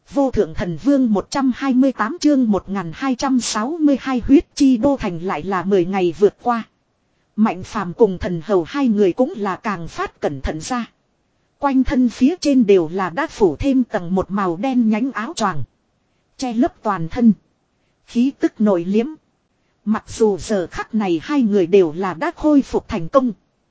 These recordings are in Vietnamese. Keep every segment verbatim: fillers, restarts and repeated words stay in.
Vô thượng thần vương một trăm hai mươi tám chương một nghìn hai trăm sáu mươi hai huyết chi đô thành lại là mười ngày vượt qua. Mạnh phàm cùng thần hầu hai người cũng là càng phát cẩn thận ra. Quanh thân phía trên đều là đã phủ thêm tầng một màu đen nhánh áo choàng, che lấp toàn thân, khí tức nội liếm. Mặc dù giờ khắc này hai người đều là đã khôi phục thành công.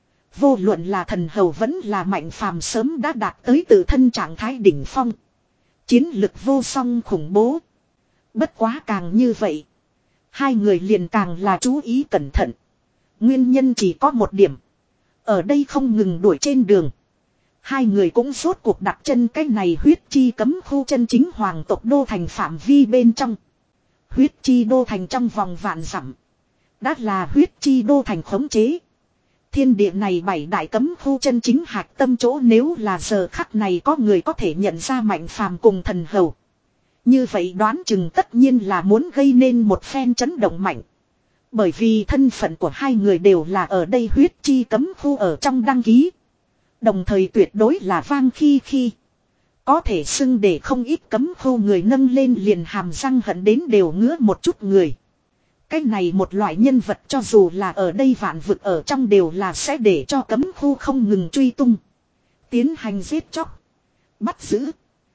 Vô luận là thần hầu vẫn là mạnh phàm sớm đã đạt tới tự thân trạng thái đỉnh phong. Chiến lực vô song khủng bố. Bất quá càng như vậy, hai người liền càng là chú ý cẩn thận. Nguyên nhân chỉ có một điểm. Ở đây không ngừng đuổi trên đường, hai người cũng rốt cuộc đặt chân cái này huyết chi cấm khu chân chính hoàng tộc đô thành phạm vi bên trong. Huyết chi đô thành trong vòng vạn dặm đã là huyết chi đô thành khống chế. Thiên địa này bảy đại cấm khu chân chính hạch tâm chỗ, nếu là giờ khắc này có người có thể nhận ra mạnh phàm cùng thần hầu, như vậy đoán chừng tất nhiên là muốn gây nên một phen chấn động mạnh. Bởi vì thân phận của hai người đều là ở đây huyết chi cấm khu ở trong đăng ký. Đồng thời tuyệt đối là vang khi khi. Có thể xưng để không ít cấm khu người nâng lên liền hàm răng hận đến đều ngứa một chút người. Cái này một loại nhân vật cho dù là ở đây vạn vực ở trong đều là sẽ để cho cấm khu không ngừng truy tung, tiến hành giết chóc, bắt giữ.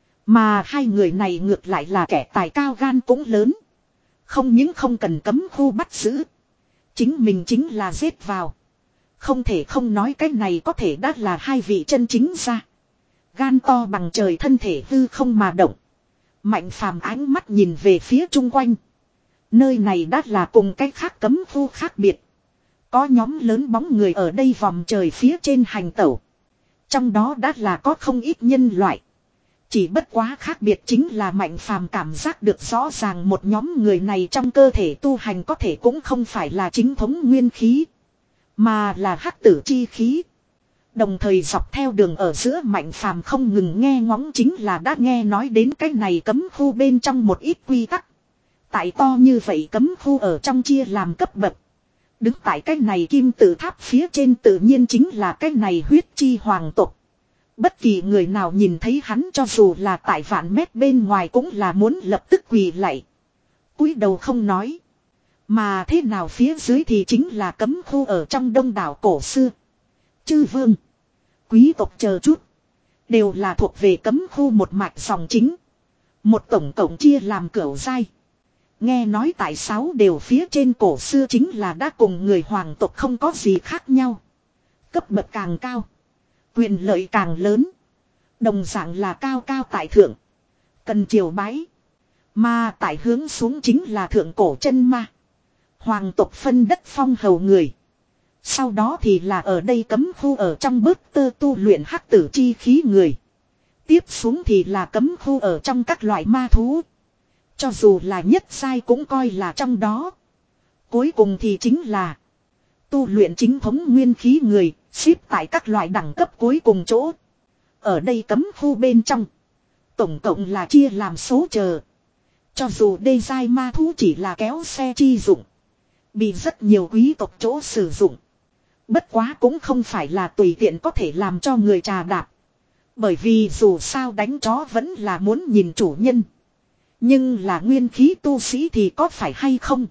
Mà hai người này ngược lại là kẻ tài cao gan cũng lớn. Không những không cần cấm khu bắt giữ, chính mình chính là giết vào. Không thể không nói cái này có thể đã là hai vị chân chính ra. Gan to bằng trời, thân thể hư không mà động. Mạnh phàm ánh mắt nhìn về phía chung quanh. Nơi này đã là cùng cái khác cấm khu khác biệt. Có nhóm lớn bóng người ở đây vòng trời phía trên hành tẩu. Trong đó đã là có không ít nhân loại. Chỉ bất quá khác biệt chính là mạnh phàm cảm giác được rõ ràng một nhóm người này trong cơ thể tu hành có thể cũng không phải là chính thống nguyên khí, mà là hắc tử chi khí. Đồng thời dọc theo đường ở giữa mạnh phàm không ngừng nghe ngóng chính là đã nghe nói đến cái này cấm khu bên trong một ít quy tắc. Tại to như vậy cấm khu ở trong chia làm cấp bậc. Đứng tại cái này kim tự tháp phía trên tự nhiên chính là cái này huyết chi hoàng tộc. Bất kỳ người nào nhìn thấy hắn cho dù là tại vạn mét bên ngoài cũng là muốn lập tức quỳ lạy, cúi đầu không nói. Mà thế nào phía dưới thì chính là cấm khu ở trong đông đảo cổ xưa. Chư vương, quý tộc chờ chút, đều là thuộc về cấm khu một mạch dòng chính. Một tổng cộng chia làm cửu giai. Nghe nói tại sáu đều phía trên cổ xưa chính là đã cùng người hoàng tộc không có gì khác nhau. Cấp bậc càng cao, quyền lợi càng lớn. Đồng dạng là cao cao tại thượng, cần triều bái. Mà tại hướng xuống chính là thượng cổ chân ma. Hoàng tộc phân đất phong hầu người. Sau đó thì là ở đây cấm khu ở trong bớt tơ tu luyện hắc tử chi khí người. Tiếp xuống thì là cấm khu ở trong các loại ma thú. Cho dù là nhất giai cũng coi là trong đó. Cuối cùng thì chính là tu luyện chính thống nguyên khí người, xếp tại các loại đẳng cấp cuối cùng chỗ. Ở đây cấm khu bên trong, tổng cộng là chia làm số chờ. Cho dù đê giai ma thú chỉ là kéo xe chi dụng, bị rất nhiều quý tộc chỗ sử dụng. Bất quá cũng không phải là tùy tiện có thể làm cho người trà đạp. Bởi vì dù sao đánh chó vẫn là muốn nhìn chủ nhân. Nhưng là nguyên khí tu sĩ thì có phải hay không?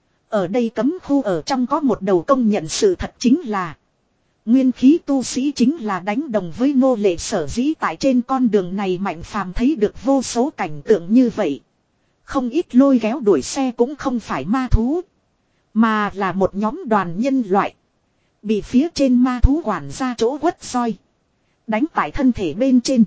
Ở đây cấm khu ở trong có một đầu công nhận sự thật chính là nguyên khí tu sĩ chính là đánh đồng với nô lệ, sở dĩ tại trên con đường này mạnh phàm thấy được vô số cảnh tượng như vậy. Không ít lôi kéo đuổi xe cũng không phải ma thú, mà là một nhóm đoàn nhân loại. Bị phía trên ma thú quản ra chỗ quất roi, đánh tại thân thể bên trên,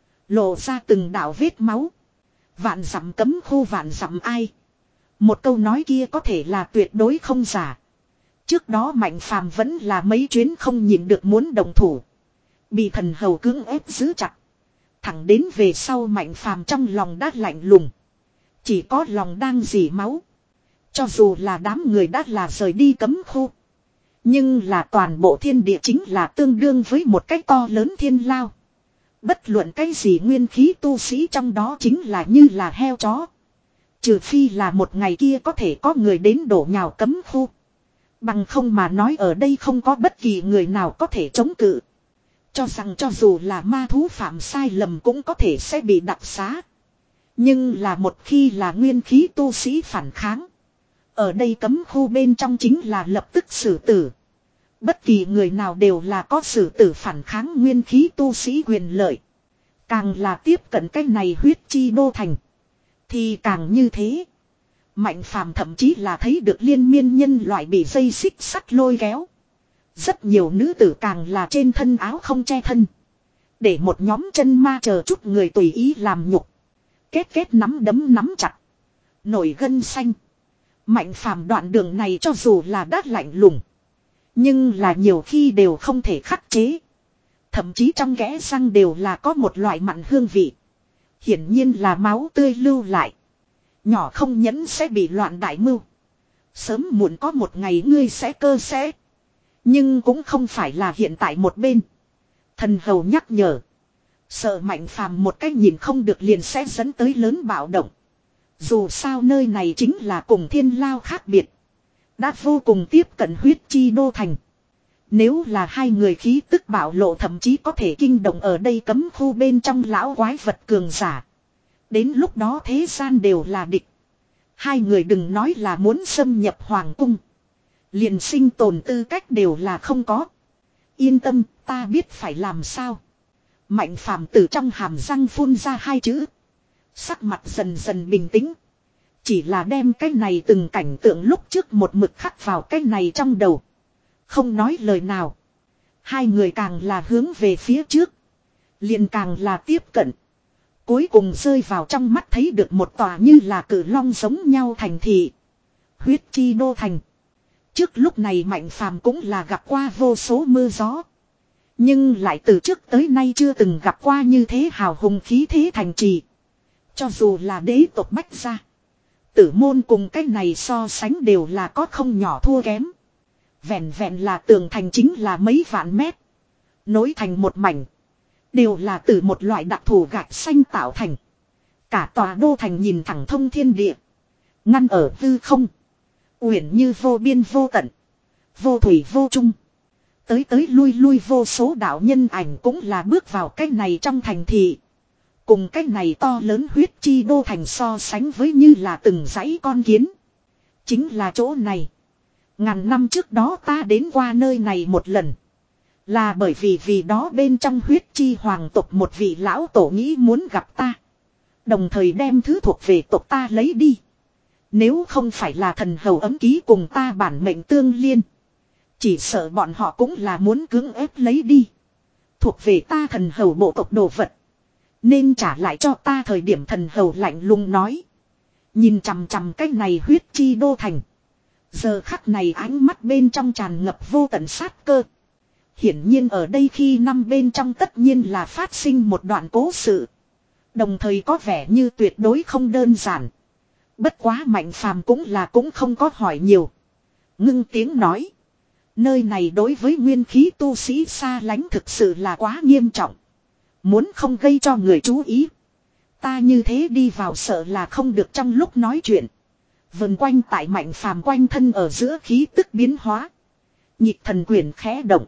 lộ ra từng đạo vết máu. Vạn dặm cấm khu vạn dặm ai. Một câu nói kia có thể là tuyệt đối không giả. Trước đó mạnh phàm vẫn là mấy chuyến không nhịn được muốn đồng thủ, bị thần hầu cưỡng ép giữ chặt. Thẳng đến về sau mạnh phàm trong lòng đã lạnh lùng, chỉ có lòng đang dỉ máu. Cho dù là đám người đã là rời đi cấm khu, nhưng là toàn bộ thiên địa chính là tương đương với một cái to lớn thiên lao. Bất luận cái gì nguyên khí tu sĩ trong đó chính là như là heo chó. Trừ phi là một ngày kia có thể có người đến đổ nhào cấm khu. Bằng không mà nói ở đây không có bất kỳ người nào có thể chống cự. Cho rằng cho dù là ma thú phạm sai lầm cũng có thể sẽ bị đặc xá. Nhưng là một khi là nguyên khí tu sĩ phản kháng. Ở đây cấm khu bên trong chính là lập tức xử tử. Bất kỳ người nào đều là có xử tử phản kháng nguyên khí tu sĩ quyền lợi. Càng là tiếp cận cái này huyết chi đô thành. Thì càng như thế. Mạnh phàm thậm chí là thấy được liên miên nhân loại bị dây xích sắt lôi kéo. Rất nhiều nữ tử càng là trên thân áo không che thân. Để một nhóm chân ma chờ chút người tùy ý làm nhục. Kết kết nắm đấm nắm chặt. Nổi gân xanh. Mạnh phàm đoạn đường này cho dù là đắt lạnh lùng. Nhưng là nhiều khi đều không thể khắc chế. Thậm chí trong kẽ răng đều là có một loại mặn hương vị. Hiển nhiên là máu tươi lưu lại. Nhỏ không nhẫn sẽ bị loạn đại mưu. Sớm muộn có một ngày ngươi sẽ cơ sẽ. Nhưng cũng không phải là hiện tại một bên. Thần hầu nhắc nhở. Sợ mạnh phàm một cách nhìn không được liền sẽ dẫn tới lớn bạo động. Dù sao nơi này chính là cùng thiên lao khác biệt. Đã vô cùng tiếp cận huyết chi đô thành. Nếu là hai người khí tức bạo lộ thậm chí có thể kinh động ở đây cấm khu bên trong lão quái vật cường giả. Đến lúc đó thế gian đều là địch. Hai người đừng nói là muốn xâm nhập hoàng cung. Liền sinh tồn tư cách đều là không có. Yên tâm, ta biết phải làm sao. Mạnh phàm từ trong hàm răng phun ra hai chữ. Sắc mặt dần dần bình tĩnh. Chỉ là đem cái này từng cảnh tượng lúc trước một mực khắc vào cái này trong đầu. Không nói lời nào. Hai người càng là hướng về phía trước. Liền càng là tiếp cận. Cuối cùng rơi vào trong mắt thấy được một tòa như là cử long giống nhau thành thị. Huyết chi đô thành. Trước lúc này Mạnh phàm cũng là gặp qua vô số mưa gió. Nhưng lại từ trước tới nay chưa từng gặp qua như thế hào hùng khí thế thành trì. Cho dù là đế tộc Bách gia. Tử môn cùng cái này so sánh đều là có không nhỏ thua kém. Vẹn vẹn là tường thành chính là mấy vạn mét. Nối thành một mảnh. Đều là từ một loại đặc thù gạch xanh tạo thành. Cả tòa đô thành nhìn thẳng thông thiên địa. Ngăn ở tư không. Uyển như vô biên vô tận. Vô thủy vô chung. Tới tới lui lui vô số đạo nhân ảnh cũng là bước vào cái này trong thành thị. Cùng cái này to lớn huyết chi đô thành so sánh với như là từng dãy con kiến. Chính là chỗ này. Ngàn năm trước đó ta đến qua nơi này một lần. Là bởi vì vì đó bên trong huyết chi hoàng tộc một vị lão tổ nghĩ muốn gặp ta. Đồng thời đem thứ thuộc về tộc ta lấy đi. Nếu không phải là thần hầu ấm ký cùng ta bản mệnh tương liên. Chỉ sợ bọn họ cũng là muốn cưỡng ép lấy đi. Thuộc về ta thần hầu bộ tộc đồ vật. Nên trả lại cho ta thời điểm thần hầu lạnh lùng nói. Nhìn chằm chằm cái này huyết chi đô thành. Giờ khắc này ánh mắt bên trong tràn ngập vô tận sát cơ. Hiển nhiên ở đây khi năm bên trong tất nhiên là phát sinh một đoạn cố sự. Đồng thời có vẻ như tuyệt đối không đơn giản. Bất quá Mạnh phàm cũng là cũng không có hỏi nhiều. Ngưng tiếng nói. Nơi này đối với nguyên khí tu sĩ xa lánh thực sự là quá nghiêm trọng. Muốn không gây cho người chú ý. Ta như thế đi vào sợ là không được trong lúc nói chuyện. Vần quanh tại Mạnh phàm quanh thân ở giữa khí tức biến hóa. Nhịp thần quyền khẽ động.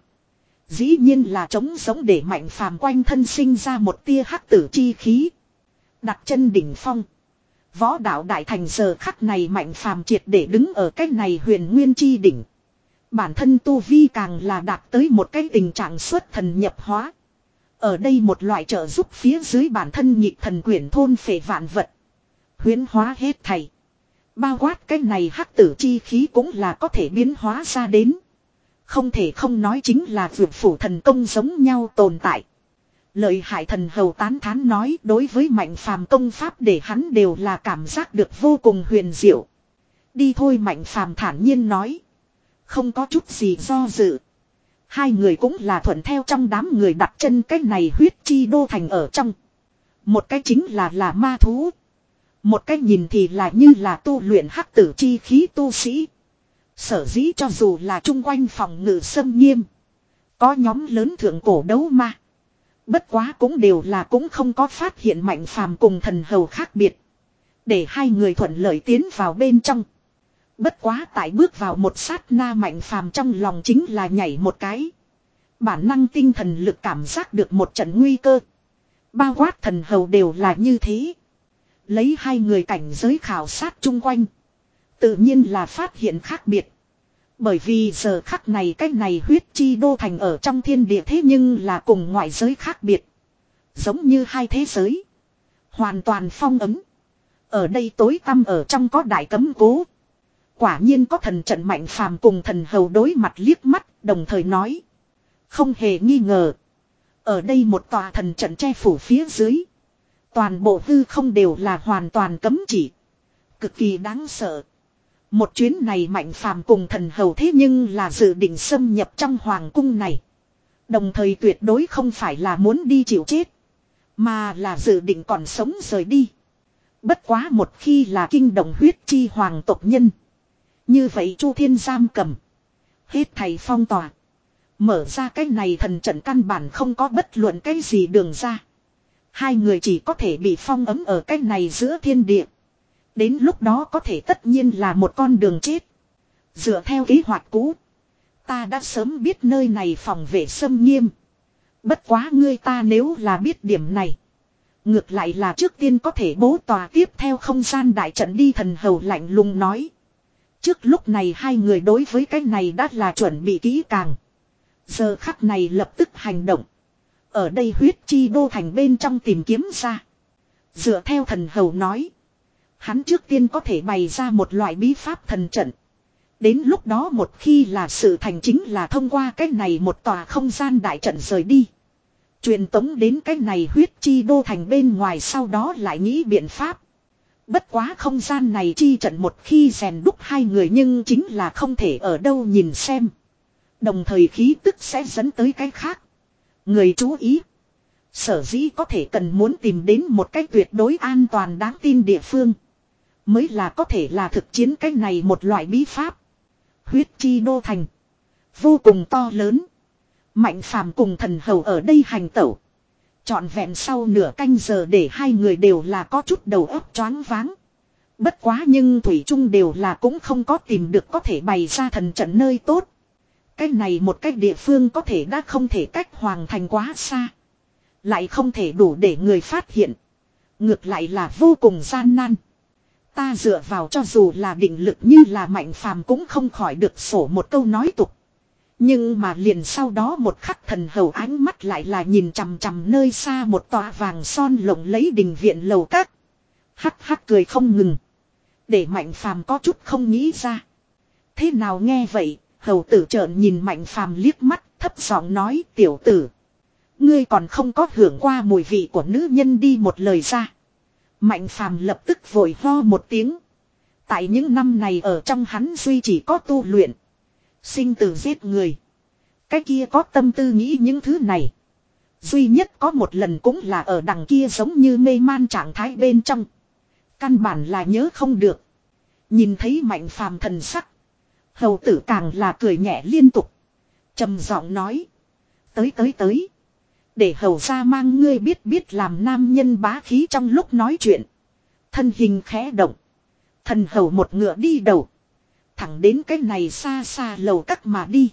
Dĩ nhiên là trống giống để Mạnh phàm quanh thân sinh ra một tia hắc tử chi khí. Đặt chân đỉnh phong. Võ đạo đại thành giờ khắc này Mạnh phàm triệt để đứng ở cái này huyền nguyên chi đỉnh. Bản thân tu vi càng là đạt tới một cái tình trạng xuất thần nhập hóa. Ở đây một loại trợ giúp phía dưới bản thân nhịp thần quyển thôn phệ vạn vật. Huyễn hóa hết thảy. Bao quát cái này hắc tử chi khí cũng là có thể biến hóa ra đến. Không thể không nói chính là vượt phủ thần công giống nhau tồn tại. Lợi hại thần hầu tán thán nói đối với Mạnh phàm công pháp để hắn đều là cảm giác được vô cùng huyền diệu. Đi thôi Mạnh phàm thản nhiên nói. Không có chút gì do dự. Hai người cũng là thuận theo trong đám người đặt chân cái này huyết chi đô thành ở trong. Một cái chính là là ma thú. Một cái nhìn thì là như là tu luyện hắc tử chi khí tu sĩ. Sở dĩ cho dù là chung quanh phòng ngự xâm nghiêm. Có nhóm lớn thượng cổ đấu ma. Bất quá cũng đều là cũng không có phát hiện Mạnh phàm cùng thần hầu khác biệt. Để hai người thuận lợi tiến vào bên trong. Bất quá tại bước vào một sát na Mạnh phàm trong lòng chính là nhảy một cái. Bản năng tinh thần lực cảm giác được một trận nguy cơ. Bao quát thần hầu đều là như thế. Lấy hai người cảnh giới khảo sát chung quanh. Tự nhiên là phát hiện khác biệt. Bởi vì giờ khắc này cái này huyết chi đô thành ở trong thiên địa thế nhưng là cùng ngoại giới khác biệt. Giống như hai thế giới. Hoàn toàn phong ấm. Ở đây tối tăm ở trong có đại cấm cố. Quả nhiên có thần trận Mạnh Phàm cùng thần hầu đối mặt liếc mắt, đồng thời nói. Không hề nghi ngờ. Ở đây một tòa thần trận che phủ phía dưới. Toàn bộ hư không đều là hoàn toàn cấm chỉ. Cực kỳ đáng sợ. Một chuyến này Mạnh Phàm cùng thần hầu thế nhưng là dự định xâm nhập trong hoàng cung này. Đồng thời tuyệt đối không phải là muốn đi chịu chết. Mà là dự định còn sống rời đi. Bất quá một khi là kinh động huyết chi hoàng tộc nhân. Như vậy Chu Thiên giam cầm. Hết thầy phong tỏa. Mở ra cái này thần trận căn bản không có bất luận cái gì đường ra. Hai người chỉ có thể bị phong ấm ở cái này giữa thiên địa. Đến lúc đó có thể tất nhiên là một con đường chết. Dựa theo kế hoạch cũ. Ta đã sớm biết nơi này phòng vệ xâm nghiêm. Bất quá ngươi ta nếu là biết điểm này. Ngược lại là trước tiên có thể bố tòa tiếp theo không gian đại trận đi, thần hầu lạnh lùng nói. Trước lúc này hai người đối với cái này đã là chuẩn bị kỹ càng. Giờ khắc này lập tức hành động. Ở đây huyết chi đô thành bên trong tìm kiếm ra. Dựa theo thần hầu nói. Hắn trước tiên có thể bày ra một loại bí pháp thần trận. Đến lúc đó một khi là sự thành chính là thông qua cái này một tòa không gian đại trận rời đi. Truyền tống đến cái này huyết chi đô thành bên ngoài, sau đó lại nghĩ biện pháp. Bất quá không gian này chi trận một khi rèn đúc hai người nhưng chính là không thể ở đâu nhìn xem. Đồng thời khí tức sẽ dẫn tới cái khác. Người chú ý. Sở dĩ có thể cần muốn tìm đến một cách tuyệt đối an toàn đáng tin địa phương. Mới là có thể là thực chiến cái này một loại bí pháp. Huyết chi đô thành. Vô cùng to lớn. Mạnh Phàm cùng thần hầu ở đây hành tẩu. Trọn vẹn sau nửa canh giờ để hai người đều là có chút đầu óc choáng váng. Bất quá nhưng thủy chung đều là cũng không có tìm được có thể bày ra thần trận nơi tốt. Cái này một cách địa phương có thể đã không thể cách hoàng thành quá xa. Lại không thể đủ để người phát hiện. Ngược lại là vô cùng gian nan. Ta dựa vào cho dù là định lực như là Mạnh Phàm cũng không khỏi được sổ một câu nói tục. Nhưng mà liền sau đó một khắc thần hầu ánh mắt lại là nhìn chằm chằm nơi xa một tòa vàng son lộng lấy đình viện lầu các. Hắc hắc cười không ngừng. Để Mạnh Phàm có chút không nghĩ ra. Thế nào nghe vậy, hầu tử trợn nhìn Mạnh Phàm liếc mắt, thấp giọng nói, tiểu tử. Ngươi còn không có hưởng qua mùi vị của nữ nhân đi, một lời ra. Mạnh Phàm lập tức vội ho một tiếng. Tại những năm này ở trong hắn duy chỉ có tu luyện. Sinh tử giết người. Cái kia có tâm tư nghĩ những thứ này. Duy nhất có một lần cũng là ở đằng kia giống như mê man trạng thái bên trong. Căn bản là nhớ không được. Nhìn thấy Mạnh Phàm thần sắc. Hầu tử càng là cười nhẹ liên tục. Trầm giọng nói. Tới tới tới. Để hầu ra mang ngươi biết biết làm nam nhân bá khí. Trong lúc nói chuyện. Thân hình khẽ động. Thần hầu một ngựa đi đầu. Thẳng đến cái này xa xa lầu các mà đi.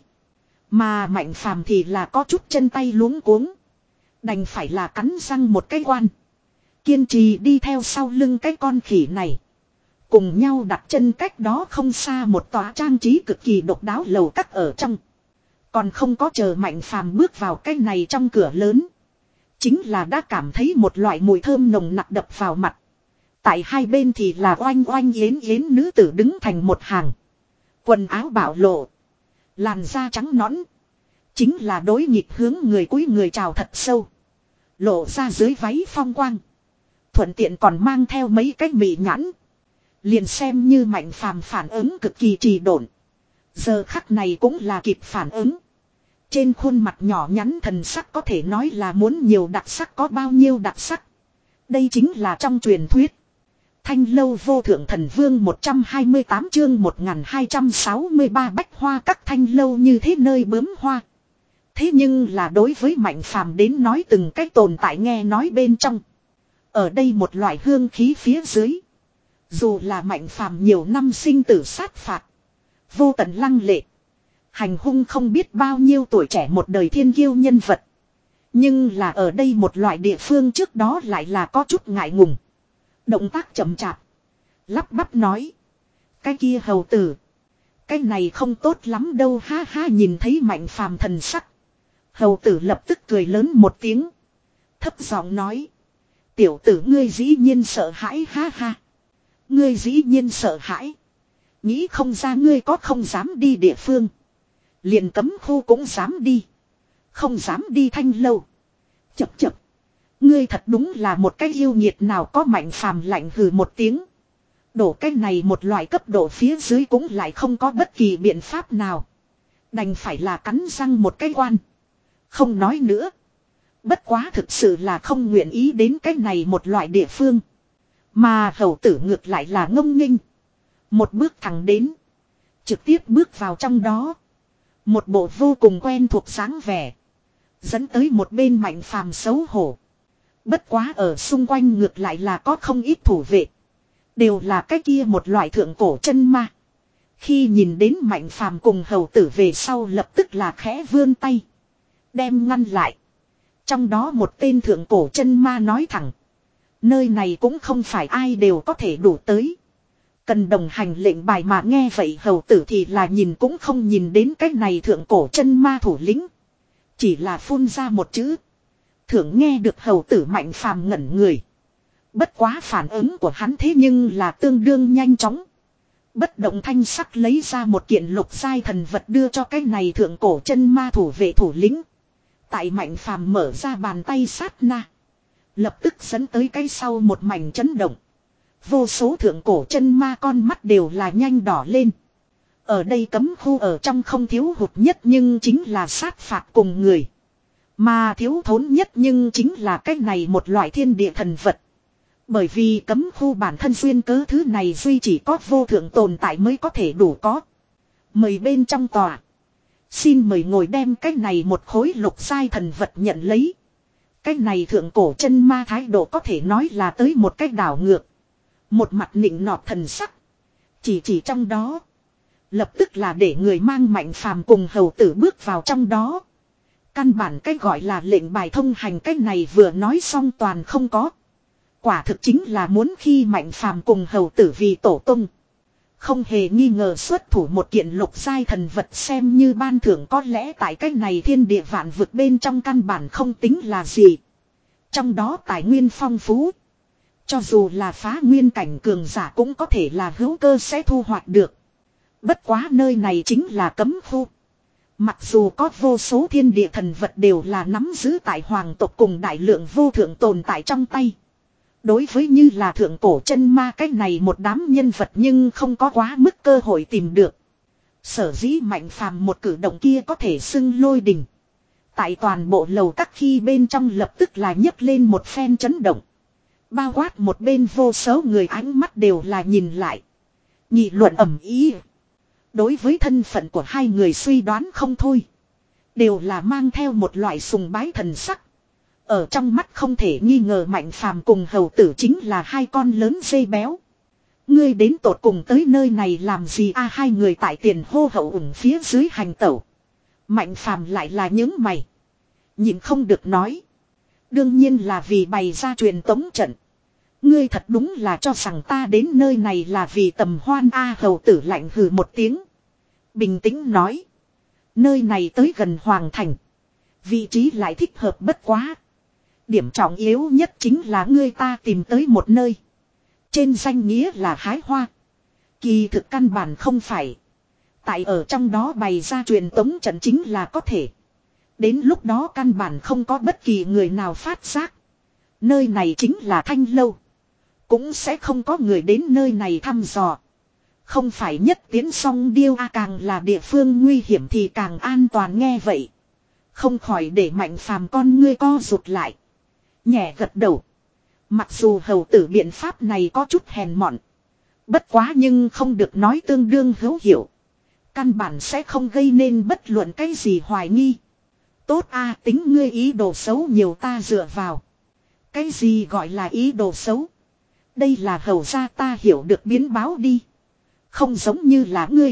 Mà Mạnh Phàm thì là có chút chân tay luống cuống. Đành phải là cắn răng một cái quan. Kiên trì đi theo sau lưng cái con khỉ này. Cùng nhau đặt chân cách đó không xa một tòa trang trí cực kỳ độc đáo lầu các ở trong. Còn không có chờ Mạnh Phàm bước vào cái này trong cửa lớn. Chính là đã cảm thấy một loại mùi thơm nồng nặc đập vào mặt. Tại hai bên thì là oanh oanh yến yến nữ tử đứng thành một hàng. Quần áo bạo lộ. Làn da trắng nõn. Chính là đối nghịch hướng người cúi người chào thật sâu. Lộ ra dưới váy phong quang. Thuận tiện còn mang theo mấy cái mị nhãn. Liền xem như Mạnh Phàm phản ứng cực kỳ trì độn. Giờ khắc này cũng là kịp phản ứng. Trên khuôn mặt nhỏ nhắn thần sắc có thể nói là muốn nhiều đặc sắc có bao nhiêu đặc sắc. Đây chính là trong truyền thuyết. Thanh lâu vô thượng thần vương một trăm hai mươi tám chương một nghìn hai trăm sáu mươi ba bách hoa các thanh lâu như thế nơi bướm hoa. Thế nhưng là đối với Mạnh Phàm đến nói từng cách tồn tại nghe nói bên trong. Ở đây một loại hương khí phía dưới. Dù là Mạnh Phàm nhiều năm sinh tử sát phạt. Vô tận lăng lệ. Hành hung không biết bao nhiêu tuổi trẻ một đời thiên kiêu nhân vật. Nhưng là ở đây một loại địa phương trước đó lại là có chút ngại ngùng. Động tác chậm chạp. Lắp bắp nói. Cái kia hầu tử. Cái này không tốt lắm đâu ha ha, nhìn thấy Mạnh Phàm thần sắc. Hầu tử lập tức cười lớn một tiếng. Thấp giọng nói. Tiểu tử ngươi dĩ nhiên sợ hãi ha ha. Ngươi dĩ nhiên sợ hãi. Nghĩ không ra ngươi có không dám đi địa phương. Liền cấm khu cũng dám đi. Không dám đi Thanh Lâu. Chập chập. Ngươi thật đúng là một cái yêu nghiệt nào có. Mạnh Phàm lạnh hừ một tiếng. Đổ cái này một loại cấp độ phía dưới cũng lại không có bất kỳ biện pháp nào. Đành phải là cắn răng một cái quan. Không nói nữa. Bất quá thực sự là không nguyện ý đến cái này một loại địa phương. Mà hầu tử ngược lại là ngông nghênh. Một bước thẳng đến. Trực tiếp bước vào trong đó. Một bộ vô cùng quen thuộc dáng vẻ. Dẫn tới một bên Mạnh Phàm xấu hổ. Bất quá ở xung quanh ngược lại là có không ít thủ vệ. Đều là cái kia một loại thượng cổ chân ma. Khi nhìn đến Mạnh Phàm cùng hầu tử về sau lập tức là khẽ vươn tay. Đem ngăn lại. Trong đó một tên thượng cổ chân ma nói thẳng. Nơi này cũng không phải ai đều có thể đủ tới. Cần đồng hành lệnh bài mà nghe vậy hầu tử thì là nhìn cũng không nhìn đến cái này thượng cổ chân ma thủ lĩnh. Chỉ là phun ra một chữ. Thượng nghe được hầu tử Mạnh Phàm ngẩn người. Bất quá phản ứng của hắn thế nhưng là tương đương nhanh chóng. Bất động thanh sắc lấy ra một kiện lục giai thần vật đưa cho cái này thượng cổ chân ma thủ vệ thủ lĩnh. Tại Mạnh Phàm mở ra bàn tay sát na. Lập tức dẫn tới cái sau một mảnh chấn động. Vô số thượng cổ chân ma con mắt đều là nhanh đỏ lên. Ở đây cấm khu ở trong không thiếu hụt nhất nhưng chính là sát phạt cùng người. Mà thiếu thốn nhất nhưng chính là cái này một loại thiên địa thần vật. Bởi vì cấm khu bản thân xuyên cớ thứ này duy chỉ có vô thượng tồn tại mới có thể đủ có. Mời bên trong tòa. Xin mời ngồi đem cái này một khối lục giai thần vật nhận lấy. Cái này thượng cổ chân ma thái độ có thể nói là tới một cách đảo ngược. Một mặt nịnh nọt thần sắc. Chỉ chỉ trong đó. Lập tức là để người mang Mạnh Phàm cùng hầu tử bước vào trong đó. Căn bản cái gọi là lệnh bài thông hành cái này vừa nói xong toàn không có. Quả thực chính là muốn khi Mạnh Phàm cùng hầu tử vì tổ tung. Không hề nghi ngờ xuất thủ một kiện lục giai thần vật xem như ban thưởng có lẽ tại cái này thiên địa vạn vực bên trong căn bản không tính là gì. Trong đó tài nguyên phong phú. Cho dù là phá nguyên cảnh cường giả cũng có thể là hữu cơ sẽ thu hoạch được. Bất quá nơi này chính là cấm khu. Mặc dù có vô số thiên địa thần vật đều là nắm giữ tại hoàng tộc cùng đại lượng vô thượng tồn tại trong tay. Đối với như là thượng cổ chân ma cái này một đám nhân vật nhưng không có quá mức cơ hội tìm được. Sở dĩ Mạnh Phàm một cử động kia có thể xưng lôi đình. Tại toàn bộ lầu các khi bên trong lập tức là nhấc lên một phen chấn động. Bao quát một bên vô số người ánh mắt đều là nhìn lại. Nghị luận ầm ý. Đối với thân phận của hai người suy đoán không thôi. Đều là mang theo một loại sùng bái thần sắc. Ở trong mắt không thể nghi ngờ Mạnh Phàm cùng hầu tử chính là hai con lớn dây béo. Ngươi đến tột cùng tới nơi này làm gì a? Hai người tại tiền hô hậu ủng phía dưới hành tẩu. Mạnh Phàm lại là những mày. Nhìn không được nói. Đương nhiên là vì bày ra truyền tống trận. Ngươi thật đúng là cho rằng ta đến nơi này là vì tầm hoan a. Hầu tử lạnh hừ một tiếng. Bình tĩnh nói. Nơi này tới gần Hoàng Thành. Vị trí lại thích hợp bất quá. Điểm trọng yếu nhất chính là ngươi ta tìm tới một nơi. Trên danh nghĩa là hái hoa. Kỳ thực căn bản không phải. Tại ở trong đó bày ra truyền tống trận chính là có thể. Đến lúc đó căn bản không có bất kỳ người nào phát giác. Nơi này chính là Thanh Lâu. Cũng sẽ không có người đến nơi này thăm dò. Không phải nhất tiến song điêu a, càng là địa phương nguy hiểm thì càng an toàn nghe vậy. Không khỏi để Mạnh Phàm con ngươi co rụt lại. Nhẹ gật đầu. Mặc dù hầu tử biện pháp này có chút hèn mọn. Bất quá nhưng không được nói tương đương hữu hiệu. Căn bản sẽ không gây nên bất luận cái gì hoài nghi. Tốt a, tính ngươi ý đồ xấu nhiều ta dựa vào. Cái gì gọi là ý đồ xấu? Đây là hầu gia ta hiểu được biến báo đi. Không giống như là ngươi.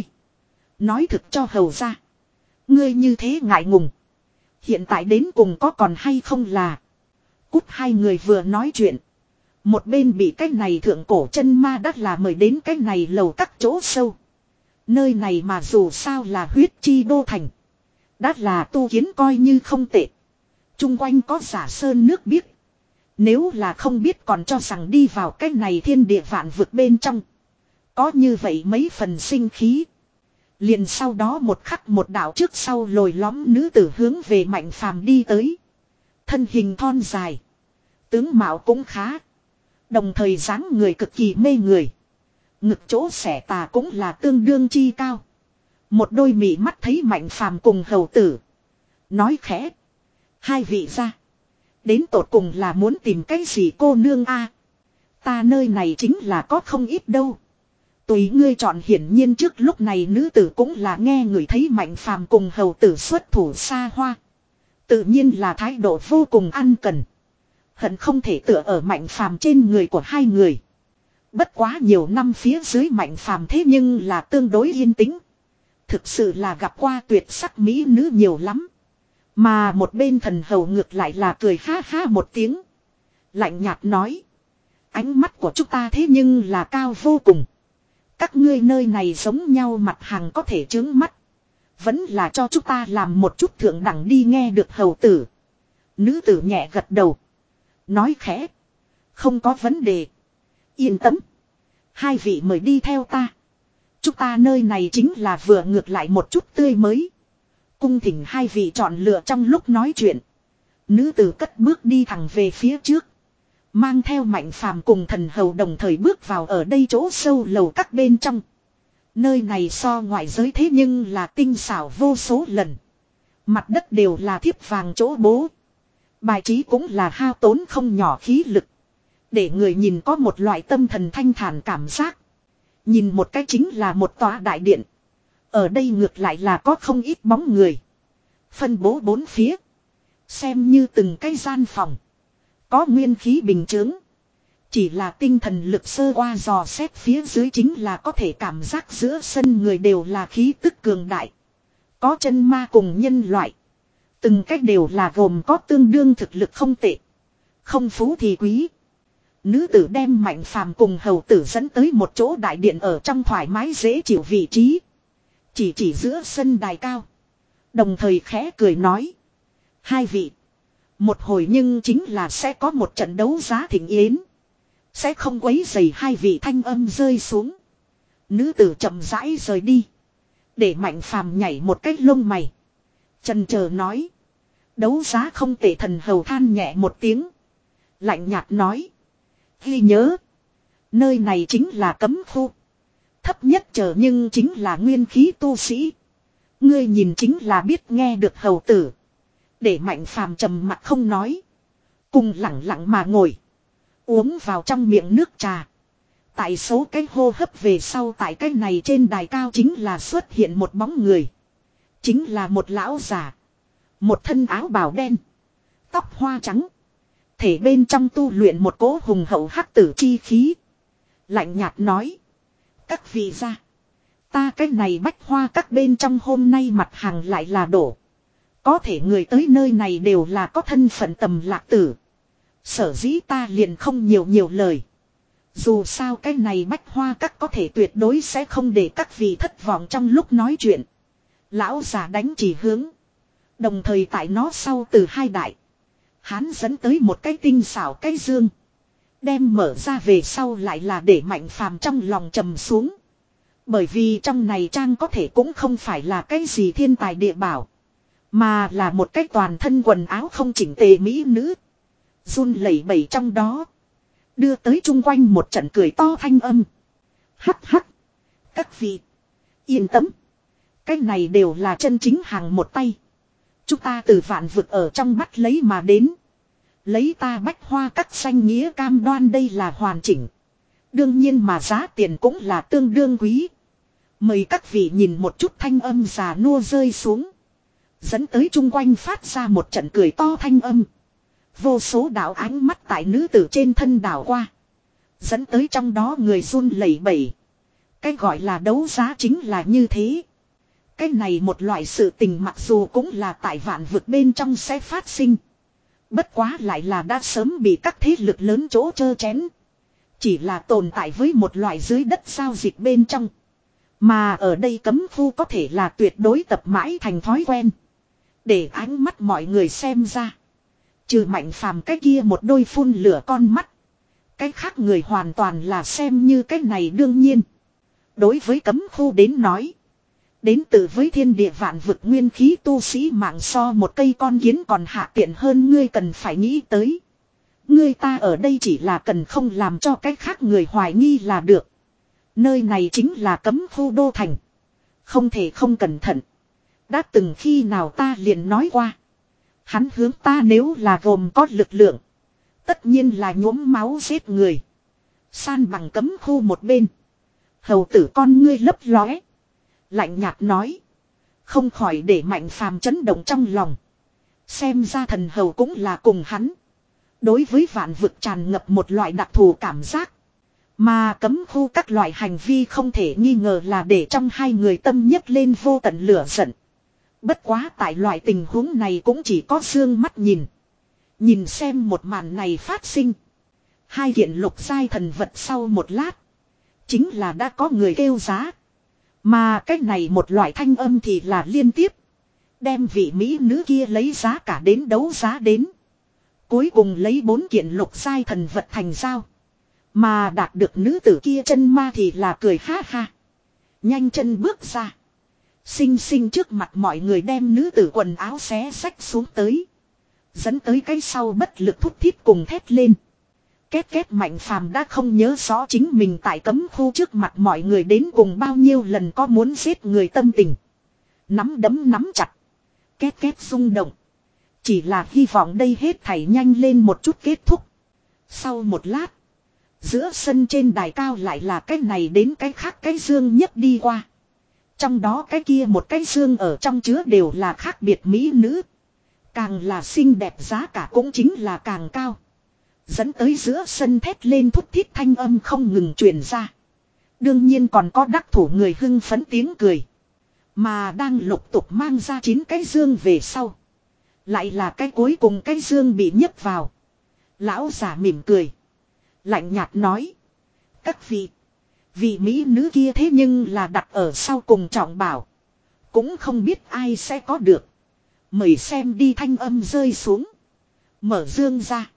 Nói thực cho hầu gia. Ngươi như thế ngại ngùng. Hiện tại đến cùng có còn hay không là. Cút hai người vừa nói chuyện. Một bên bị cái này thượng cổ chân ma đắt là mời đến cái này lầu các chỗ sâu. Nơi này mà dù sao là huyết chi đô thành. Đắt là tu kiến coi như không tệ. Trung quanh có giả sơn nước biếc. Nếu là không biết còn cho rằng đi vào cái này thiên địa vạn vực bên trong. Có như vậy mấy phần sinh khí. Liền sau đó một khắc một đạo trước sau lồi lõm nữ tử hướng về Mạnh Phàm đi tới. Thân hình thon dài. Tướng mạo cũng khá. Đồng thời dáng người cực kỳ mê người. Ngực chỗ xẻ tà cũng là tương đương chi cao. Một đôi mị mắt thấy Mạnh Phàm cùng hầu tử. Nói khẽ. Hai vị ra. Đến tột cùng là muốn tìm cái gì cô nương a? Ta nơi này chính là có không ít đâu. Tùy ngươi chọn, hiển nhiên trước lúc này nữ tử cũng là nghe người thấy Mạnh Phàm cùng hầu tử xuất thủ xa hoa. Tự nhiên là thái độ vô cùng ăn cần. Hận không thể tựa ở Mạnh Phàm trên người của hai người. Bất quá nhiều năm phía dưới Mạnh Phàm thế nhưng là tương đối yên tĩnh. Thực sự là gặp qua tuyệt sắc mỹ nữ nhiều lắm. Mà một bên thần hầu ngược lại là cười ha ha một tiếng. Lạnh nhạt nói. Ánh mắt của chúng ta thế nhưng là cao vô cùng. Các ngươi nơi này giống nhau mặt hàng có thể trướng mắt. Vẫn là cho chúng ta làm một chút thượng đẳng đi, nghe được hầu tử. Nữ tử nhẹ gật đầu. Nói khẽ. Không có vấn đề. Yên tâm. Hai vị mời đi theo ta. Chúng ta nơi này chính là vừa ngược lại một chút tươi mới. Cung thỉnh hai vị chọn lựa. Trong lúc nói chuyện, nữ tử cất bước đi thẳng về phía trước. Mang theo Mạnh Phàm cùng thần hầu đồng thời bước vào ở đây chỗ sâu lầu các bên trong. Nơi này so ngoại giới thế nhưng là tinh xảo vô số lần. Mặt đất đều là thiếp vàng chỗ bố. Bài trí cũng là hao tốn không nhỏ khí lực. Để người nhìn có một loại tâm thần thanh thản cảm giác. Nhìn một cái chính là một tòa đại điện. Ở đây ngược lại là có không ít bóng người. Phân bố bốn phía. Xem như từng cái gian phòng. Có nguyên khí bình chướng. Chỉ là tinh thần lực sơ qua dò xét phía dưới chính là có thể cảm giác giữa sân người đều là khí tức cường đại. Có chân ma cùng nhân loại. Từng cách đều là gồm có tương đương thực lực không tệ. Không phú thì quý. Nữ tử đem Mạnh Phàm cùng hầu tử dẫn tới một chỗ đại điện ở trong thoải mái dễ chịu vị trí. Chỉ chỉ giữa sân đài cao. Đồng thời khẽ cười nói. Hai vị. Một hồi nhưng chính là sẽ có một trận đấu giá thịnh yến. Sẽ không quấy rầy hai vị, thanh âm rơi xuống. Nữ tử chậm rãi rời đi. Để Mạnh Phàm nhảy một cái lông mày. Chần chờ nói. Đấu giá không tệ, thần hầu than nhẹ một tiếng. Lạnh nhạt nói. Ghi nhớ. Nơi này chính là cấm khu. Thấp nhất chờ nhưng chính là nguyên khí tu sĩ. Ngươi nhìn chính là biết, nghe được hầu tử. Để Mạnh Phàm trầm mặt không nói. Cùng lặng lặng mà ngồi. Uống vào trong miệng nước trà. Tại số cái hô hấp về sau, tại cái này trên đài cao chính là xuất hiện một bóng người. Chính là một lão già. Một thân áo bào đen. Tóc hoa trắng. Thể bên trong tu luyện một cỗ hùng hậu hắc tử chi khí. Lạnh nhạt nói. Các vị gia. Ta cái này bách hoa các bên trong hôm nay mặt hàng lại là đổ. Có thể người tới nơi này đều là có thân phận tầm lạc tử. Sở dĩ ta liền không nhiều nhiều lời. Dù sao cái này bách hoa các có thể tuyệt đối sẽ không để các vị thất vọng. Trong lúc nói chuyện, lão già đánh chỉ hướng. Đồng thời tại nó sau từ hai đại, hắn dẫn tới một cái tinh xảo cái dương. Đem mở ra về sau lại là để Mạnh Phàm trong lòng trầm xuống. Bởi vì trong này trang có thể cũng không phải là cái gì thiên tài địa bảo, mà là một cái toàn thân quần áo không chỉnh tề mỹ nữ. Run lẩy bẩy trong đó. Đưa tới chung quanh một trận cười to thanh âm. Hắc hắc. Các vị. Yên tâm. Cái này đều là chân chính hàng một tay. Chúng ta từ vạn vực ở trong bắt lấy mà đến. Lấy ta bách hoa các danh nghĩa cam đoan đây là hoàn chỉnh. Đương nhiên mà giá tiền cũng là tương đương quý. Mời các vị nhìn một chút, thanh âm già nua rơi xuống. Dẫn tới chung quanh phát ra một trận cười to thanh âm. Vô số đạo ánh mắt tại nữ tử trên thân đảo qua. Dẫn tới trong đó người run lẩy bẩy. Cái gọi là đấu giá chính là như thế. Cái này một loại sự tình mặc dù cũng là tại vạn vực bên trong sẽ phát sinh. Bất quá lại là đã sớm bị các thế lực lớn chỗ chơ chén. Chỉ là tồn tại với một loại dưới đất giao dịch bên trong. Mà ở đây cấm khu có thể là tuyệt đối tập mãi thành thói quen. Để ánh mắt mọi người xem ra. Trừ Mạnh Phàm cái kia một đôi phun lửa con mắt. Cái khác người hoàn toàn là xem như cái này đương nhiên. Đối với cấm khu đến nói. Đến từ với thiên địa vạn vực nguyên khí tu sĩ mạng so một cây con kiến còn hạ tiện hơn ngươi cần phải nghĩ tới. Ngươi ta ở đây chỉ là cần không làm cho cái khác người hoài nghi là được. Nơi này chính là cấm khu đô thành. Không thể không cẩn thận. Đã từng khi nào ta liền nói qua. Hắn hướng ta nếu là gồm có lực lượng. Tất nhiên là nhuốm máu giết người. San bằng cấm khu một bên. Hầu tử con ngươi lấp lóe. Lạnh nhạt nói. Không khỏi để Mạnh Phàm chấn động trong lòng. Xem ra thần hầu cũng là cùng hắn. Đối với vạn vực tràn ngập một loại đặc thù cảm giác. Mà cấm khu các loại hành vi không thể nghi ngờ là để trong hai người tâm nhấc lên vô tận lửa giận. Bất quá tại loại tình huống này cũng chỉ có dương mắt nhìn. Nhìn xem một màn này phát sinh. Hai kiện lục giai thần vật sau một lát. Chính là đã có người kêu giá. Mà cách này một loại thanh âm thì là liên tiếp. Đem vị mỹ nữ kia lấy giá cả đến đấu giá đến. Cuối cùng lấy bốn kiện lục giai thần vật thành giao. Mà đạt được nữ tử kia chân ma thì là cười ha ha. Nhanh chân bước ra. Xinh xinh trước mặt mọi người đem nữ tử quần áo xé xách xuống tới. Dẫn tới cái sau bất lực thút thít cùng thét lên. Két két Mạnh Phàm đã không nhớ rõ chính mình tại cấm khu trước mặt mọi người đến cùng bao nhiêu lần có muốn giết người tâm tình. Nắm đấm nắm chặt. Két két rung động. Chỉ là hy vọng đây hết thảy nhanh lên một chút kết thúc. Sau một lát. Giữa sân trên đài cao lại là cái này đến cái khác cái dương nhất đi qua. Trong đó cái kia một cái dương ở trong chứa đều là khác biệt mỹ nữ. Càng là xinh đẹp giá cả cũng chính là càng cao. Dẫn tới giữa sân thét lên thút thít thanh âm không ngừng truyền ra. Đương nhiên còn có đắc thủ người hưng phấn tiếng cười. Mà đang lục tục mang ra chín cái dương về sau. Lại là cái cuối cùng cái dương bị nhấp vào. Lão giả mỉm cười. Lạnh nhạt nói. Các vị. Vị mỹ nữ kia thế nhưng là đặt ở sau cùng trọng bảo. Cũng không biết ai sẽ có được. Mời xem đi thanh âm rơi xuống. Mở dương ra.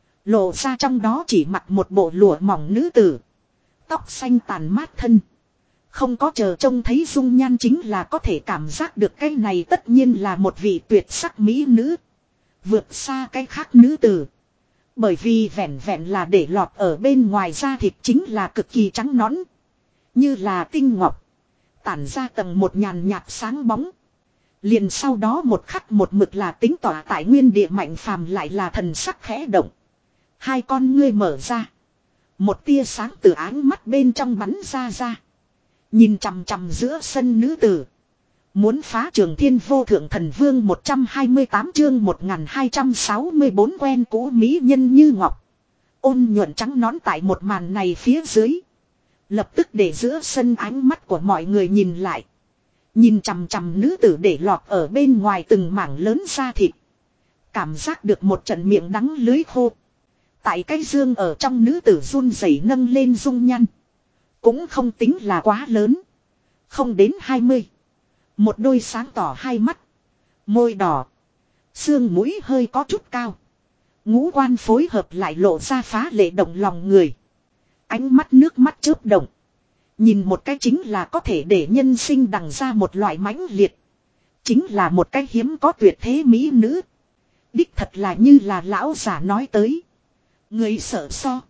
Lộ ra trong đó chỉ mặc một bộ lụa mỏng nữ tử. Tóc xanh tàn mát thân. Không có chờ trông thấy dung nhan chính là có thể cảm giác được cái này tất nhiên là một vị tuyệt sắc mỹ nữ. Vượt xa cái khác nữ tử. Bởi vì vẹn vẹn là để lọt ở bên ngoài da thịt chính là cực kỳ trắng nõn. Như là tinh ngọc. Tản ra tầng một nhàn nhạt sáng bóng. Liền sau đó một khắc một mực là tính tỏa tại nguyên địa Mạnh Phàm lại là thần sắc khẽ động. Hai con ngươi mở ra. Một tia sáng từ áng mắt bên trong bắn ra ra. Nhìn chằm chằm giữa sân nữ tử. Muốn phá Trường Thiên Vô Thượng Thần Vương một trăm hai mươi tám chương một nghìn hai trăm sáu mươi bốn quen cũ mỹ nhân như ngọc. Ôn nhuận trắng nõn tại một màn này phía dưới. Lập tức để giữa sân ánh mắt của mọi người nhìn lại. Nhìn chằm chằm nữ tử để lọt ở bên ngoài từng mảng lớn da thịt. Cảm giác được một trận miệng đắng lưới khô. Tại cái dương ở trong nữ tử run rẩy nâng lên dung nhăn. Cũng không tính là quá lớn. Không đến hai mươi. Một đôi sáng tỏ hai mắt. Môi đỏ. Xương mũi hơi có chút cao. Ngũ quan phối hợp lại lộ ra phá lệ động lòng người. Ánh mắt nước mắt chớp động. Nhìn một cái chính là có thể để nhân sinh đằng ra một loại mãnh liệt. Chính là một cái hiếm có tuyệt thế mỹ nữ. Đích thật là như là lão giả nói tới. Người sợ so.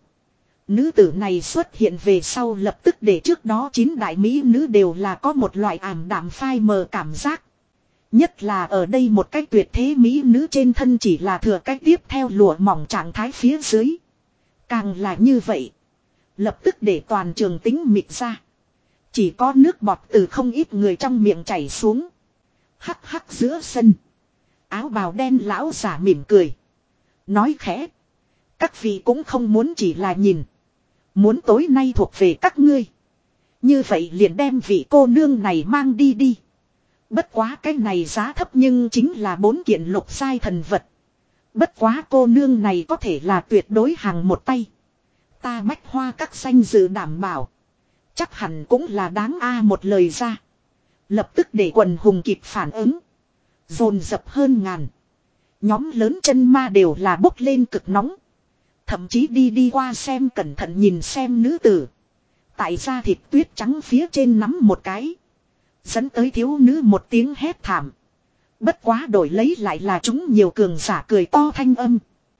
Nữ tử này xuất hiện về sau lập tức để trước đó chín đại mỹ nữ đều là có một loại ảm đạm phai mờ cảm giác. Nhất là ở đây một cái tuyệt thế mỹ nữ trên thân chỉ là thừa cái tiếp theo lụa mỏng trạng thái phía dưới. Càng là như vậy. Lập tức để toàn trường tính mịt ra. Chỉ có nước bọt từ không ít người trong miệng chảy xuống. Hắc hắc giữa sân. Áo bào đen lão giả mỉm cười. Nói khẽ. Các vị cũng không muốn chỉ là nhìn. Muốn tối nay thuộc về các ngươi. Như vậy liền đem vị cô nương này mang đi đi. Bất quá cái này giá thấp nhưng chính là bốn kiện lục giai thần vật. Bất quá cô nương này có thể là tuyệt đối hàng một tay. Ta Bách Hoa các danh dự đảm bảo. Chắc hẳn cũng là đáng a một lời ra. Lập tức để quần hùng kịp phản ứng. Dồn dập hơn ngàn. Nhóm lớn chân ma đều là bốc lên cực nóng. Thậm chí đi đi qua xem cẩn thận nhìn xem nữ tử. Tại da thịt tuyết trắng phía trên nắm một cái. Dẫn tới thiếu nữ một tiếng hét thảm. Bất quá đổi lấy lại là chúng nhiều cường giả cười to thanh âm.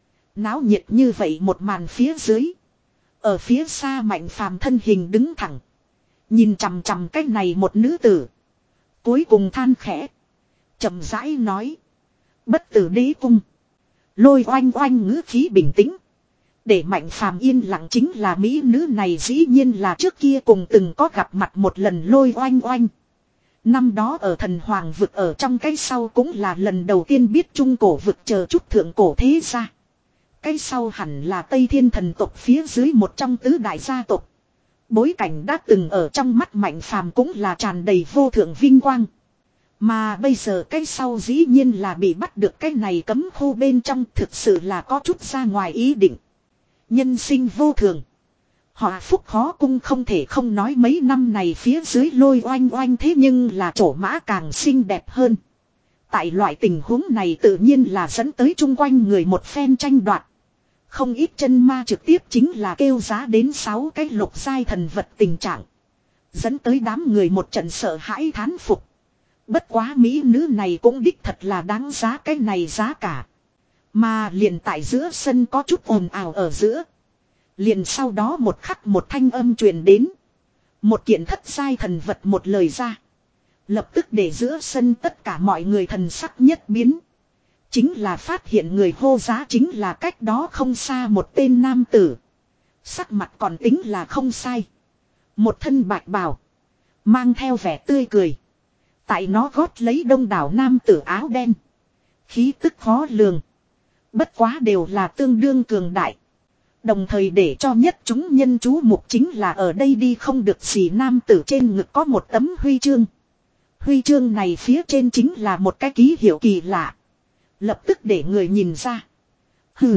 Náo nhiệt như vậy một màn phía dưới. Ở phía xa Mạnh Phàm thân hình đứng thẳng. Nhìn chằm chằm cái này một nữ tử. Cuối cùng than khẽ. Chậm rãi nói. Bất tử đế cung. Lôi oanh oanh ngữ khí bình tĩnh. Để Mạnh Phàm yên lặng chính là mỹ nữ này dĩ nhiên là trước kia cùng từng có gặp mặt một lần Lôi oanh oanh. Năm đó ở thần hoàng vực ở trong cái sau cũng là lần đầu tiên biết trung cổ vực chờ chút thượng cổ thế gia. Cái sau hẳn là Tây Thiên thần tộc phía dưới một trong tứ đại gia tộc. Bối cảnh đã từng ở trong mắt Mạnh Phàm cũng là tràn đầy vô thượng vinh quang. Mà bây giờ cái sau dĩ nhiên là bị bắt được cái này cấm khu bên trong thực sự là có chút ra ngoài ý định. Nhân sinh vô thường. Họ phúc khó cung không thể không nói mấy năm này phía dưới Lôi oanh oanh thế nhưng là trổ mã càng xinh đẹp hơn. Tại loại tình huống này tự nhiên là dẫn tới chung quanh người một phen tranh đoạt. Không ít chân ma trực tiếp chính là kêu giá đến sáu cái lục giai thần vật tình trạng. Dẫn tới đám người một trận sợ hãi thán phục. Bất quá mỹ nữ này cũng đích thật là đáng giá cái này giá cả. Mà liền tại giữa sân có chút ồn ào ở giữa. Liền sau đó một khắc một thanh âm truyền đến. Một kiện thất giai thần vật một lời ra. Lập tức để giữa sân tất cả mọi người thần sắc nhất biến. Chính là phát hiện người hô giá chính là cách đó không xa một tên nam tử. Sắc mặt còn tính là không sai. Một thân bạch bào. Mang theo vẻ tươi cười. Tại nó gót lấy đông đảo nam tử áo đen. Khí tức khó lường. Bất quá đều là tương đương cường đại. Đồng thời để cho nhất chúng nhân chú mục chính là ở đây đi không được gì nam tử trên ngực có một tấm huy chương. Huy chương này phía trên chính là một cái ký hiệu kỳ lạ. Lập tức để người nhìn ra. Hừ.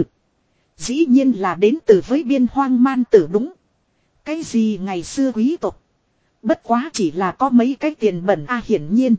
Dĩ nhiên là đến từ với biên hoang man tử đúng. Cái gì ngày xưa quý tộc. Bất quá chỉ là có mấy cái tiền bẩn a hiển nhiên.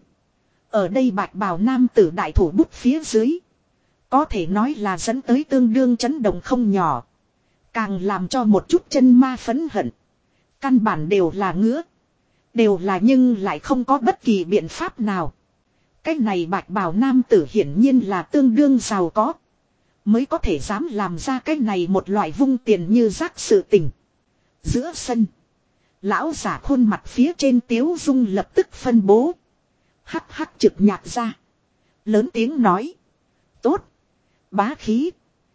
Ở đây bạch bào nam tử đại thủ bút phía dưới. Có thể nói là dẫn tới tương đương chấn động không nhỏ. Càng làm cho một chút chân ma phẫn hận. Căn bản đều là ngứa. Đều là nhưng lại không có bất kỳ biện pháp nào. Cái này bạch bào nam tử hiển nhiên là tương đương giàu có. Mới có thể dám làm ra cái này một loại vung tiền như rác sự tình. Giữa sân. Lão giả khuôn mặt phía trên tiếu dung lập tức phân bố. Hắc hắc trực nhạc ra. Lớn tiếng nói. Tốt. Bá khí.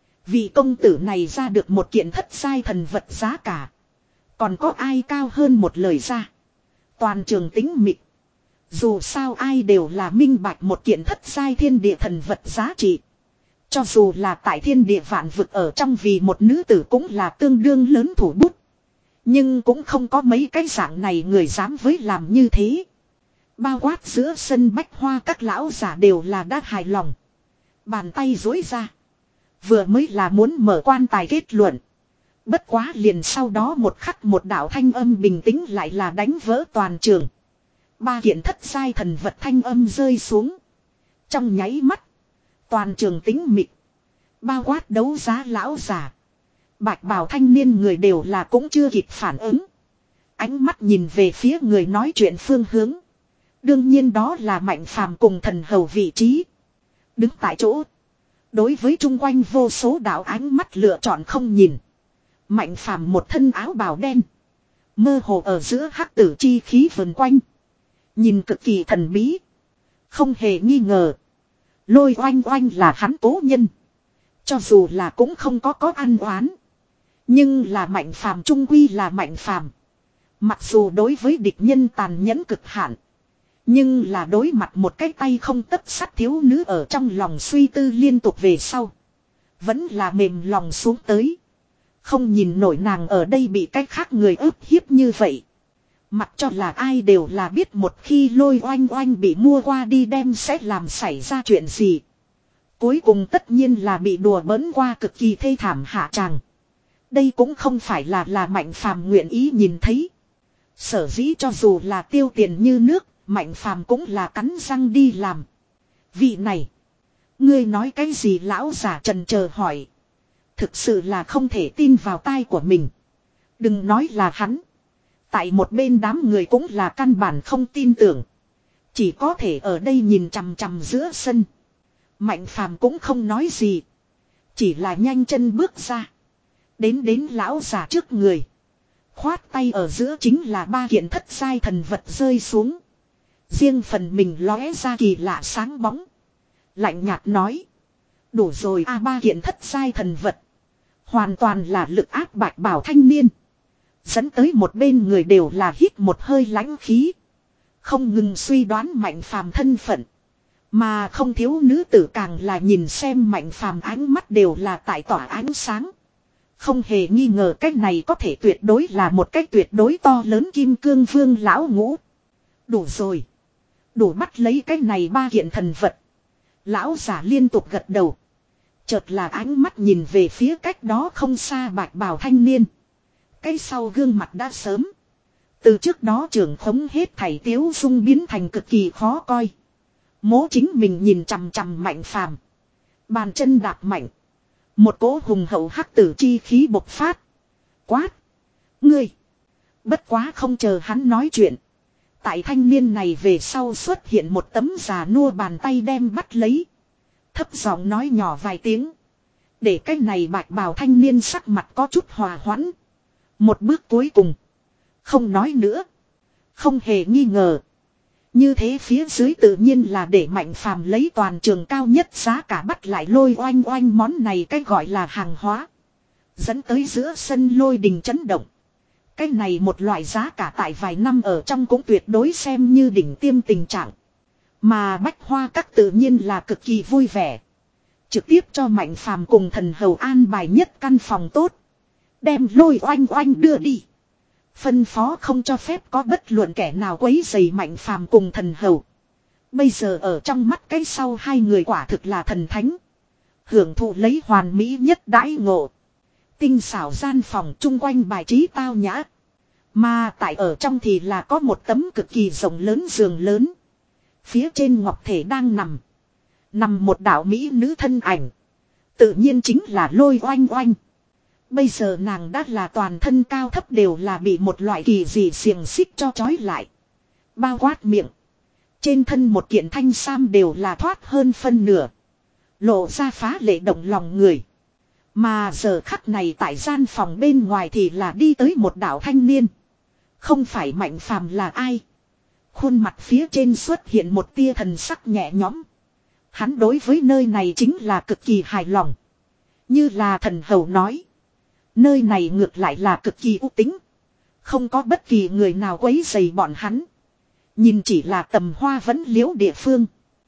Vì công tử này ra được một kiện thất giai thần vật giá cả. Còn có ai cao hơn một lời ra. Toàn trường tính mịt. Dù sao ai đều là minh bạch một kiện thất giai thiên địa thần vật giá trị. Cho dù là tại thiên địa vạn vực ở trong vì một nữ tử cũng là tương đương lớn thủ bút. Nhưng cũng không có mấy cái dạng này người dám với làm như thế. Bao quát giữa sân bách hoa các lão giả đều là đã hài lòng. Bàn tay dối ra. Vừa mới là muốn mở quan tài kết luận. Bất quá liền sau đó một khắc một đạo thanh âm bình tĩnh lại là đánh vỡ toàn trường. Ba kiện thất giai thần vật thanh âm rơi xuống. Trong nháy mắt. Toàn trường tính mịt. Bao quát đấu giá lão giả. Bạch bào thanh niên người đều là cũng chưa kịp phản ứng. Ánh mắt nhìn về phía người nói chuyện phương hướng. Đương nhiên đó là Mạnh Phàm cùng thần hầu vị trí. Đứng tại chỗ. Đối với chung quanh vô số đạo ánh mắt lựa chọn không nhìn. Mạnh Phàm một thân áo bào đen. Mơ hồ ở giữa hắc tử chi khí vần quanh. Nhìn cực kỳ thần bí. Không hề nghi ngờ. Lôi oanh oanh là hắn cố nhân. Cho dù là cũng không có có ăn oán. Nhưng là Mạnh Phàm trung quy là Mạnh Phàm. Mặc dù đối với địch nhân tàn nhẫn cực hạn. Nhưng là đối mặt một cái tay không tấc sắt thiếu nữ ở trong lòng suy tư liên tục về sau. Vẫn là mềm lòng xuống tới. Không nhìn nổi nàng ở đây bị cái khác người ức hiếp như vậy. Mặc cho là ai đều là biết một khi Lôi oanh oanh bị mua qua đi đem sẽ làm xảy ra chuyện gì. Cuối cùng tất nhiên là bị đùa bỡn qua cực kỳ thê thảm hạ tràng. Đây cũng không phải là là Mạnh Phàm nguyện ý nhìn thấy. Sở dĩ cho dù là tiêu tiền như nước, Mạnh Phàm cũng là cắn răng đi làm. Vị này, ngươi nói cái gì? Lão giả trần chờ hỏi. Thực sự là không thể tin vào tai của mình. Đừng nói là hắn. Tại một bên đám người cũng là căn bản không tin tưởng. Chỉ có thể ở đây nhìn chằm chằm giữa sân. Mạnh Phàm cũng không nói gì. Chỉ là nhanh chân bước ra. Đến đến lão giả trước người. Khoát tay ở giữa chính là ba kiện thất giai thần vật rơi xuống. Riêng phần mình lóe ra kỳ lạ sáng bóng. Lạnh nhạt nói. Đủ rồi a, ba kiện thất giai thần vật. Hoàn toàn là lực áp bạch bảo thanh niên. Dẫn tới một bên người đều là hít một hơi lãnh khí. Không ngừng suy đoán Mạnh Phàm thân phận. Mà không thiếu nữ tử càng là nhìn xem Mạnh Phàm ánh mắt đều là tại tỏa ánh sáng. Không hề nghi ngờ cách này có thể tuyệt đối là một cách tuyệt đối to lớn kim cương vương lão ngũ. Đủ rồi. Đủ bắt lấy cái này ba kiện thần vật. Lão giả liên tục gật đầu. Chợt là ánh mắt nhìn về phía cách đó không xa bạch bào thanh niên. Cái sau gương mặt đã sớm. Từ trước đó trưởng khống hết thảy tiếu dung biến thành cực kỳ khó coi. Mố chính mình nhìn chằm chằm Mạnh Phàm. Bàn chân đạp mạnh. Một cỗ hùng hậu hắc tử chi khí bộc phát. Quát. Ngươi. Bất quá không chờ hắn nói chuyện. Tại thanh niên này về sau xuất hiện một tấm già nua bàn tay đem bắt lấy. Thấp giọng nói nhỏ vài tiếng. Để cái này bạch bào thanh niên sắc mặt có chút hòa hoãn. Một bước cuối cùng. Không nói nữa. Không hề nghi ngờ. Như thế phía dưới tự nhiên là để Mạnh Phàm lấy toàn trường cao nhất giá cả bắt lại Lôi Oanh Oanh, món này cái gọi là hàng hóa. Dẫn tới giữa sân lôi đình chấn động. Cái này một loại giá cả tại vài năm ở trong cũng tuyệt đối xem như đỉnh tiêm tình trạng. Mà Bách Hoa Các tự nhiên là cực kỳ vui vẻ. Trực tiếp cho Mạnh Phàm cùng thần hầu an bài nhất căn phòng tốt. Đem Lôi Oanh Oanh đưa đi. Phân phó không cho phép có bất luận kẻ nào quấy rầy Mạnh Phàm cùng thần hầu. Bây giờ ở trong mắt cái sau hai người quả thực là thần thánh. Hưởng thụ lấy hoàn mỹ nhất đãi ngộ. Tinh xảo gian phòng chung quanh bài trí tao nhã. Mà tại ở trong thì là có một tấm cực kỳ rộng lớn giường lớn. Phía trên ngọc thể đang nằm. Nằm một đạo mỹ nữ thân ảnh. Tự nhiên chính là Lôi Oanh Oanh. Bây giờ nàng đã là toàn thân cao thấp đều là bị một loại kỳ dị xiềng xích cho trói lại. Bao quát miệng. Trên thân một kiện thanh sam đều là thoát hơn phân nửa. Lộ ra phá lệ động lòng người. Mà giờ khắc này tại gian phòng bên ngoài thì là đi tới một đạo thanh niên. Không phải Mạnh Phàm là ai. Khuôn mặt phía trên xuất hiện một tia thần sắc nhẹ nhõm. Hắn đối với nơi này chính là cực kỳ hài lòng. Như là thần hầu nói. Nơi này ngược lại là cực kỳ u tính. Không có bất kỳ người nào quấy rầy bọn hắn. Nhìn chỉ là tầm hoa vẫn liễu địa phương.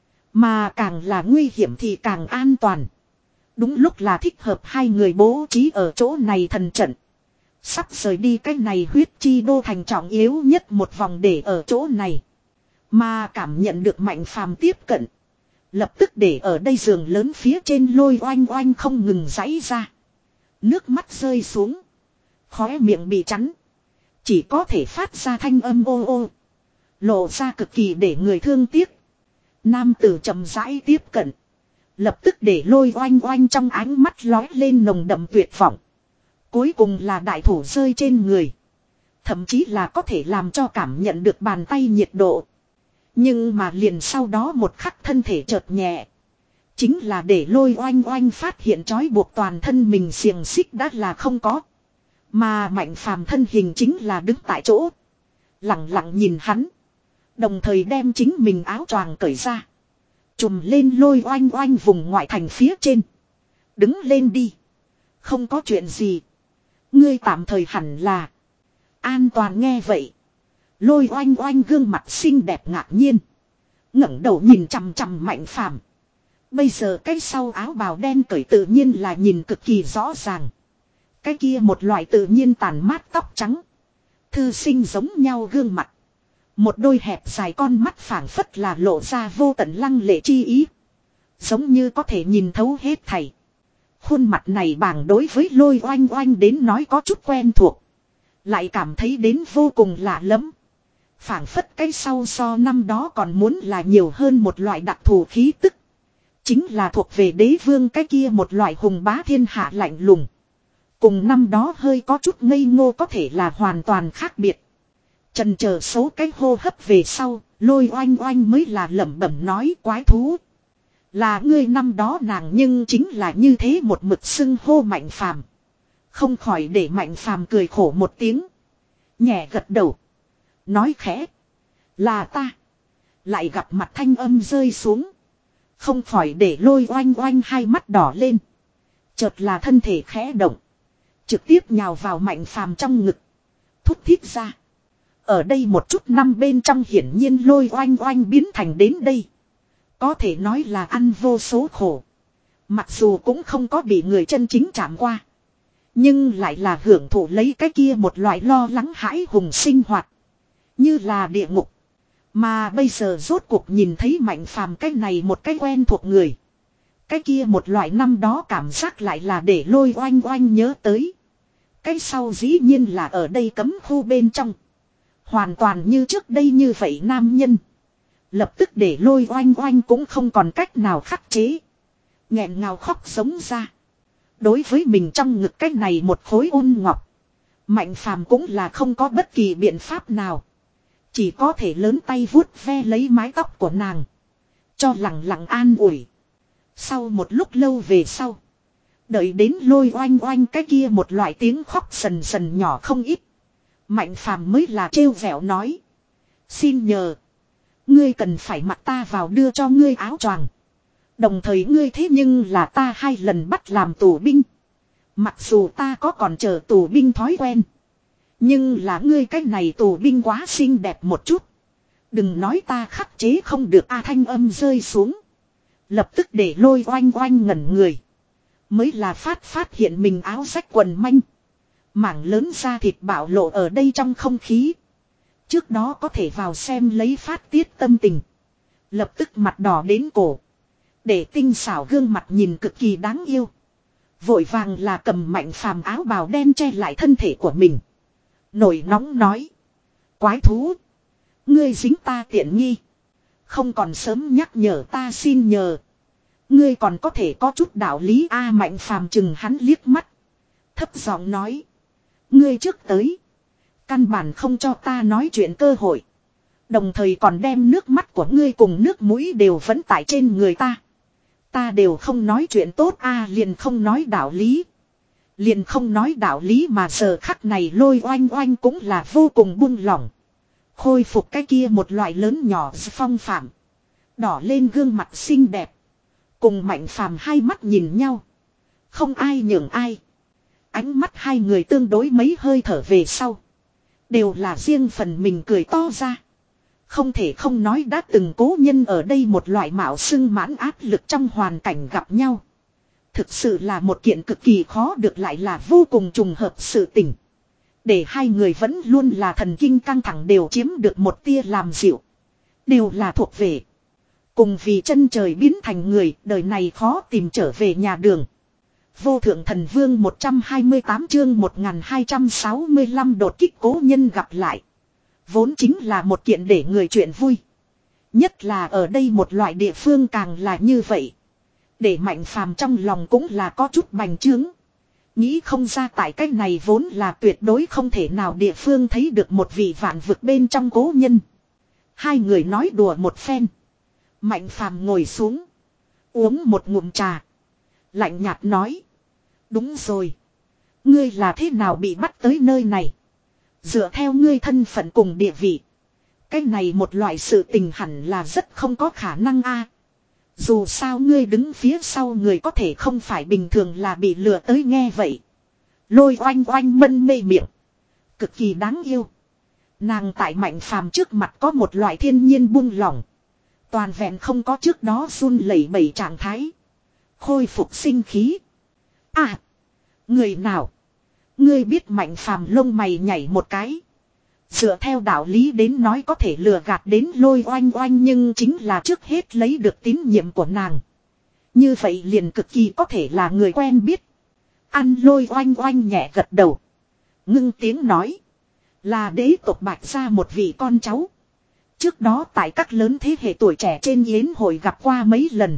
Mà càng là nguy hiểm thì càng an toàn. Đúng lúc là thích hợp hai người bố trí ở chỗ này thần trận. Sắp rời đi cái này huyết chi đô thành trọng yếu nhất một vòng để ở chỗ này. Mà cảm nhận được Mạnh Phàm tiếp cận. Lập tức để ở đây giường lớn phía trên Lôi Oanh Oanh không ngừng giãy ra. Nước mắt rơi xuống. Khóe miệng bị chắn. Chỉ có thể phát ra thanh âm ô ô. Lộ ra cực kỳ để người thương tiếc. Nam tử chậm rãi tiếp cận. Lập tức để Lôi Oanh Oanh trong ánh mắt lói lên nồng đậm tuyệt vọng. Cuối cùng là đại thủ rơi trên người. Thậm chí là có thể làm cho cảm nhận được bàn tay nhiệt độ. Nhưng mà liền sau đó một khắc thân thể chợt nhẹ. Chính là để Lôi Oanh Oanh phát hiện trói buộc toàn thân mình xiềng xích đã là không có. Mà Mạnh Phàm thân hình chính là đứng tại chỗ. Lặng lặng nhìn hắn. Đồng thời đem chính mình áo choàng cởi ra. Trùm lên Lôi Oanh Oanh vùng ngoại thành phía trên. Đứng lên đi. Không có chuyện gì. Ngươi tạm thời hẳn là an toàn. Nghe vậy, Lôi Oanh Oanh gương mặt xinh đẹp ngạc nhiên. ngẩng đầu nhìn chằm chằm Mạnh Phàm. Bây giờ cái sau áo bào đen cởi tự nhiên là nhìn cực kỳ rõ ràng. Cái kia một loại tự nhiên tàn mát tóc trắng. Thư sinh giống nhau gương mặt. Một đôi hẹp dài con mắt phảng phất là lộ ra vô tận lăng lệ chi ý. Giống như có thể nhìn thấu hết thảy. khuôn mặt này bảng đối với Lôi Oanh Oanh đến nói có chút quen thuộc. Lại cảm thấy đến vô cùng lạ lẫm. Phảng phất cái sau so năm đó còn muốn là nhiều hơn một loại đặc thù khí tức. Chính là thuộc về đế vương cái kia một loại hùng bá thiên hạ lạnh lùng. Cùng năm đó hơi có chút ngây ngô có thể là hoàn toàn khác biệt. Trần chờ số cái hô hấp về sau, Lôi Oanh Oanh mới là lẩm bẩm nói quái thú. Là ngươi năm đó nàng nhưng chính là như thế một mực xưng hô Mạnh Phàm. Không khỏi để Mạnh Phàm cười khổ một tiếng. Nhẹ gật đầu. Nói khẽ. Là ta. Lại gặp mặt thanh âm rơi xuống. Không khỏi để Lôi Oanh Oanh hai mắt đỏ lên. Chợt là thân thể khẽ động. Trực tiếp nhào vào Mạnh Phàm trong ngực. Thúc thiết ra. Ở đây một chút năm bên trong hiển nhiên Lôi Oanh Oanh biến thành đến đây. Có thể nói là ăn vô số khổ. Mặc dù cũng không có bị người chân chính chạm qua. Nhưng lại là hưởng thụ lấy cái kia một loại lo lắng hãi hùng sinh hoạt. Như là địa ngục. Mà bây giờ rốt cuộc nhìn thấy Mạnh Phàm cái này một cái quen thuộc người. Cái kia một loại năm đó cảm giác lại là để Lôi Oanh Oanh nhớ tới. Cái sau dĩ nhiên là ở đây cấm khu bên trong. Hoàn toàn như trước đây như vậy nam nhân. Lập tức để Lôi Oanh Oanh cũng không còn cách nào khắc chế. Nghẹn ngào khóc giống ra. Đối với mình trong ngực cái này một khối ôn ngọc. Mạnh Phàm cũng là không có bất kỳ biện pháp nào. Chỉ có thể lớn tay vuốt ve lấy mái tóc của nàng. Cho lặng lặng an ủi. Sau một lúc lâu về sau. Đợi đến Lôi Oanh Oanh cái kia một loại tiếng khóc sần sần nhỏ không ít. Mạnh Phàm mới là trêu vẻo nói. Xin nhờ. Ngươi cần phải mặc ta vào đưa cho ngươi áo choàng. Đồng thời ngươi thế nhưng là ta hai lần bắt làm tù binh. Mặc dù ta có còn chờ tù binh thói quen. Nhưng là ngươi cái này tù binh quá xinh đẹp một chút. Đừng nói ta khắc chế không được a thanh âm rơi xuống. Lập tức để Lôi Oanh Oanh ngẩn người. Mới là phát phát hiện mình áo rách quần manh. Mảng lớn da thịt bạo lộ ở đây trong không khí. Trước đó có thể vào xem lấy phát tiết tâm tình. Lập tức mặt đỏ đến cổ. Để tinh xảo gương mặt nhìn cực kỳ đáng yêu. Vội vàng là cầm Mạnh Phàm áo bào đen che lại thân thể của mình. Nổi nóng nói. Quái thú. Ngươi dính ta tiện nghi. Không còn sớm nhắc nhở ta xin nhờ. Ngươi còn có thể có chút đạo lý a Mạnh Phàm chừng hắn liếc mắt. Thấp giọng nói. Ngươi trước tới. Căn bản không cho ta nói chuyện cơ hội. Đồng thời còn đem nước mắt của ngươi cùng nước mũi đều vẫn tại trên người ta. Ta đều không nói chuyện tốt a liền không nói đạo lý. Liền không nói đạo lý mà giờ khắc này Lôi Oanh Oanh cũng là vô cùng buông lỏng. Khôi phục cái kia một loại lớn nhỏ phong phạm. Đỏ lên gương mặt xinh đẹp. Cùng Mạnh Phàm hai mắt nhìn nhau. Không ai nhường ai. Ánh mắt hai người tương đối mấy hơi thở về sau. Đều là riêng phần mình cười to ra. Không thể không nói đã từng cố nhân ở đây một loại mạo xưng mãn áp lực trong hoàn cảnh gặp nhau. Thực sự là một kiện cực kỳ khó được lại là vô cùng trùng hợp sự tình. Để hai người vẫn luôn là thần kinh căng thẳng đều chiếm được một tia làm dịu. Đều là thuộc về. Cùng vì chân trời biến thành người đời này khó tìm trở về nhà đường. Vô thượng thần vương một trăm hai mươi tám chương một nghìn hai trăm sáu mươi lăm đột kích cố nhân gặp lại. Vốn chính là một kiện để người chuyện vui. Nhất là ở đây một loại địa phương càng là như vậy. Để Mạnh Phàm trong lòng cũng là có chút bành trướng. Nghĩ không ra tại cách này vốn là tuyệt đối không thể nào địa phương thấy được một vị vạn vực bên trong cố nhân. Hai người nói đùa một phen. Mạnh Phàm ngồi xuống. Uống một ngụm trà. Lạnh nhạt nói. Đúng rồi. Ngươi là thế nào bị bắt tới nơi này? Dựa theo ngươi thân phận cùng địa vị. Cái này một loại sự tình hẳn là rất không có khả năng a. Dù sao ngươi đứng phía sau người có thể không phải bình thường là bị lừa tới nghe vậy. Lôi Oanh Oanh mân mê miệng. Cực kỳ đáng yêu. Nàng tại Mạnh Phàm trước mặt có một loại thiên nhiên buông lỏng. Toàn vẹn không có trước đó run lẩy bẩy trạng thái. Khôi phục sinh khí. À. Người nào. Ngươi biết Mạnh Phàm lông mày nhảy một cái. Dựa theo đạo lý đến nói có thể lừa gạt đến Lôi Oanh Oanh nhưng chính là trước hết lấy được tín nhiệm của nàng. Như vậy liền cực kỳ có thể là người quen biết. Ăn Lôi oanh oanh nhẹ gật đầu. Ngưng tiếng nói. Là đế tộc Bạch gia một vị con cháu. Trước đó tại các lớn thế hệ tuổi trẻ trên yến hội gặp qua mấy lần.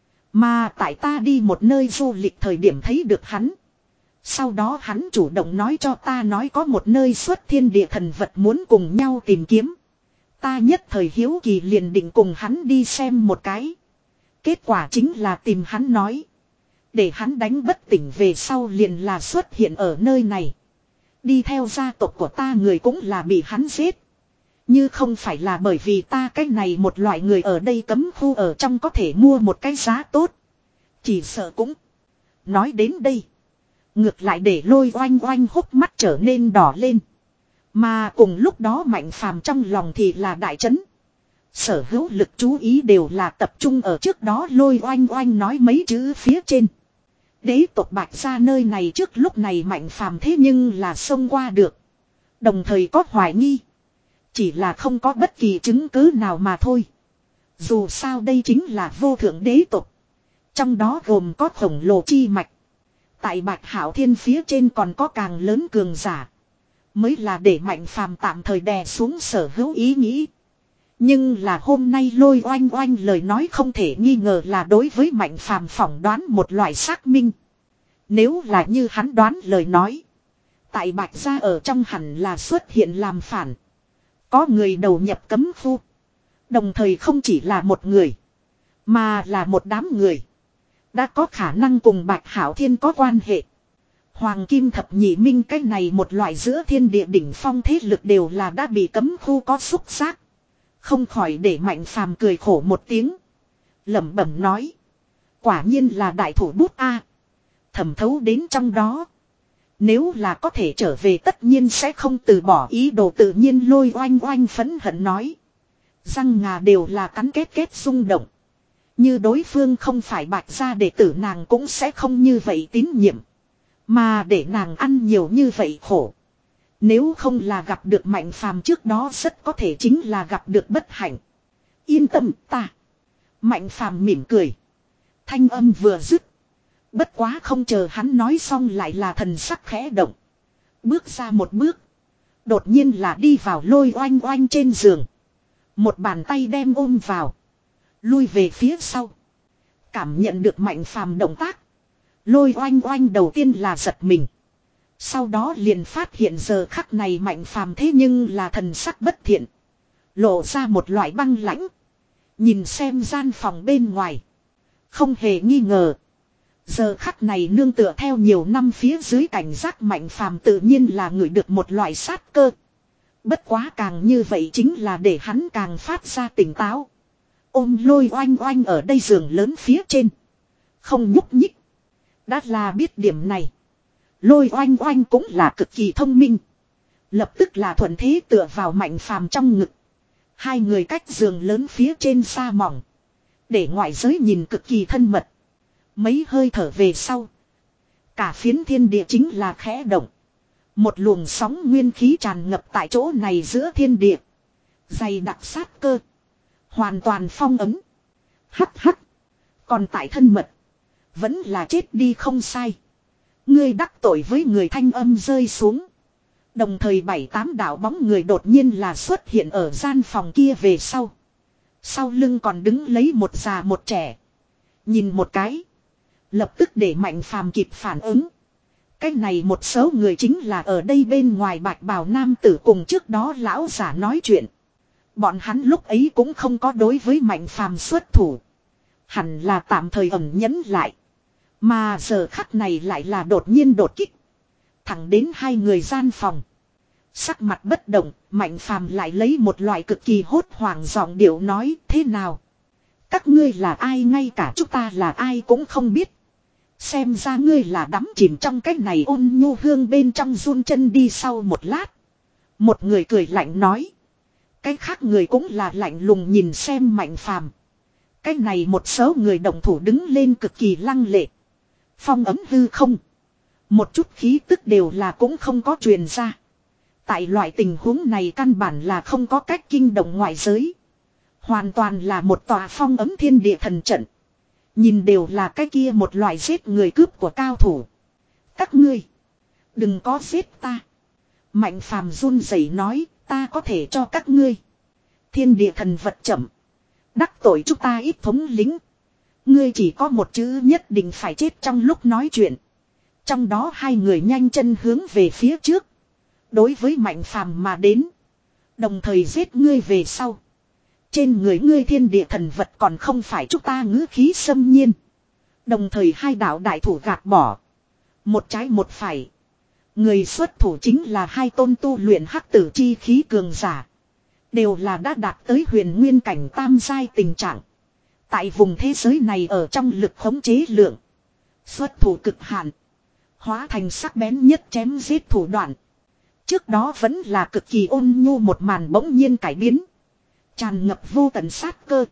Mà tại ta đi một nơi du lịch thời điểm thấy được hắn. Sau đó hắn chủ động nói cho ta nói có một nơi xuất thiên địa thần vật muốn cùng nhau tìm kiếm. Ta nhất thời hiếu kỳ liền định cùng hắn đi xem một cái. Kết quả chính là tìm hắn nói. Để hắn đánh bất tỉnh về sau liền là xuất hiện ở nơi này. Đi theo gia tộc của ta người cũng là bị hắn giết. Như không phải là bởi vì ta cái này một loại người ở đây cấm khu ở trong có thể mua một cái giá tốt. Chỉ sợ cũng. Nói đến đây. Ngược lại để Lôi oanh oanh hốc mắt trở nên đỏ lên. Mà cùng lúc đó Mạnh Phàm trong lòng thì là đại chấn. Sở hữu lực chú ý đều là tập trung ở trước đó Lôi oanh oanh nói mấy chữ phía trên. Đế tộc Bạch gia nơi này trước lúc này Mạnh Phàm thế nhưng là xông qua được. Đồng thời có hoài nghi. Chỉ là không có bất kỳ chứng cứ nào mà thôi. Dù sao đây chính là vô thượng đế tộc. Trong đó gồm có khổng lồ chi mạch. Tại Bạch Hạo Thiên phía trên còn có càng lớn cường giả. Mới là để Mạnh Phàm tạm thời đè xuống sở hữu ý nghĩ. Nhưng là hôm nay Lôi oanh oanh lời nói không thể nghi ngờ là đối với Mạnh Phàm phỏng đoán một loại xác minh. Nếu là như hắn đoán lời nói. Tại Bạch gia ở trong hẳn là xuất hiện làm phản. Có người đầu nhập cấm khu. Đồng thời không chỉ là một người. Mà là một đám người. Đã có khả năng cùng Bạch Hạo Thiên có quan hệ. Hoàng Kim Thập Nhị Minh cái này một loại giữa thiên địa đỉnh phong thế lực đều là đã bị cấm khu có xúc giác. Không khỏi để Mạnh Phàm cười khổ một tiếng. Lẩm bẩm nói. Quả nhiên là đại thủ bút A. Thẩm thấu đến trong đó. Nếu là có thể trở về tất nhiên sẽ không từ bỏ ý đồ tự nhiên Lôi oanh oanh phẫn hận nói. Răng ngà đều là cắn kết kết rung động. Như đối phương không phải Bạch gia đệ tử nàng cũng sẽ không như vậy tín nhiệm. Mà để nàng ăn nhiều như vậy khổ. Nếu không là gặp được Mạnh Phàm trước đó rất có thể chính là gặp được bất hạnh. Yên tâm ta. Mạnh Phàm mỉm cười. Thanh âm vừa dứt. Bất quá không chờ hắn nói xong lại là thần sắc khẽ động. Bước ra một bước. Đột nhiên là đi vào Lôi oanh oanh trên giường. Một bàn tay đem ôm vào. Lui về phía sau. Cảm nhận được Mạnh Phàm động tác. Lôi oanh oanh đầu tiên là giật mình. Sau đó liền phát hiện giờ khắc này Mạnh Phàm thế nhưng là thần sắc bất thiện. Lộ ra một loại băng lãnh. Nhìn xem gian phòng bên ngoài. Không hề nghi ngờ. Giờ khắc này nương tựa theo nhiều năm phía dưới cảnh giác Mạnh Phàm tự nhiên là ngửi được một loại sát cơ. Bất quá càng như vậy chính là để hắn càng phát ra tỉnh táo. Ôm Lôi oanh oanh ở đây giường lớn phía trên. Không nhúc nhích. Đã là biết điểm này. Lôi oanh oanh cũng là cực kỳ thông minh. Lập tức là thuận thế tựa vào Mạnh Phàm trong ngực. Hai người cách giường lớn phía trên xa mỏng. Để ngoại giới nhìn cực kỳ thân mật. Mấy hơi thở về sau. Cả phiến thiên địa chính là khẽ động. Một luồng sóng nguyên khí tràn ngập tại chỗ này giữa thiên địa. Dày đặc sát cơ. Hoàn toàn phong ấm. Hắc hắc. Còn tại thân mật. Vẫn là chết đi không sai. Ngươi đắc tội với người thanh âm rơi xuống. Đồng thời bảy tám đạo bóng người đột nhiên là xuất hiện ở gian phòng kia về sau. Sau lưng còn đứng lấy một già một trẻ. Nhìn một cái. Lập tức để Mạnh Phàm kịp phản ứng. Cái này một số người chính là ở đây bên ngoài bạch bào nam tử cùng trước đó lão giả nói chuyện. Bọn hắn lúc ấy cũng không có đối với Mạnh Phàm xuất thủ. Hẳn là tạm thời ẩn nhẫn lại. Mà giờ khắc này lại là đột nhiên đột kích. Thẳng đến hai người gian phòng. Sắc mặt bất động, Mạnh Phàm lại lấy một loại cực kỳ hốt hoảng giọng điệu nói thế nào. Các ngươi là ai ngay cả chúng ta là ai cũng không biết. Xem ra ngươi là đắm chìm trong cái này ôn nhu hương bên trong run chân đi sau một lát. Một người cười lạnh nói. Cái khác người cũng là lạnh lùng nhìn xem Mạnh Phàm. Cái này một số người đồng thủ đứng lên cực kỳ lăng lệ. Phong ấm hư không. Một chút khí tức đều là cũng không có truyền ra. Tại loại tình huống này căn bản là không có cách kinh động ngoại giới. Hoàn toàn là một tòa phong ấm thiên địa thần trận. Nhìn đều là cái kia một loại giết người cướp của cao thủ. Các ngươi. Đừng có giết ta. Mạnh phàm run rẩy nói. Ta có thể cho các ngươi. Thiên địa thần vật chậm. Đắc tội chúng ta ít thống lính. Ngươi chỉ có một chữ nhất định phải chết trong lúc nói chuyện. Trong đó hai người nhanh chân hướng về phía trước. Đối với mạnh phàm mà đến. Đồng thời giết ngươi về sau. Trên người ngươi thiên địa thần vật còn không phải chúng ta ngữ khí xâm nhiên. Đồng thời hai đạo đại thủ gạt bỏ. Một trái một phải. Người xuất thủ chính là hai tôn tu luyện hắc tử chi khí cường giả. Đều là đã đạt tới huyền nguyên cảnh tam giai tình trạng. Tại vùng thế giới này ở trong lực khống chế lượng. Xuất thủ cực hạn. Hóa thành sắc bén nhất chém giết thủ đoạn. Trước đó vẫn là cực kỳ ôn nhu một màn bỗng nhiên cải biến. Tràn ngập vô tận sát cơ.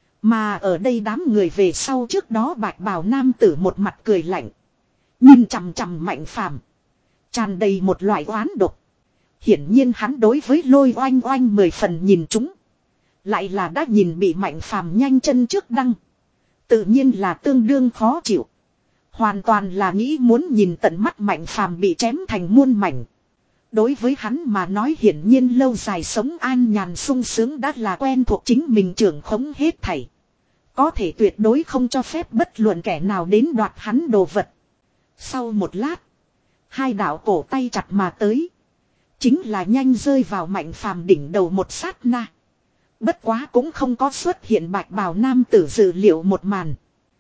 Mà ở đây đám người về sau trước đó bạch bào nam tử một mặt cười lạnh. Nhìn chằm chằm Mạnh Phàm, tràn đầy một loại oán độc. Hiển nhiên hắn đối với Lôi Oanh Oanh mười phần nhìn chúng. Lại là đã nhìn bị Mạnh Phàm nhanh chân trước đăng. Tự nhiên là tương đương khó chịu. Hoàn toàn là nghĩ muốn nhìn tận mắt Mạnh Phàm bị chém thành muôn mảnh. Đối với hắn mà nói hiển nhiên lâu dài sống an nhàn sung sướng đã là quen thuộc chính mình trưởng khống hết thảy. Có thể tuyệt đối không cho phép bất luận kẻ nào đến đoạt hắn đồ vật. Sau một lát, hai đạo cổ tay chặt mà tới. Chính là nhanh rơi vào Mạnh Phàm đỉnh đầu một sát na. Bất quá cũng không có xuất hiện bạch bào nam tử dự liệu một màn.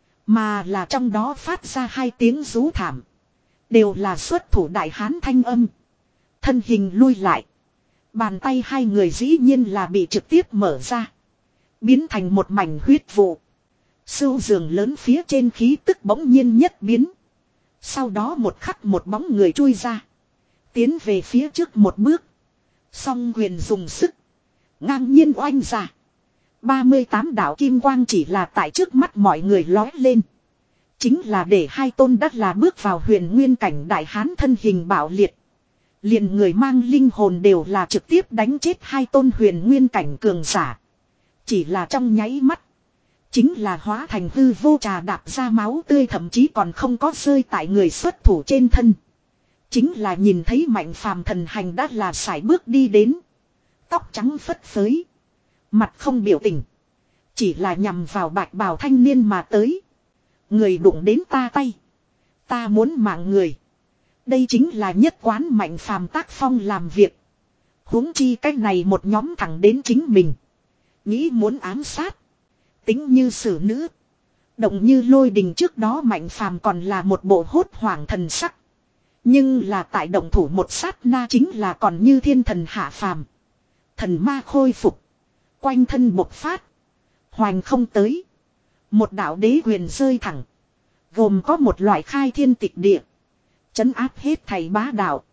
Mà là trong đó phát ra hai tiếng rú thảm. Đều là xuất thủ đại hán thanh âm. Thân hình lui lại. Bàn tay hai người dĩ nhiên là bị trực tiếp mở ra. Biến thành một mảnh huyết vụ. Sưu giường lớn phía trên khí tức bỗng nhiên nhất biến. Sau đó một khắc một bóng người chui ra. Tiến về phía trước một bước. Song quyền dùng sức. Ngang nhiên oanh ra. ba mươi tám đạo kim quang chỉ là tại trước mắt mọi người lói lên. Chính là để hai tôn đắt là bước vào huyền nguyên cảnh đại hán thân hình bạo liệt. Liền người mang linh hồn đều là trực tiếp đánh chết hai tôn huyền nguyên cảnh cường giả. Chỉ là trong nháy mắt. Chính là hóa thành hư vô trà đạp ra máu tươi thậm chí còn không có rơi tại người xuất thủ trên thân. Chính là nhìn thấy Mạnh Phàm thần hành đã là sải bước đi đến. Tóc trắng phất phới. Mặt không biểu tình. Chỉ là nhằm vào bạch bào thanh niên mà tới. Người đụng đến ta tay. Ta muốn mạng người. Đây chính là nhất quán Mạnh Phàm tác phong làm việc. Huống chi cách này một nhóm thẳng đến chính mình. Nghĩ muốn ám sát. Tính như xử nữ. Động như Lôi Đình trước đó Mạnh Phàm còn là một bộ hốt hoảng thần sắc. Nhưng là tại động thủ một sát na chính là còn như thiên thần hạ phàm. Thần ma khôi phục. Quanh thân bộc phát. Hoành không tới. Một đạo đế quyền rơi thẳng. Gồm có một loại khai thiên tịch địa. Chấn áp hết thầy bá đạo.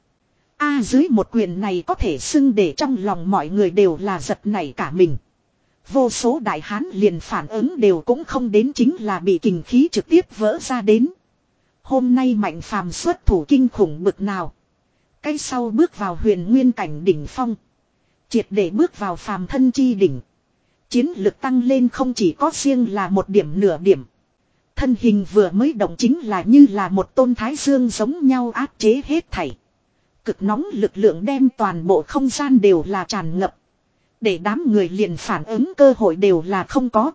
A dưới một quyền này có thể xưng để trong lòng mọi người đều là giật nảy cả mình. Vô số đại hán liền phản ứng đều cũng không đến chính là bị kình khí trực tiếp vỡ ra đến. Hôm nay Mạnh Phàm xuất thủ kinh khủng bực nào. Cái sau bước vào huyền nguyên cảnh đỉnh phong. Triệt để bước vào phàm thân chi đỉnh. Chiến lực tăng lên không chỉ có riêng là một điểm nửa điểm. Thân hình vừa mới động chính là như là một tôn thái dương giống nhau áp chế hết thảy. Cực nóng lực lượng đem toàn bộ không gian đều là tràn ngập. Để đám người liền phản ứng cơ hội đều là không có.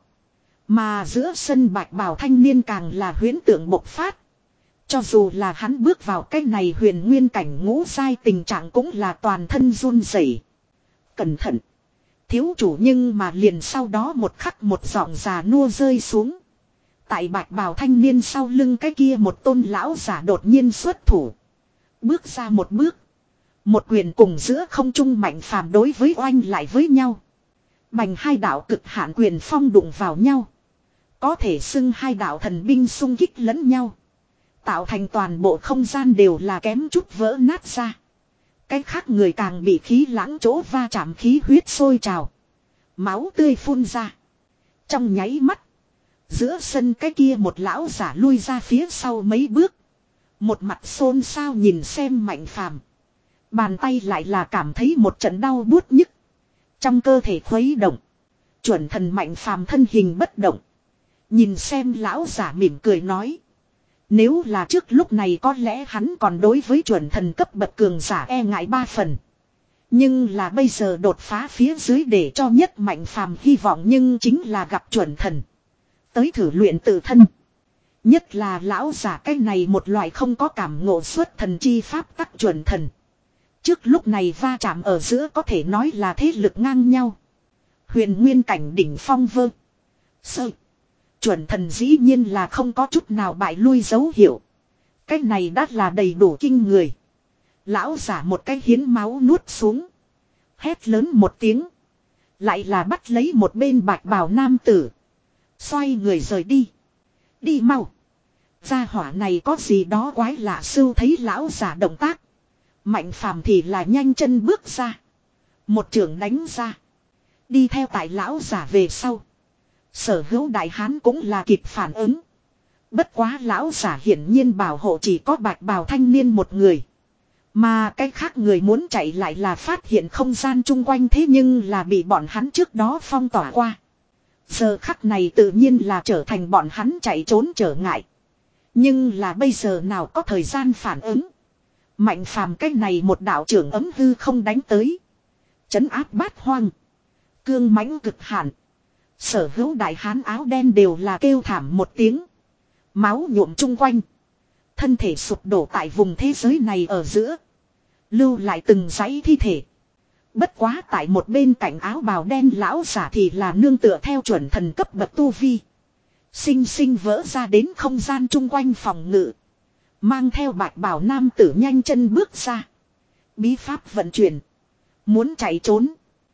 Mà giữa sân bạch bào thanh niên càng là huyễn tượng bộc phát. Cho dù là hắn bước vào cái này huyền nguyên cảnh ngũ giai tình trạng cũng là toàn thân run rẩy. Cẩn thận. Thiếu chủ nhưng mà liền sau đó một khắc một giọng già nua rơi xuống. Tại bạch bào thanh niên sau lưng cái kia một tôn lão giả đột nhiên xuất thủ. Bước ra một bước. Một quyền cùng giữa không trung Mạnh Phàm đối với oanh lại với nhau. Bành hai đạo cực hạn quyền phong đụng vào nhau. Có thể xưng hai đạo thần binh xung kích lẫn nhau. Tạo thành toàn bộ không gian đều là kém chút vỡ nát ra. Cái khác người càng bị khí lãng chỗ va chạm khí huyết sôi trào. Máu tươi phun ra. Trong nháy mắt. Giữa sân cái kia một lão giả lui ra phía sau mấy bước. Một mặt xôn xao nhìn xem Mạnh Phàm. Bàn tay lại là cảm thấy một trận đau buốt nhức. Trong cơ thể khuấy động. Chuẩn thần Mạnh Phàm thân hình bất động. Nhìn xem lão giả mỉm cười nói. Nếu là trước lúc này có lẽ hắn còn đối với chuẩn thần cấp bậc cường giả e ngại ba phần. Nhưng là bây giờ đột phá phía dưới để cho nhất mạnh phàm hy vọng nhưng chính là gặp chuẩn thần. Tới thử luyện tự thân. Nhất là lão giả cái này một loại không có cảm ngộ xuất thần chi pháp tắc chuẩn thần. Trước lúc này va chạm ở giữa có thể nói là thế lực ngang nhau. Huyền nguyên cảnh đỉnh phong vơ. Sơ. Chuẩn thần dĩ nhiên là không có chút nào bại lui dấu hiệu. Cái này đã là đầy đủ kinh người. Lão giả một cái hiến máu nuốt xuống. Hét lớn một tiếng. Lại là bắt lấy một bên bạch bào nam tử. Xoay người rời đi. Đi mau. Gia hỏa này có gì đó quái lạ sưu thấy lão giả động tác. Mạnh phàm thì là nhanh chân bước ra. Một trường đánh ra. Đi theo tại lão giả về sau. Sở hữu đại hán cũng là kịp phản ứng. Bất quá lão giả hiển nhiên bảo hộ chỉ có bạch bào thanh niên một người. Mà cái khác người muốn chạy lại là phát hiện không gian chung quanh thế nhưng là bị bọn hắn trước đó phong tỏa qua. Giờ khắc này tự nhiên là trở thành bọn hắn chạy trốn trở ngại. Nhưng là bây giờ nào có thời gian phản ứng. Mạnh phàm cái này một đạo trưởng ấm hư không đánh tới. Chấn áp bát hoang. Cương mãnh cực hạn. Sở hữu đại hán áo đen đều là kêu thảm một tiếng. Máu nhuộm chung quanh. Thân thể sụp đổ tại vùng thế giới này ở giữa. Lưu lại từng dãy thi thể. Bất quá tại một bên cạnh áo bào đen lão giả thì là nương tựa theo chuẩn thần cấp bậc tu vi. Sinh sinh vỡ ra đến không gian chung quanh phòng ngự. Mang theo bạch bào nam tử nhanh chân bước ra. Bí pháp vận chuyển. Muốn chạy trốn.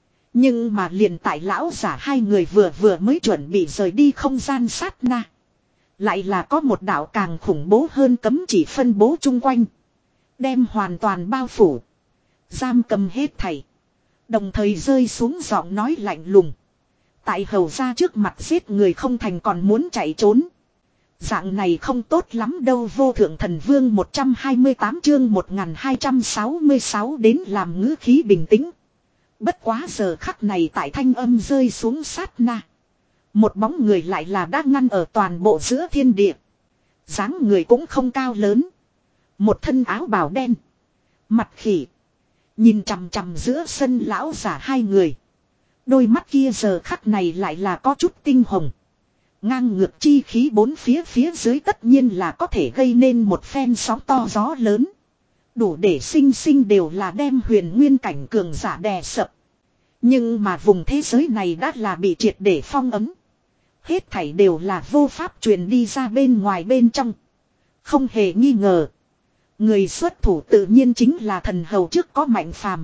Nhưng mà liền tại lão giả hai người vừa vừa mới chuẩn bị rời đi không gian sát na. Lại là có một đạo càng khủng bố hơn cấm chỉ phân bố chung quanh. Đem hoàn toàn bao phủ. Giam cầm hết thảy. Đồng thời rơi xuống giọng nói lạnh lùng. Tại hầu ra trước mặt giết người không thành còn muốn chạy trốn. Dạng này không tốt lắm đâu. Vô thượng thần vương một trăm hai mươi tám chương một nghìn hai trăm sáu mươi sáu đến làm ngữ khí bình tĩnh. Bất quá giờ khắc này tại thanh âm rơi xuống sát na. Một bóng người lại là đã ngăn ở toàn bộ giữa thiên địa. Dáng người cũng không cao lớn. Một thân áo bào đen. Mặt khỉ. Nhìn chằm chằm giữa sân lão giả hai người. Đôi mắt kia giờ khắc này lại là có chút tinh hồng. Ngang ngược chi khí bốn phía phía dưới tất nhiên là có thể gây nên một phen sóng to gió lớn. Đủ để sinh sinh đều là đem huyền nguyên cảnh cường giả đè sập. Nhưng mà vùng thế giới này đã là bị triệt để phong ấm. Hết thảy đều là vô pháp truyền đi ra bên ngoài bên trong. Không hề nghi ngờ. Người xuất thủ tự nhiên chính là thần hầu trước có mạnh phàm.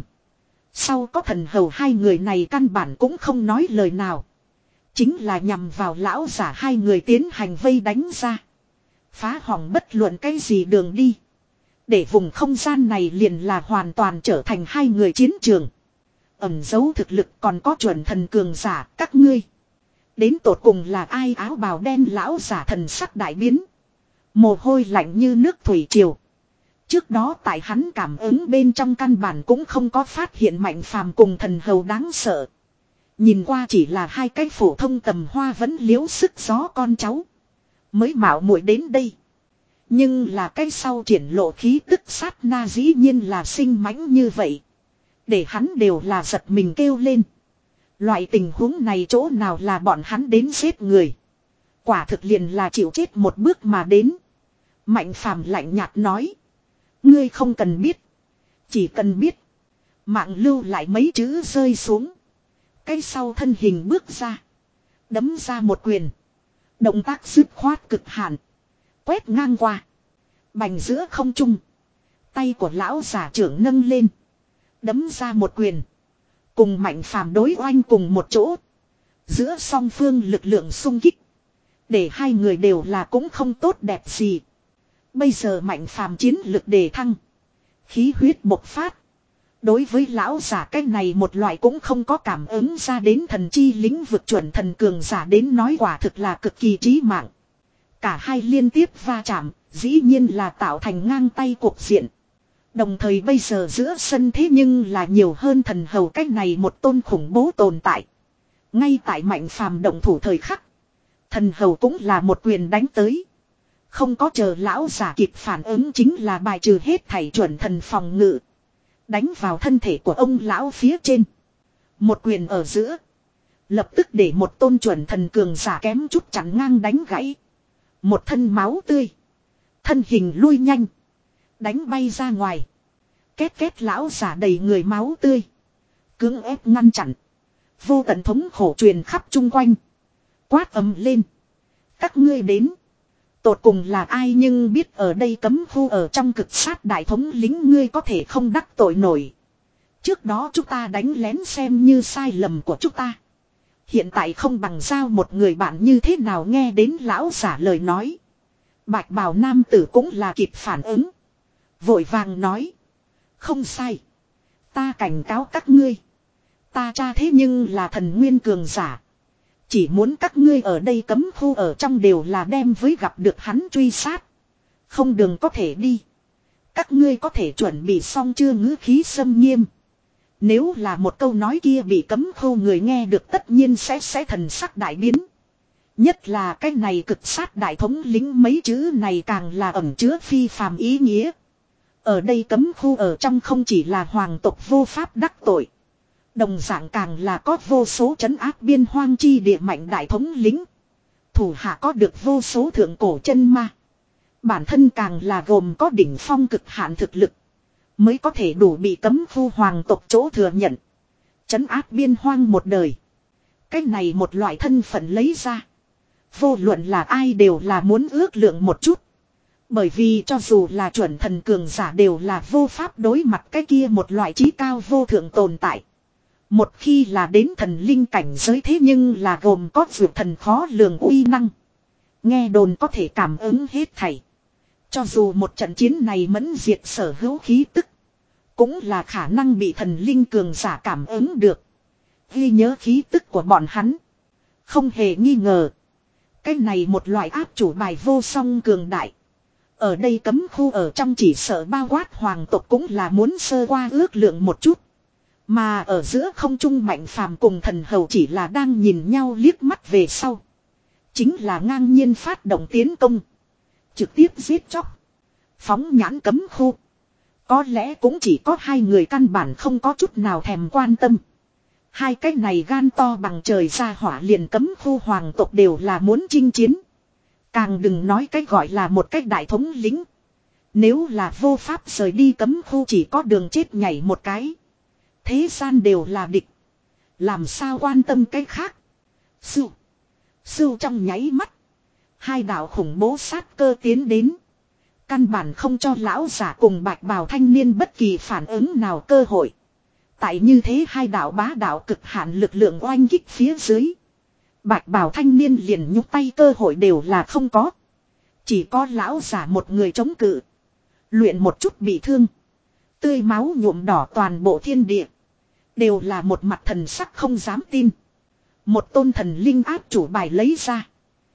Sau có thần hầu hai người này căn bản cũng không nói lời nào. Chính là nhằm vào lão giả hai người tiến hành vây đánh ra. Phá hỏng bất luận cái gì đường đi. Để vùng không gian này liền là hoàn toàn trở thành hai người chiến trường. Ẩn giấu thực lực còn có chuẩn thần cường giả các ngươi. Đến tột cùng là ai áo bào đen lão giả thần sắc đại biến. Mồ hôi lạnh như nước thủy triều. Trước đó tại hắn cảm ứng bên trong căn bản cũng không có phát hiện mạnh phàm cùng thần hầu đáng sợ. Nhìn qua chỉ là hai cái phổ thông tầm hoa vẫn liếu sức gió con cháu. Mới mạo muội đến đây. Nhưng là cái sau triển lộ khí tức sát na dĩ nhiên là sinh mãnh như vậy. Để hắn đều là giật mình kêu lên. Loại tình huống này chỗ nào là bọn hắn đến giết người. Quả thực liền là chịu chết một bước mà đến. Mạnh phàm lạnh nhạt nói. Ngươi không cần biết. Chỉ cần biết. Mạng lưu lại mấy chữ rơi xuống. Cái sau thân hình bước ra. Đấm ra một quyền. Động tác dứt khoát cực hạn. Quét ngang qua. Bành giữa không trung. Tay của lão giả trưởng nâng lên. Đấm ra một quyền. Cùng mạnh phàm đối oanh cùng một chỗ. Giữa song phương lực lượng xung kích. Để hai người đều là cũng không tốt đẹp gì. Bây giờ mạnh phàm chiến lực đề thăng. Khí huyết bộc phát. Đối với lão giả cái này một loại cũng không có cảm ứng ra đến thần chi lĩnh vực chuẩn thần cường giả đến nói quả thực là cực kỳ chí mạng. Cả hai liên tiếp va chạm, dĩ nhiên là tạo thành ngang tay cuộc diện. Đồng thời bây giờ giữa sân thế nhưng là nhiều hơn thần hầu cái này một tôn khủng bố tồn tại. Ngay tại mạnh phàm động thủ thời khắc. Thần hầu cũng là một quyền đánh tới. Không có chờ lão giả kịp phản ứng chính là bài trừ hết thảy chuẩn thần phòng ngự. Đánh vào thân thể của ông lão phía trên. Một quyền ở giữa. Lập tức để một tôn chuẩn thần cường giả kém chút chặn ngang đánh gãy. Một thân máu tươi. Thân hình lui nhanh. Đánh bay ra ngoài. Két két lão giả đầy người máu tươi. Cưỡng ép ngăn chặn. Vô tận thống khổ truyền khắp chung quanh. Quát ầm lên. Các ngươi đến. Tột cùng là ai nhưng biết ở đây cấm khu ở trong cực sát đại thống lính ngươi có thể không đắc tội nổi. Trước đó chúng ta đánh lén xem như sai lầm của chúng ta. Hiện tại không bằng giao một người bạn như thế nào nghe đến lão giả lời nói. Bạch bào nam tử cũng là kịp phản ứng. Vội vàng nói. Không sai. Ta cảnh cáo các ngươi. Ta cha thế nhưng là thần nguyên cường giả. Chỉ muốn các ngươi ở đây cấm khu ở trong đều là đem với gặp được hắn truy sát. Không đường có thể đi. Các ngươi có thể chuẩn bị xong chưa ngữ khí xâm nghiêm. Nếu là một câu nói kia bị cấm khu người nghe được tất nhiên sẽ sẽ thần sắc đại biến. Nhất là cái này cực sát đại thống lính mấy chữ này càng là ẩn chứa phi phàm ý nghĩa. Ở đây cấm khu ở trong không chỉ là hoàng tộc vô pháp đắc tội. Đồng dạng càng là có vô số trấn áp biên hoang chi địa mạnh đại thống lính. Thủ hạ có được vô số thượng cổ chân ma. Bản thân càng là gồm có đỉnh phong cực hạn thực lực. Mới có thể đủ bị cấm khu hoàng tộc chỗ thừa nhận. Trấn áp biên hoang một đời. Cái này một loại thân phận lấy ra. Vô luận là ai đều là muốn ước lượng một chút. Bởi vì cho dù là chuẩn thần cường giả đều là vô pháp đối mặt cái kia một loại trí cao vô thượng tồn tại. Một khi là đến thần linh cảnh giới thế nhưng là gồm có vượt thần khó lường uy năng. Nghe đồn có thể cảm ứng hết thảy. Cho dù một trận chiến này mẫn diệt sở hữu khí tức. Cũng là khả năng bị thần linh cường giả cảm ứng được. Ghi nhớ khí tức của bọn hắn. Không hề nghi ngờ. Cái này một loại áp chủ bài vô song cường đại. Ở đây cấm khu ở trong chỉ sợ bao quát hoàng tộc cũng là muốn sơ qua ước lượng một chút. Mà ở giữa không trung mạnh phàm cùng thần hầu chỉ là đang nhìn nhau liếc mắt về sau. Chính là ngang nhiên phát động tiến công. Trực tiếp giết chóc. Phóng nhãn cấm khu. Có lẽ cũng chỉ có hai người căn bản không có chút nào thèm quan tâm. Hai cái này gan to bằng trời ra hỏa liền cấm khu hoàng tộc đều là muốn chinh chiến. Càng đừng nói cái gọi là một cái đại thống lính. Nếu là vô pháp rời đi cấm khu chỉ có đường chết nhảy một cái. Thế gian đều là địch. Làm sao quan tâm cái khác. Sưu. Sưu trong nháy mắt. Hai đạo khủng bố sát cơ tiến đến. Căn bản không cho lão giả cùng bạch bào thanh niên bất kỳ phản ứng nào cơ hội. Tại như thế hai đạo bá đạo cực hạn lực lượng oanh kích phía dưới. Bạch bào thanh niên liền nhúc tay cơ hội đều là không có. Chỉ có lão giả một người chống cự. Luyện một chút bị thương. Tươi máu nhuộm đỏ toàn bộ thiên địa. Đều là một mặt thần sắc không dám tin. Một tôn thần linh áp chủ bài lấy ra.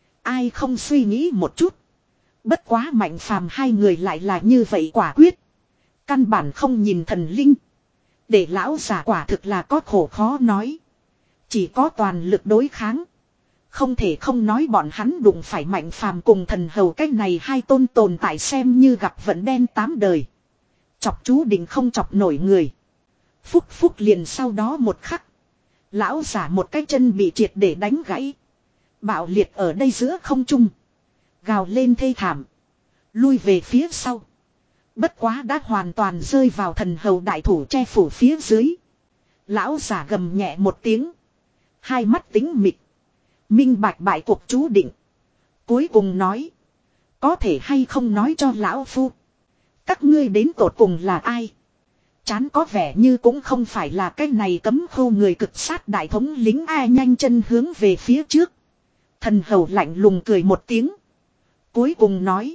Ai không suy nghĩ một chút. Bất quá mạnh phàm hai người lại là như vậy quả quyết. Căn bản không nhìn thần linh. Để lão giả quả thực là có khổ khó nói. Chỉ có toàn lực đối kháng. Không thể không nói bọn hắn đụng phải mạnh phàm cùng thần hầu cách này hai tôn tồn tại xem như gặp vận đen tám đời. Chọc chú định không chọc nổi người. Phúc phúc liền sau đó một khắc. Lão giả một cái chân bị triệt để đánh gãy. Bạo liệt ở đây giữa không trung. Gào lên thê thảm. Lui về phía sau. Bất quá đã hoàn toàn rơi vào thần hầu đại thủ che phủ phía dưới. Lão giả gầm nhẹ một tiếng. Hai mắt tính mịt. Minh bạch bại cuộc chú định. Cuối cùng nói. Có thể hay không nói cho lão phu. Các ngươi đến tột cùng là ai? Chán có vẻ như cũng không phải là cái này cấm khu người cực sát đại thống lính ai nhanh chân hướng về phía trước. Thần hầu lạnh lùng cười một tiếng. Cuối cùng nói.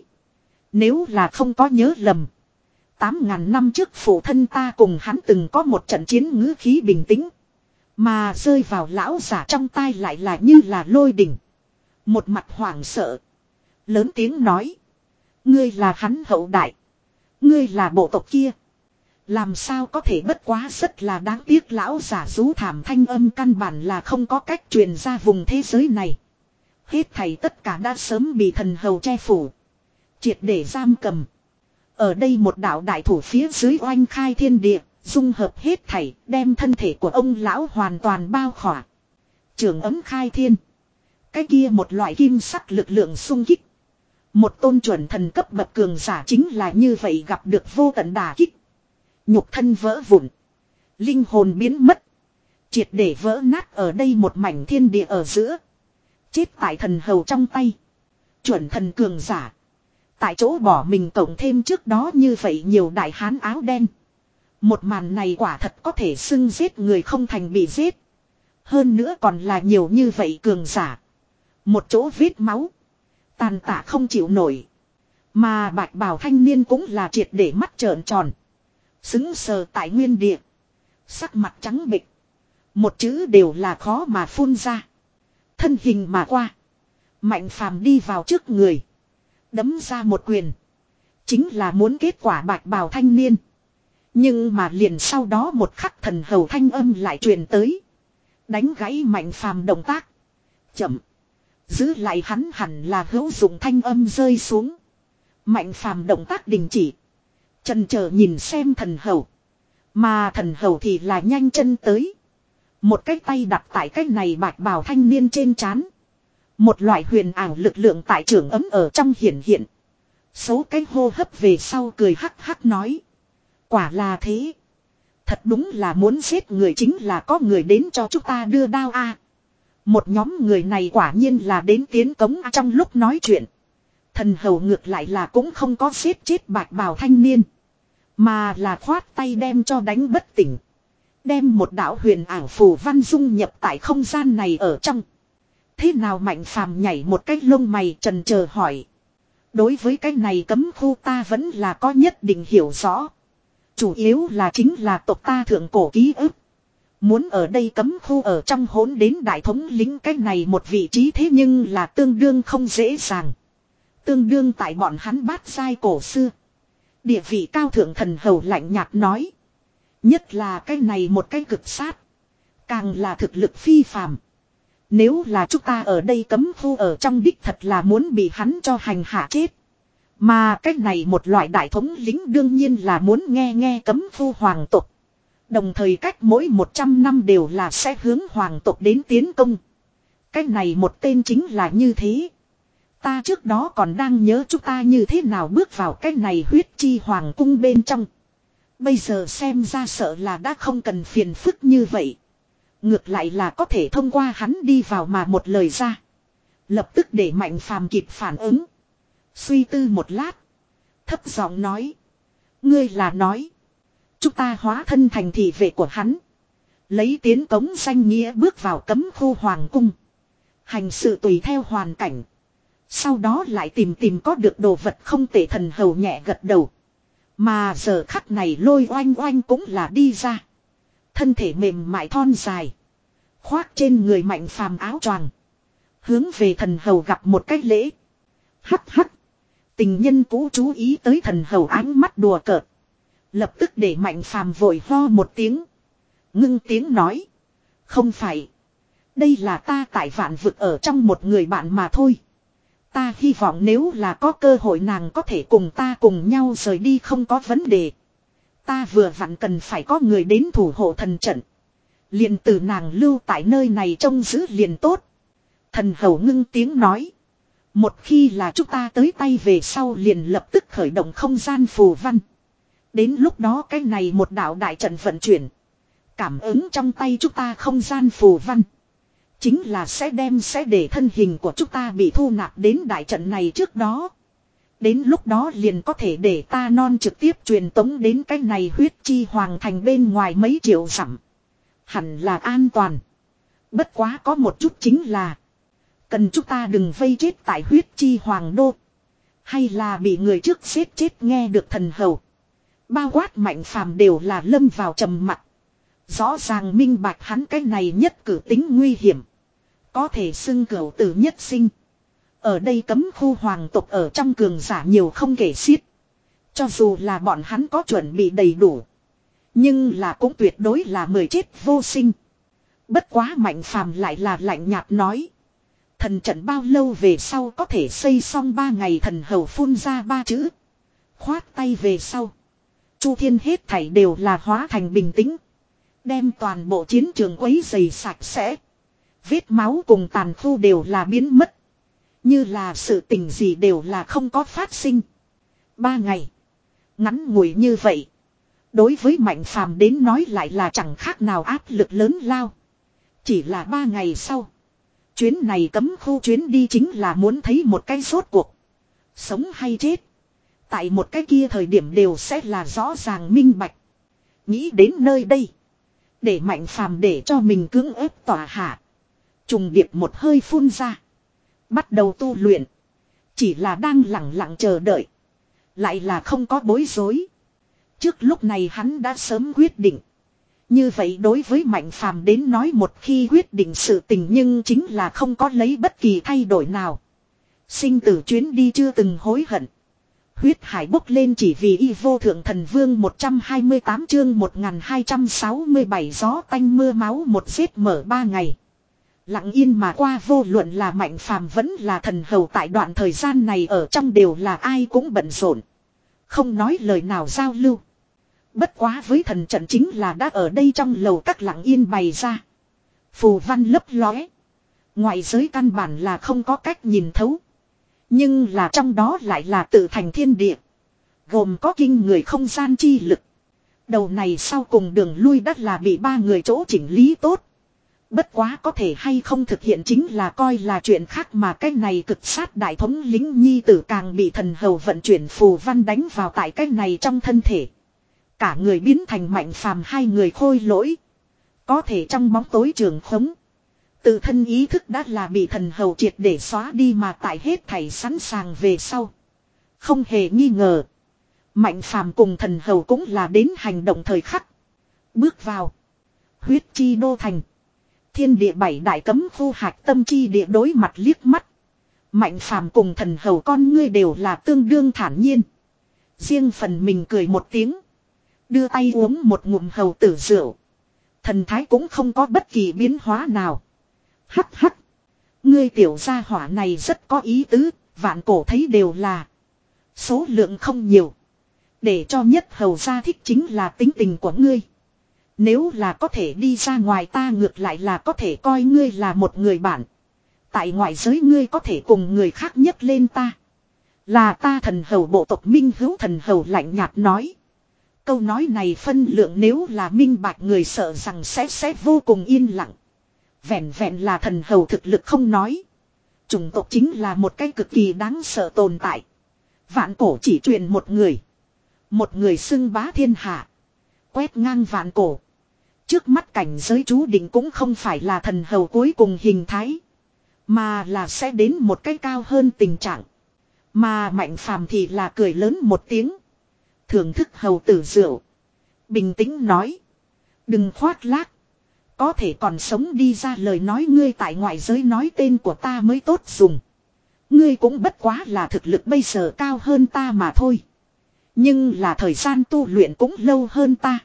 Nếu là không có nhớ lầm. Tám ngàn năm trước phụ thân ta cùng hắn từng có một trận chiến ngữ khí bình tĩnh. Mà rơi vào lão giả trong tai lại là như là lôi đỉnh. Một mặt hoảng sợ. Lớn tiếng nói. Ngươi là hắn hậu đại. Ngươi là bộ tộc kia. Làm sao có thể bất quá rất là đáng tiếc lão giả rú thảm thanh âm căn bản là không có cách truyền ra vùng thế giới này. Hết thảy tất cả đã sớm bị thần hầu che phủ. Triệt để giam cầm. Ở đây một đạo đại thủ phía dưới oanh khai thiên địa, dung hợp hết thảy, đem thân thể của ông lão hoàn toàn bao khỏa. Trường ấm khai thiên. Cái kia một loại kim sắc lực lượng xung kích. Một tôn chuẩn thần cấp bậc cường giả chính là như vậy gặp được vô tận đả kích. Nhục thân vỡ vụn. Linh hồn biến mất. Triệt để vỡ nát ở đây một mảnh thiên địa ở giữa. Chết tại thần hầu trong tay. Chuẩn thần cường giả. Tại chỗ bỏ mình cộng thêm trước đó như vậy nhiều đại hán áo đen. Một màn này quả thật có thể xưng giết người không thành bị giết. Hơn nữa còn là nhiều như vậy cường giả. Một chỗ vết máu. Tàn tạ không chịu nổi. Mà bạch bào thanh niên cũng là triệt để mắt trợn tròn. Xứng sờ tại nguyên địa. Sắc mặt trắng bệch. Một chữ đều là khó mà phun ra. Thân hình mà qua. Mạnh phàm đi vào trước người. Đấm ra một quyền. Chính là muốn kết quả bạch bào thanh niên. Nhưng mà liền sau đó một khắc thần hầu thanh âm lại truyền tới. Đánh gãy mạnh phàm động tác. Chậm. Giữ lại hắn hẳn là hữu dụng thanh âm rơi xuống. Mạnh phàm động tác đình chỉ. Chần chờ nhìn xem thần hầu. Mà thần hầu thì là nhanh chân tới. Một cái tay đặt tại cái này bạch bào thanh niên trên trán. Một loại huyền ảo lực lượng tại trường ấm ở trong hiển hiện. Số cái hô hấp về sau cười hắc hắc nói. Quả là thế. Thật đúng là muốn giết người chính là có người đến cho chúng ta đưa đao a. Một nhóm người này quả nhiên là đến tiến cống trong lúc nói chuyện. Thần hầu ngược lại là cũng không có giết chết bạch bào thanh niên. Mà là khoát tay đem cho đánh bất tỉnh. Đem một đạo huyền ảo phù văn dung nhập tại không gian này ở trong. Thế nào Mạnh Phàm nhảy một cái lông mày trần chờ hỏi. Đối với cái này cấm khu ta vẫn là có nhất định hiểu rõ. Chủ yếu là chính là tộc ta thượng cổ ký ức. Muốn ở đây cấm khu ở trong hỗn đến đại thống lính cái này một vị trí thế nhưng là tương đương không dễ dàng. Tương đương tại bọn hắn bát giai cổ xưa. Địa vị cao thượng thần hầu lạnh nhạt nói. Nhất là cái này một cái cực sát. Càng là thực lực phi phàm. Nếu là chúng ta ở đây cấm khu ở trong đích thật là muốn bị hắn cho hành hạ chết. Mà cái này một loại đại thống lính đương nhiên là muốn nghe nghe cấm khu hoàng tộc. Đồng thời cách mỗi một trăm năm đều là sẽ hướng hoàng tộc đến tiến công. Cái này một tên chính là như thế. Ta trước đó còn đang nhớ chúng ta như thế nào bước vào cái này huyết chi hoàng cung bên trong. Bây giờ xem ra sợ là đã không cần phiền phức như vậy. Ngược lại là có thể thông qua hắn đi vào mà một lời ra. Lập tức để Mạnh Phàm kịp phản ứng. Suy tư một lát. Thấp giọng nói. Ngươi là nói. Chúng ta hóa thân thành thị vệ của hắn. Lấy tiến cống danh nghĩa bước vào cấm khu hoàng cung. Hành sự tùy theo hoàn cảnh. Sau đó lại tìm tìm có được đồ vật không tệ thần hầu nhẹ gật đầu. Mà giờ khắc này lôi oanh oanh cũng là đi ra. Thân thể mềm mại thon dài. Khoác trên người Mạnh Phàm áo choàng. Hướng về thần hầu gặp một cách lễ. Hắc hắc. Tình nhân cũ chú ý tới thần hầu ánh mắt đùa cợt. Lập tức để Mạnh Phàm vội ho một tiếng. Ngưng tiếng nói. Không phải. Đây là ta tại vạn vực ở trong một người bạn mà thôi. Ta hy vọng nếu là có cơ hội nàng có thể cùng ta cùng nhau rời đi không có vấn đề. Ta vừa vặn cần phải có người đến thủ hộ thần trận. Liền từ nàng lưu tại nơi này trông giữ liền tốt. Thần hầu ngưng tiếng nói. Một khi là chúng ta tới tay về sau liền lập tức khởi động không gian phù văn. Đến lúc đó cái này một đạo đại trận vận chuyển. Cảm ứng trong tay chúng ta không gian phù văn. Chính là sẽ đem sẽ để thân hình của chúng ta bị thu nạp đến đại trận này trước đó. Đến lúc đó liền có thể để ta non trực tiếp truyền tống đến cái này huyết chi hoàng thành bên ngoài mấy triệu dặm. Hẳn là an toàn. Bất quá có một chút chính là. Cần chúng ta đừng vây chết tại huyết chi hoàng đô. Hay là bị người trước xếp chết nghe được thần hầu. Bao quát Mạnh Phàm đều là lâm vào trầm mặc. Rõ ràng minh bạch hắn cái này nhất cử tính nguy hiểm. Có thể xưng cửu tử nhất sinh. Ở đây cấm khu hoàng tộc ở trong cường giả nhiều không kể xiết. Cho dù là bọn hắn có chuẩn bị đầy đủ. Nhưng là cũng tuyệt đối là mười chết vô sinh. Bất quá Mạnh Phàm lại là lạnh nhạt nói. Thần trận bao lâu về sau có thể xây xong ba ngày, thần hầu phun ra ba chữ. Khoát tay về sau. Chu Thiên hết thảy đều là hóa thành bình tĩnh. Đem toàn bộ chiến trường quấy dày sạch sẽ. Vết máu cùng tàn khu đều là biến mất. Như là sự tình gì đều là không có phát sinh. Ba ngày. Ngắn ngủi như vậy. Đối với Mạnh Phàm đến nói lại là chẳng khác nào áp lực lớn lao. Chỉ là ba ngày sau. Chuyến này cấm khu chuyến đi chính là muốn thấy một cái rốt cuộc. Sống hay chết. Tại một cái kia thời điểm đều sẽ là rõ ràng minh bạch. Nghĩ đến nơi đây. Để Mạnh Phàm để cho mình cưỡng ép tỏa hạ. Trùng điệp một hơi phun ra. Bắt đầu tu luyện. Chỉ là đang lặng lặng chờ đợi. Lại là không có bối rối. Trước lúc này hắn đã sớm quyết định. Như vậy đối với Mạnh Phàm đến nói một khi quyết định sự tình nhưng chính là không có lấy bất kỳ thay đổi nào. Sinh tử chuyến đi chưa từng hối hận. Huyết hải bốc lên chỉ vì y vô thượng thần vương một trăm hai mươi tám chương một nghìn hai trăm sáu mươi bảy gió tanh mưa máu một giết mở ba ngày. Lặng yên mà qua, vô luận là Mạnh Phàm vẫn là thần hầu tại đoạn thời gian này ở trong đều là ai cũng bận rộn. Không nói lời nào giao lưu. Bất quá với thần trận chính là đã ở đây trong lầu các lặng yên bày ra. Phù văn lấp lóe. Ngoại giới căn bản là không có cách nhìn thấu. Nhưng là trong đó lại là tự thành thiên địa. Gồm có kinh người không gian chi lực. Đầu này sau cùng đường lui đất là bị ba người chỗ chỉnh lý tốt. Bất quá có thể hay không thực hiện chính là coi là chuyện khác, mà cái này cực sát đại thống lính nhi tử càng bị thần hầu vận chuyển phù văn đánh vào tại cái này trong thân thể. Cả người biến thành Mạnh Phàm hai người khôi lỗi. Có thể trong bóng tối trường khống. Tự thân ý thức đã là bị thần hầu triệt để xóa đi, mà tại hết thảy sẵn sàng về sau. Không hề nghi ngờ. Mạnh Phàm cùng thần hầu cũng là đến hành động thời khắc. Bước vào. Huyết chi đô thành. Thiên địa bảy đại cấm khu hạch tâm chi địa đối mặt liếc mắt. Mạnh Phàm cùng thần hầu con ngươi đều là tương đương thản nhiên. Riêng phần mình cười một tiếng. Đưa tay uống một ngụm hầu tử rượu. Thần thái cũng không có bất kỳ biến hóa nào. Hắc hắc. Ngươi tiểu gia hỏa này rất có ý tứ. Vạn cổ thấy đều là. Số lượng không nhiều. Để cho nhất hầu gia thích chính là tính tình của ngươi. Nếu là có thể đi ra ngoài ta ngược lại là có thể coi ngươi là một người bạn. Tại ngoại giới ngươi có thể cùng người khác nhấc lên ta. Là ta thần hầu bộ tộc Minh Hữu. Thần hầu lạnh nhạt nói. Câu nói này phân lượng nếu là minh bạch người sợ rằng sẽ sẽ vô cùng yên lặng. Vẹn vẹn là thần hầu thực lực không nói. Chủng tộc chính là một cái cực kỳ đáng sợ tồn tại. Vạn cổ chỉ truyền một người. Một người xưng bá thiên hạ. Quét ngang vạn cổ. Trước mắt cảnh giới chú định cũng không phải là thần hầu cuối cùng hình thái. Mà là sẽ đến một cái cao hơn tình trạng. Mà Mạnh Phàm thì là cười lớn một tiếng. Thưởng thức hầu tử rượu. Bình tĩnh nói. Đừng khoác lác. Có thể còn sống đi ra lời nói ngươi tại ngoại giới nói tên của ta mới tốt dùng. Ngươi cũng bất quá là thực lực bây giờ cao hơn ta mà thôi. Nhưng là thời gian tu luyện cũng lâu hơn ta.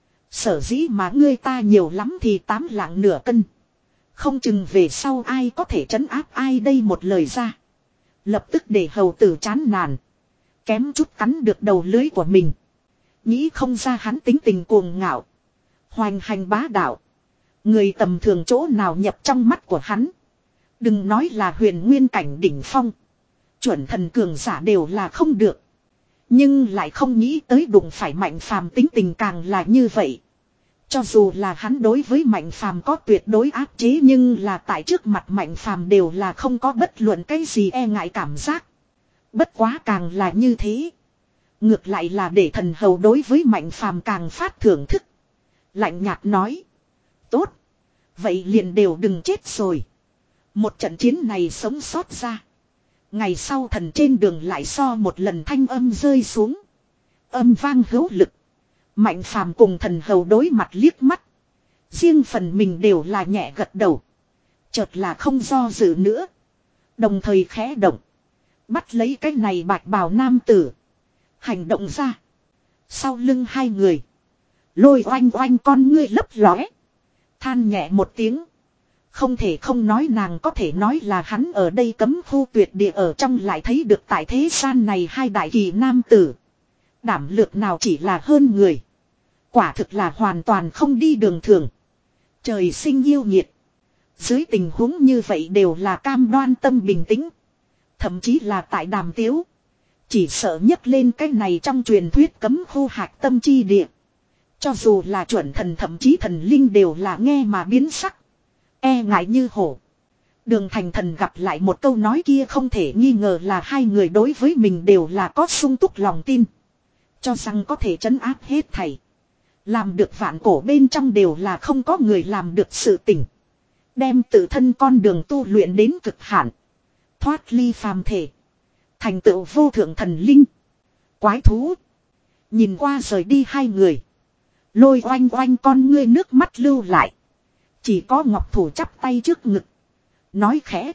Sở dĩ mà ngươi ta nhiều lắm thì tám lạng nửa cân. Không chừng về sau ai có thể trấn áp ai đây, một lời ra. Lập tức để hầu tử chán nản. Kém chút cắn được đầu lưới của mình. Nghĩ không ra hắn tính tình cuồng ngạo. Hoành hành bá đạo. Người tầm thường chỗ nào nhập trong mắt của hắn. Đừng nói là huyền nguyên cảnh đỉnh phong. Chuẩn thần cường giả đều là không được. Nhưng lại không nghĩ tới đụng phải Mạnh Phàm tính tình càng là như vậy. Cho dù là hắn đối với Mạnh Phàm có tuyệt đối áp chế, nhưng là tại trước mặt Mạnh Phàm đều là không có bất luận cái gì e ngại cảm giác. Bất quá càng là như thế. Ngược lại là để thần hầu đối với Mạnh Phàm càng phát thưởng thức. Lạnh nhạt nói. Tốt. Vậy liền đều đừng chết rồi. Một trận chiến này sống sót ra. Ngày sau thần trên đường lại so một lần thanh âm rơi xuống. Âm vang hữu lực. Mạnh Phàm cùng thần hầu đối mặt liếc mắt. Riêng phần mình đều là nhẹ gật đầu. Chợt là không do dự nữa. Đồng thời khẽ động. Bắt lấy cái này bạch bào nam tử. Hành động ra. Sau lưng hai người. Lôi oanh oanh con ngươi lấp lóe. Than nhẹ một tiếng. Không thể không nói nàng có thể nói là hắn ở đây cấm khu tuyệt địa ở trong lại thấy được tại thế gian này hai đại kỳ nam tử. Đảm lược nào chỉ là hơn người. Quả thực là hoàn toàn không đi đường thường. Trời sinh yêu nhiệt. Dưới tình huống như vậy đều là cam đoan tâm bình tĩnh. Thậm chí là tại đàm tiếu. Chỉ sợ nhấc lên cái này trong truyền thuyết cấm khu hạc tâm chi địa. Cho dù là chuẩn thần thậm chí thần linh đều là nghe mà biến sắc. E ngại như hổ. Đường Thành Thần gặp lại một câu nói kia không thể nghi ngờ là hai người đối với mình đều là có sung túc lòng tin. Cho rằng có thể trấn áp hết thảy. Làm được vạn cổ bên trong đều là không có người làm được sự tỉnh. Đem tự thân con đường tu luyện đến cực hạn. Thoát ly phàm thể. Thành tựu vô thượng thần linh. Quái thú. Nhìn qua rời đi hai người. Lôi oanh oanh con ngươi nước mắt lưu lại. Chỉ có Ngọc Thủ chắp tay trước ngực. Nói khẽ.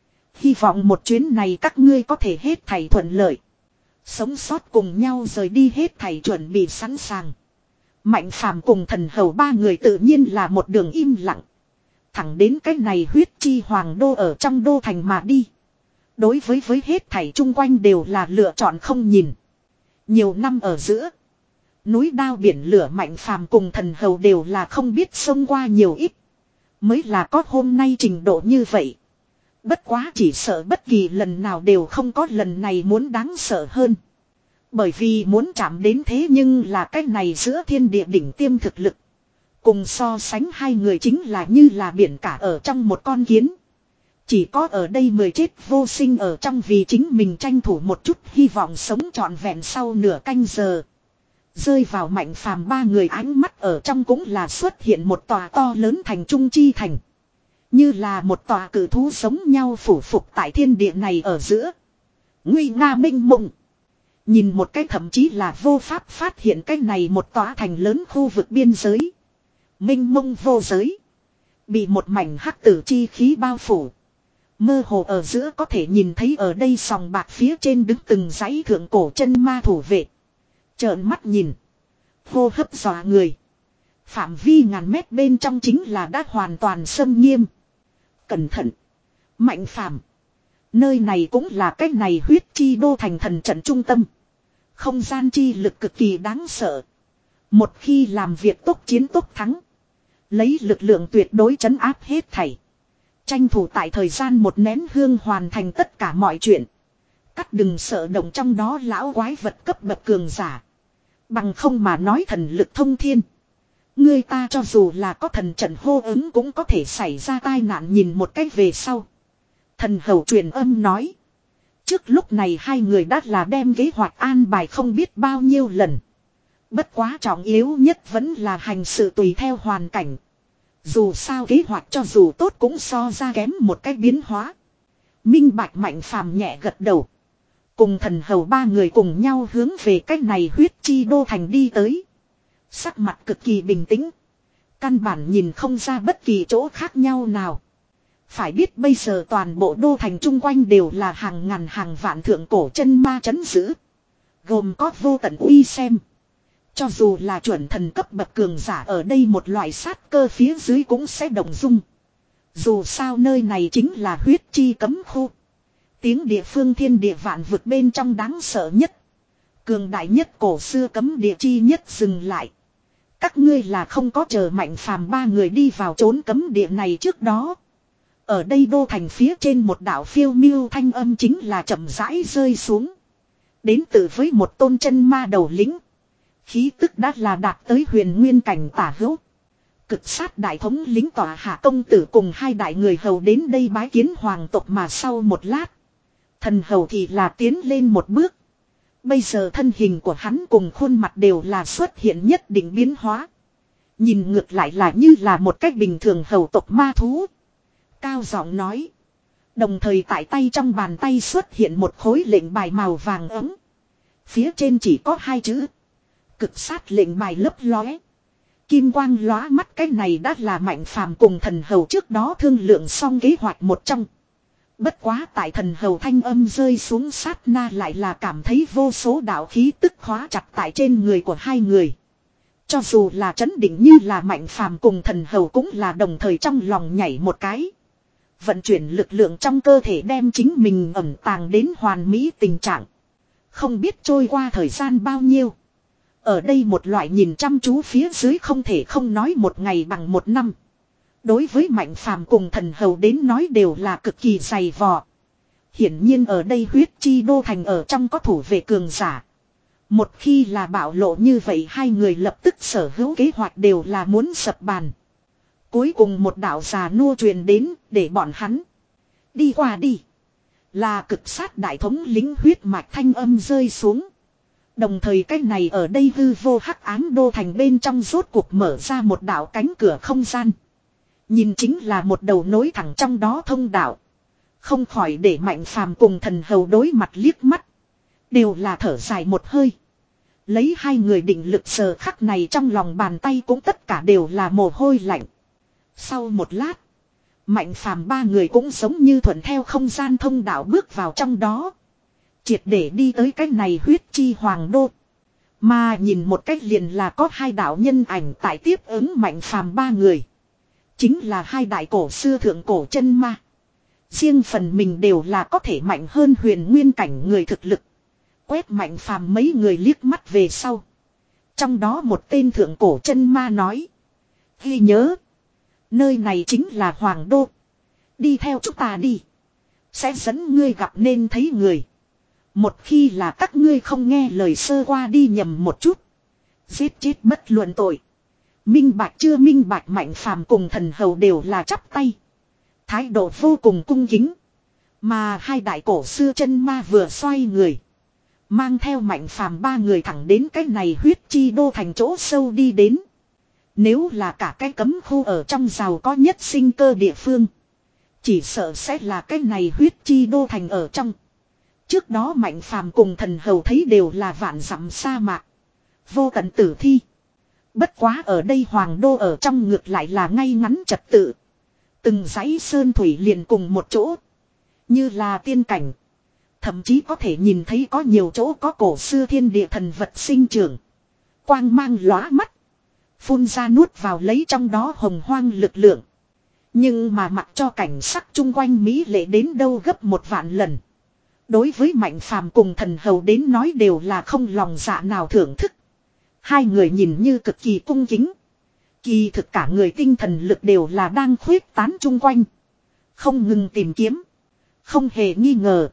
Hy vọng một chuyến này các ngươi có thể hết thảy thuận lợi. Sống sót cùng nhau rời đi hết thảy chuẩn bị sẵn sàng. Mạnh Phàm cùng Thần Hầu ba người tự nhiên là một đường im lặng. Thẳng đến cái này huyết chi hoàng đô ở trong đô thành mà đi. Đối với với hết thảy chung quanh đều là lựa chọn không nhìn. Nhiều năm ở giữa. Núi đao biển lửa Mạnh Phàm cùng Thần Hầu đều là không biết xông qua nhiều ít. Mới là có hôm nay trình độ như vậy. Bất quá chỉ sợ bất kỳ lần nào đều không có lần này muốn đáng sợ hơn. Bởi vì muốn chạm đến thế nhưng là cái này giữa thiên địa đỉnh tiêm thực lực. Cùng so sánh hai người chính là như là biển cả ở trong một con kiến. Chỉ có ở đây mười chết vô sinh ở trong vì chính mình tranh thủ một chút hy vọng sống trọn vẹn sau nửa canh giờ. Rơi vào Mạnh Phàm ba người ánh mắt ở trong cũng là xuất hiện một tòa to lớn thành trung chi thành. Như là một tòa cử thú sống nhau phủ phục tại thiên địa này ở giữa. Nguy nga minh mộng. Nhìn một cái thậm chí là vô pháp phát hiện cái này một tòa thành lớn khu vực biên giới. Minh mông vô giới. Bị một mảnh hắc tử chi khí bao phủ. Mơ hồ ở giữa có thể nhìn thấy ở đây sòng bạc phía trên đứng từng dãy thượng cổ chân ma thủ vệ. Trợn mắt nhìn. Hô hấp dọa người. Phạm vi ngàn mét bên trong chính là đã hoàn toàn xâm nghiêm. Cẩn thận. Mạnh Phàm. Nơi này cũng là cái này huyết chi đô thành thần trận trung tâm. Không gian chi lực cực kỳ đáng sợ. Một khi làm việc tốc chiến tốc thắng. Lấy lực lượng tuyệt đối trấn áp hết thảy. Tranh thủ tại thời gian một nén hương hoàn thành tất cả mọi chuyện. Cắt đừng sợ động trong đó lão quái vật cấp bậc cường giả. Bằng không mà nói thần lực thông thiên. Người ta cho dù là có thần trận hô ứng cũng có thể xảy ra tai nạn nhìn một cách về sau. Thần hầu truyền âm nói. Trước lúc này hai người đã là đem kế hoạch an bài không biết bao nhiêu lần. Bất quá trọng yếu nhất vẫn là hành sự tùy theo hoàn cảnh. Dù sao kế hoạch cho dù tốt cũng so ra kém một cách biến hóa. Minh Bạch Mạnh Phàm nhẹ gật đầu. Cùng thần hầu ba người cùng nhau hướng về cách này huyết chi đô thành đi tới. Sắc mặt cực kỳ bình tĩnh. Căn bản nhìn không ra bất kỳ chỗ khác nhau nào. Phải biết bây giờ toàn bộ đô thành chung quanh đều là hàng ngàn hàng vạn thượng cổ chân ma trấn giữ. Gồm có vô tận uy xem. Cho dù là chuẩn thần cấp bậc cường giả ở đây một loại sát cơ phía dưới cũng sẽ động dung. Dù sao nơi này chính là huyết chi cấm khu. Tiếng địa phương thiên địa vạn vực bên trong đáng sợ nhất. Cường đại nhất cổ xưa cấm địa chi nhất dừng lại. Các ngươi là không có chờ Mạnh Phàm ba người đi vào trốn cấm địa này trước đó. Ở đây đô thành phía trên một đạo phiêu miêu thanh âm chính là chậm rãi rơi xuống. Đến từ với một tôn chân ma đầu lĩnh. Khí tức đã là đạt tới huyền nguyên cảnh tả hữu. Cực sát đại thống lính tỏa hạ công tử cùng hai đại người hầu đến đây bái kiến hoàng tộc mà sau một lát. Thần hầu thì là tiến lên một bước. Bây giờ thân hình của hắn cùng khuôn mặt đều là xuất hiện nhất định biến hóa. Nhìn ngược lại là như là một cách bình thường hầu tộc ma thú. Cao giọng nói. Đồng thời tại tay trong bàn tay xuất hiện một khối lệnh bài màu vàng ấm. Phía trên chỉ có hai chữ. Cực sát lệnh bài lấp lóe. Kim quang lóa mắt, cái này đã là Mạnh Phàm cùng thần hầu trước đó thương lượng xong kế hoạch một trong. Bất quá tại thần hầu thanh âm rơi xuống sát na lại là cảm thấy vô số đạo khí tức khóa chặt tại trên người của hai người. Cho dù là trấn định như là Mạnh Phàm cùng thần hầu cũng là đồng thời trong lòng nhảy một cái. Vận chuyển lực lượng trong cơ thể đem chính mình ẩn tàng đến hoàn mỹ tình trạng. Không biết trôi qua thời gian bao nhiêu. Ở đây một loại nhìn chăm chú phía dưới không thể không nói một ngày bằng một năm. Đối với Mạnh Phàm cùng thần hầu đến nói đều là cực kỳ dày vò. Hiển nhiên ở đây huyết chi đô thành ở trong có thủ vệ cường giả. Một khi là bạo lộ như vậy hai người lập tức sở hữu kế hoạch đều là muốn sập bàn. Cuối cùng một đạo già nua truyền đến để bọn hắn đi qua đi. Là cực sát đại thống lính huyết mạch thanh âm rơi xuống. Đồng thời cái này ở đây hư vô hắc ám đô thành bên trong rốt cuộc mở ra một đạo cánh cửa không gian. Nhìn chính là một đầu nối thẳng trong đó thông đạo. Không khỏi để Mạnh Phàm cùng thần hầu đối mặt liếc mắt. Đều là thở dài một hơi. Lấy hai người định lực giờ khắc này trong lòng bàn tay cũng tất cả đều là mồ hôi lạnh. Sau một lát. Mạnh Phàm ba người cũng giống như thuận theo không gian thông đạo bước vào trong đó. Triệt để đi tới cái này huyết chi hoàng đô. Mà nhìn một cách liền là có hai đạo nhân ảnh tại tiếp ứng Mạnh Phàm ba người. Chính là hai đại cổ xưa thượng cổ chân ma. Riêng phần mình đều là có thể mạnh hơn huyền nguyên cảnh người thực lực. Quét Mạnh Phàm mấy người liếc mắt về sau. Trong đó một tên thượng cổ chân ma nói. Ghi nhớ. Nơi này chính là hoàng đô. Đi theo chúng ta đi. Sẽ dẫn ngươi gặp nên thấy người. Một khi là các ngươi không nghe lời sơ qua đi nhầm một chút. Giết chết bất luận tội. Minh bạch chưa minh bạch Mạnh Phàm cùng thần hầu đều là chắp tay. Thái độ vô cùng cung kính. Mà hai đại cổ xưa chân ma vừa xoay người. Mang theo Mạnh Phàm ba người thẳng đến cái này huyết chi đô thành chỗ sâu đi đến. Nếu là cả cái cấm khu ở trong giàu có nhất sinh cơ địa phương. Chỉ sợ sẽ là cái này huyết chi đô thành ở trong. Trước đó Mạnh Phàm cùng thần hầu thấy đều là vạn dặm sa mạc. Vô tận tử thi. Bất quá ở đây hoàng đô ở trong ngược lại là ngay ngắn trật tự. Từng dãy sơn thủy liền cùng một chỗ. Như là tiên cảnh. Thậm chí có thể nhìn thấy có nhiều chỗ có cổ xưa thiên địa thần vật sinh trưởng. Quang mang lóa mắt. Phun ra nuốt vào lấy trong đó hồng hoang lực lượng. Nhưng mà mặc cho cảnh sắc chung quanh Mỹ lệ đến đâu gấp một vạn lần. Đối với Mạnh Phàm cùng thần hầu đến nói đều là không lòng dạ nào thưởng thức. Hai người nhìn như cực kỳ cung kính. Kỳ thực cả người tinh thần lực đều là đang khuyết tán chung quanh. Không ngừng tìm kiếm. Không hề nghi ngờ.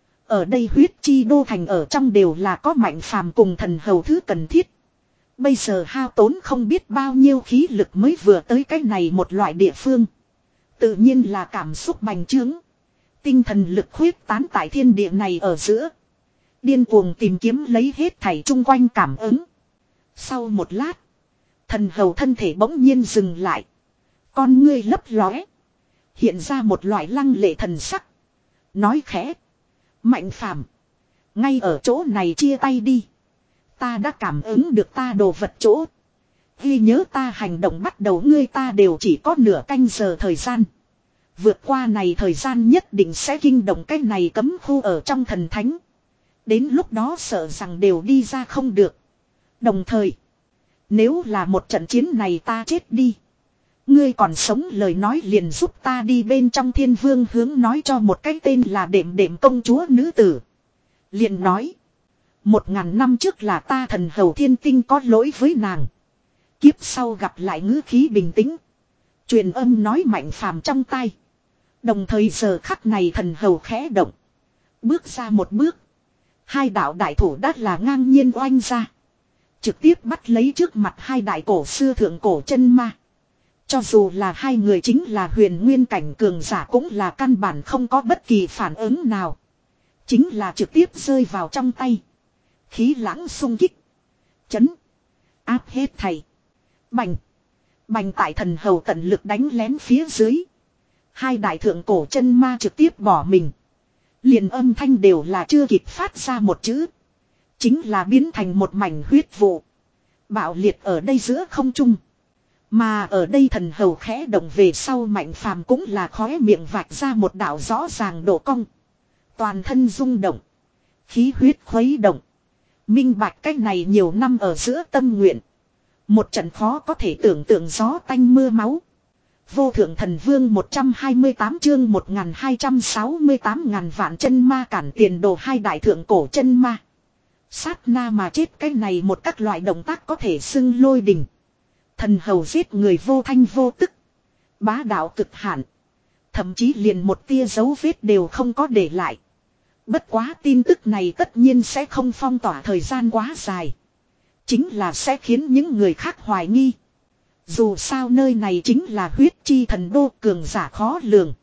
Ở đây huyết chi đô thành ở trong đều là có Mạnh Phàm cùng thần hầu thứ cần thiết. Bây giờ hao tốn không biết bao nhiêu khí lực mới vừa tới cái này một loại địa phương. Tự nhiên là cảm xúc bành trướng. Tinh thần lực khuyết tán tại thiên địa này ở giữa. Điên cuồng tìm kiếm lấy hết thảy chung quanh cảm ứng. Sau một lát. Thần hầu thân thể bỗng nhiên dừng lại. Con ngươi lấp lóe. Hiện ra một loại lăng lệ thần sắc. Nói khẽ. Mạnh Phàm, ngay ở chỗ này chia tay đi. Ta đã cảm ứng được ta đồ vật chỗ. Ghi nhớ ta hành động bắt đầu ngươi ta đều chỉ có nửa canh giờ thời gian. Vượt qua này thời gian nhất định sẽ kinh động cái này cấm khu ở trong thần thánh. Đến lúc đó sợ rằng đều đi ra không được. Đồng thời, nếu là một trận chiến này ta chết đi. Ngươi còn sống lời nói liền giúp ta đi bên trong thiên vương hướng nói cho một cái tên là đệm đệm công chúa nữ tử. Liền nói. Một ngàn năm trước là ta thần hầu thiên tinh có lỗi với nàng. Kiếp sau gặp lại ngữ khí bình tĩnh. Truyền âm nói Mạnh Phàm trong tay. Đồng thời giờ khắc này thần hầu khẽ động. Bước ra một bước. Hai đạo đại thủ đắt là ngang nhiên oanh ra. Trực tiếp bắt lấy trước mặt hai đại cổ xưa thượng cổ chân ma. Cho dù là hai người chính là huyền nguyên cảnh cường giả cũng là căn bản không có bất kỳ phản ứng nào. Chính là trực tiếp rơi vào trong tay. Khí lãng xung kích. Chấn. Áp hết thầy. Bành. Bành tại thần hầu tận lực đánh lén phía dưới. Hai đại thượng cổ chân ma trực tiếp bỏ mình. Liền âm thanh đều là chưa kịp phát ra một chữ. Chính là biến thành một mảnh huyết vụ. Bạo liệt ở đây giữa không trung. Mà ở đây thần hầu khẽ động về sau Mạnh Phàm cũng là khóe miệng vạch ra một đạo rõ ràng độ cong. Toàn thân rung động. Khí huyết khuấy động. Minh bạch cách này nhiều năm ở giữa tâm nguyện. Một trận khó có thể tưởng tượng gió tanh mưa máu. Vô thượng thần vương một trăm hai mươi tám chương một nghìn hai trăm sáu mươi tám ngàn vạn chân ma cản tiền đồ hai đại thượng cổ chân ma. Sát na mà chết cái này một các loại động tác có thể xưng lôi đình. Thần hầu giết người vô thanh vô tức. Bá đạo cực hạn. Thậm chí liền một tia dấu vết đều không có để lại. Bất quá tin tức này tất nhiên sẽ không phong tỏa thời gian quá dài. Chính là sẽ khiến những người khác hoài nghi. Dù sao nơi này chính là huyết chi thần đô, cường giả khó lường.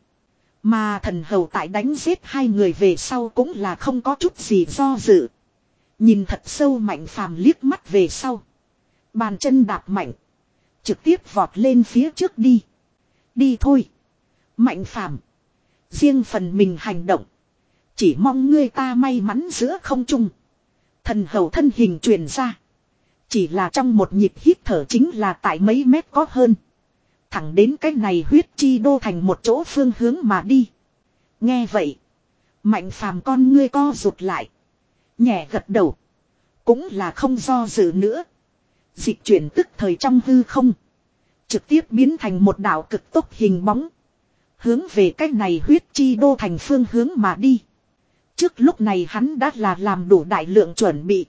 Mà thần hầu tại đánh giết hai người về sau cũng là không có chút gì do dự. Nhìn thật sâu Mạnh Phàm liếc mắt về sau. Bàn chân đạp mạnh. Trực tiếp vọt lên phía trước đi. Đi thôi. Mạnh Phàm. Riêng phần mình hành động. Chỉ mong ngươi ta may mắn giữa không trung. Thần hầu thân hình truyền ra. Chỉ là trong một nhịp hít thở chính là tại mấy mét có hơn. Thẳng đến cái này huyết chi đô thành một chỗ phương hướng mà đi. Nghe vậy. Mạnh Phàm con ngươi co rụt lại. Nhẹ gật đầu. Cũng là không do dự nữa. Dịch chuyển tức thời trong hư không. Trực tiếp biến thành một đạo cực tốc hình bóng. Hướng về cái này huyết chi đô thành phương hướng mà đi. Trước lúc này hắn đã là làm đủ đại lượng chuẩn bị.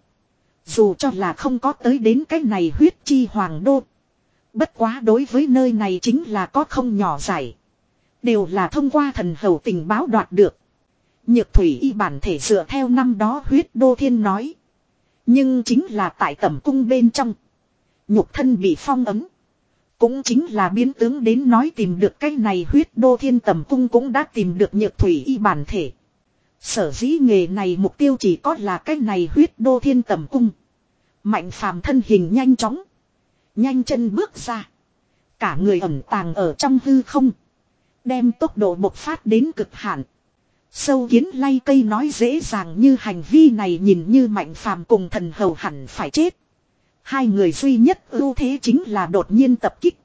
Dù cho là không có tới đến cái này huyết chi hoàng đô. Bất quá đối với nơi này chính là có không nhỏ giải. Đều là thông qua thần hầu tình báo đoạt được. Nhược thủy y bản thể dựa theo năm đó huyết đô thiên nói. Nhưng chính là tại tẩm cung bên trong. Nhục thân bị phong ấm. Cũng chính là biến tướng đến nói tìm được cái này huyết đô thiên tẩm cung cũng đã tìm được nhược thủy y bản thể. Sở dĩ nghề này mục tiêu chỉ có là cái này huyết đô thiên tẩm cung. Mạnh Phàm thân hình nhanh chóng. Nhanh chân bước ra. Cả người ẩn tàng ở trong hư không. Đem tốc độ bộc phát đến cực hạn. Sâu kiến lay cây nói dễ dàng như hành vi này nhìn như Mạnh Phàm cùng thần hầu hẳn phải chết. Hai người duy nhất ưu thế chính là đột nhiên tập kích.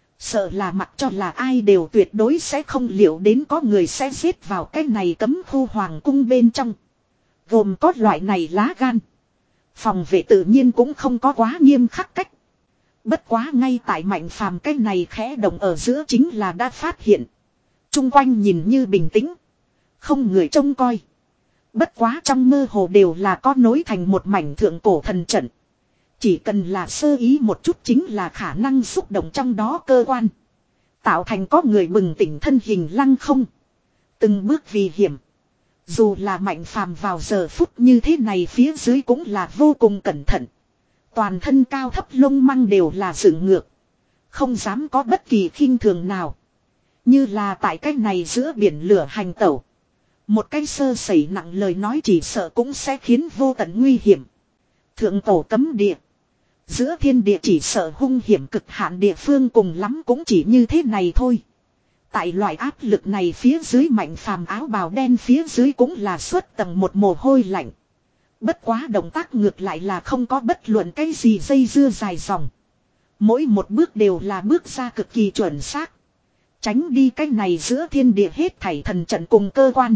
Sợ là mặc cho là ai đều tuyệt đối sẽ không liệu đến có người sẽ giết vào cái này cấm khu hoàng cung bên trong. Gồm có loại này lá gan. Phòng vệ tự nhiên cũng không có quá nghiêm khắc cách. Bất quá ngay tại Mạnh Phàm cái này khẽ động ở giữa chính là đã phát hiện. Trung quanh nhìn như bình tĩnh. Không người trông coi. Bất quá trong mơ hồ đều là có nối thành một mảnh thượng cổ thần trận. Chỉ cần là sơ ý một chút chính là khả năng xúc động trong đó cơ quan. Tạo thành có người bừng tỉnh thân hình lăng không. Từng bước vì hiểm. Dù là Mạnh Phàm vào giờ phút như thế này phía dưới cũng là vô cùng cẩn thận. Toàn thân cao thấp lông măng đều là dựng ngược. Không dám có bất kỳ khinh thường nào. Như là tại cái này giữa biển lửa hành tẩu. Một cái sơ sẩy nặng lời nói chỉ sợ cũng sẽ khiến vô tận nguy hiểm. Thượng cổ cấm địa. Giữa thiên địa chỉ sợ hung hiểm cực hạn địa phương cùng lắm cũng chỉ như thế này thôi. Tại loại áp lực này phía dưới Mạnh Phàm áo bào đen phía dưới cũng là xuất tầng một mồ hôi lạnh. Bất quá động tác ngược lại là không có bất luận cái gì dây dưa dài dòng. Mỗi một bước đều là bước ra cực kỳ chuẩn xác. Tránh đi cái này giữa thiên địa hết thảy thần trận cùng cơ quan.